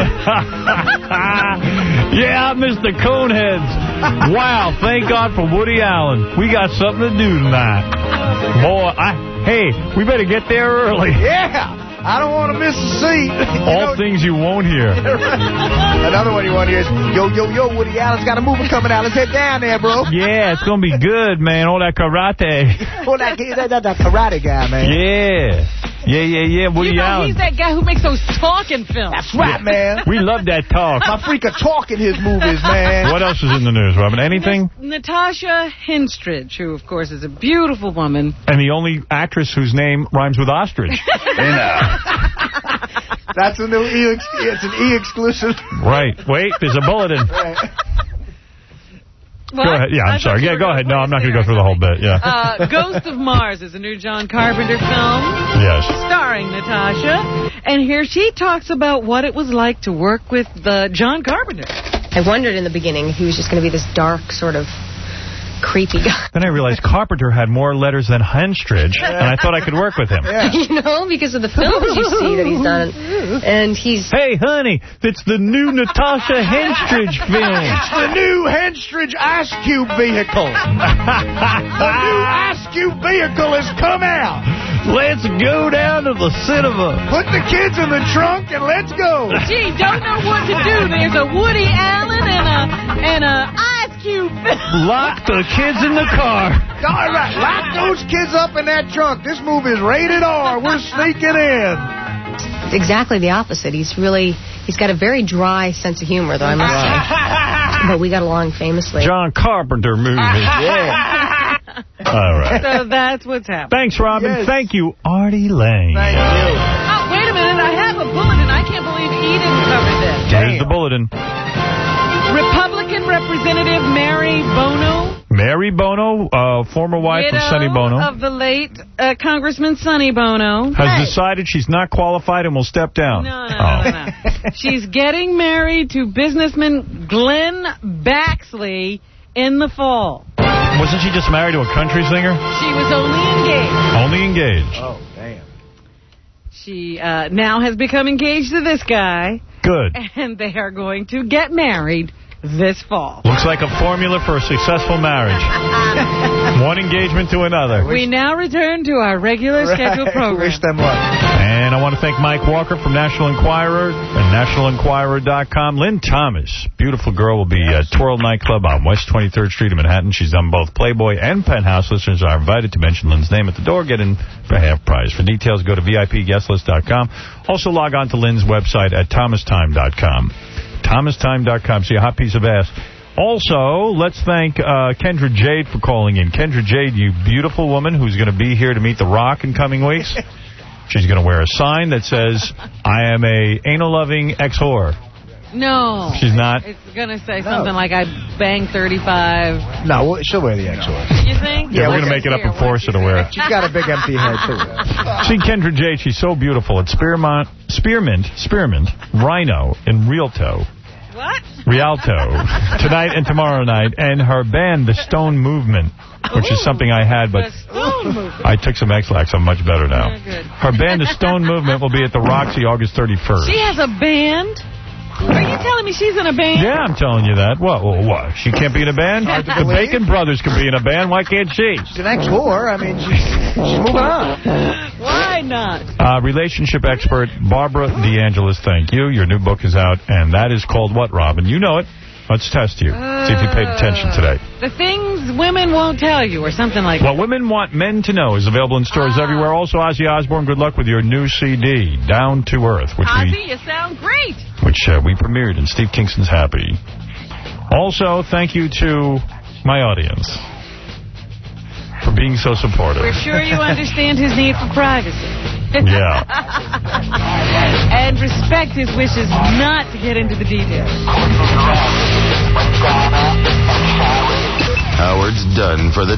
Yeah, Mister Coneheads. Wow, thank God for Woody Allen. We got something to do tonight. Boy, I, hey, we better get there early. Yeah. I don't want to miss a seat. All know, things you won't hear. Another one you won't hear is, yo, yo, yo, Woody Allen's got a movie coming out. Let's head down there, bro. Yeah, it's going to be good, man. All that karate. All that, that, that, that karate guy, man. Yeah. Yeah, yeah, yeah, Woody you know, Allen. He's that guy who makes those talking films. That's right, man. We love that talk. My freak of talk in his movies, man. What else is in the news, Robin? Anything? Natasha Henstridge, who, of course, is a beautiful woman. And the only actress whose name rhymes with ostrich. You know. That's a new E. It's an E exclusive. Right. Wait, there's a bulletin. Right. What? Go ahead. Yeah, I'm sorry. Yeah, go ahead. No, I'm not going to go through the whole bit. Yeah. Uh, Ghost of Mars is a new John Carpenter film. Yes. Starring Natasha. And here she talks about what it was like to work with uh, John Carpenter. I wondered in the beginning if he was just going to be this dark, sort of creepy guy. Then I realized Carpenter had more letters than Henstridge, and I thought I could work with him. Yeah. You know, because of the films you see that he's done. And he's... Hey, honey, it's the new Natasha Henstridge film. It's the new Henstridge Ice Cube vehicle. The new Ice Cube vehicle has come out. Let's go down to the cinema. Put the kids in the trunk and let's go. Gee, don't know what to do. There's a Woody Allen and a, and a Ice Cube film. Lock the kids in the car. All right, lock those kids up in that trunk. This movie is rated R. We're sneaking in. Exactly the opposite. He's really, he's got a very dry sense of humor, though, I must say. But we got along famously. John Carpenter movie. Yeah. All right. So that's what's happening. Thanks, Robin. Yes. Thank you, Artie Lang. Thank you. Oh, wait a minute. I have a bulletin. I can't believe Eden covered this. Here's the bulletin. Republican Representative Mary Bono. Mary Bono, uh, former wife Widow of Sonny Bono, of the late uh, Congressman Sonny Bono, has hey. decided she's not qualified and will step down. No, no, oh. no, no. She's getting married to businessman Glenn Baxley in the fall. Wasn't she just married to a country singer? She was only engaged. Only engaged. Oh, damn. She uh, now has become engaged to this guy. Good. And they are going to get married this fall. Looks like a formula for a successful marriage. One engagement to another. We now return to our regular right. scheduled program. Wish them luck. And And I want to thank Mike Walker from National Enquirer and national enquirer dot com. Lynn Thomas, beautiful girl, will be at Twirl Nightclub on West twenty-third Street in Manhattan. She's done both Playboy and Penthouse. Listeners are invited to mention Lynn's name at the door. Get in for half price. For details, go to V I P guest list dot com. Also log on to Lynn's website at thomas time dot com. thomas time dot com. See a hot piece of ass. Also, let's thank uh, Kendra Jade for calling in. Kendra Jade, you beautiful woman who's going to be here to meet The Rock in coming weeks. She's going to wear a sign that says, I am a anal-loving ex-whore. No. She's not? It's going to say something like, I banged thirty-five. No, she'll wear the ex-whore. You think? Yeah, we're going to make it up and force her to wear it. She's got a big empty head, too. See Kendra Jade, she's so beautiful. It's Spearmont, Spearmint, Spearmint, Rhino in Rialto. What? Rialto, tonight and tomorrow night, and her band, The Stone Movement, which is something I had, but I took some X-Lax. I'm much better now. Her band, The Stone Movement, will be at the Roxy August thirty-first. She has a band? Are you telling me she's in a band? Yeah, I'm telling you that. What? What? what? She can't be in a band? The Bacon Brothers can be in a band. Why can't she? She's an ex-whore. I mean, she's, she's moving on. Why not? Uh, relationship expert Barbara DeAngelis, thank you. Your new book is out, and that is called what, Robin? You know it. Let's test you. Uh, See if you paid attention today. The things women won't tell you, or something like what that. What women want men to know is available in stores ah. everywhere. Also, Ozzy Osbourne, good luck with your new C D, Down to Earth. Which Ozzy, we, you sound great. Which uh, we premiered, and Steve Kingston's happy. Also, thank you to my audience for being so supportive. We're sure you understand his need for privacy. Yeah. And respect his wishes not to get into the details. Howard's done for the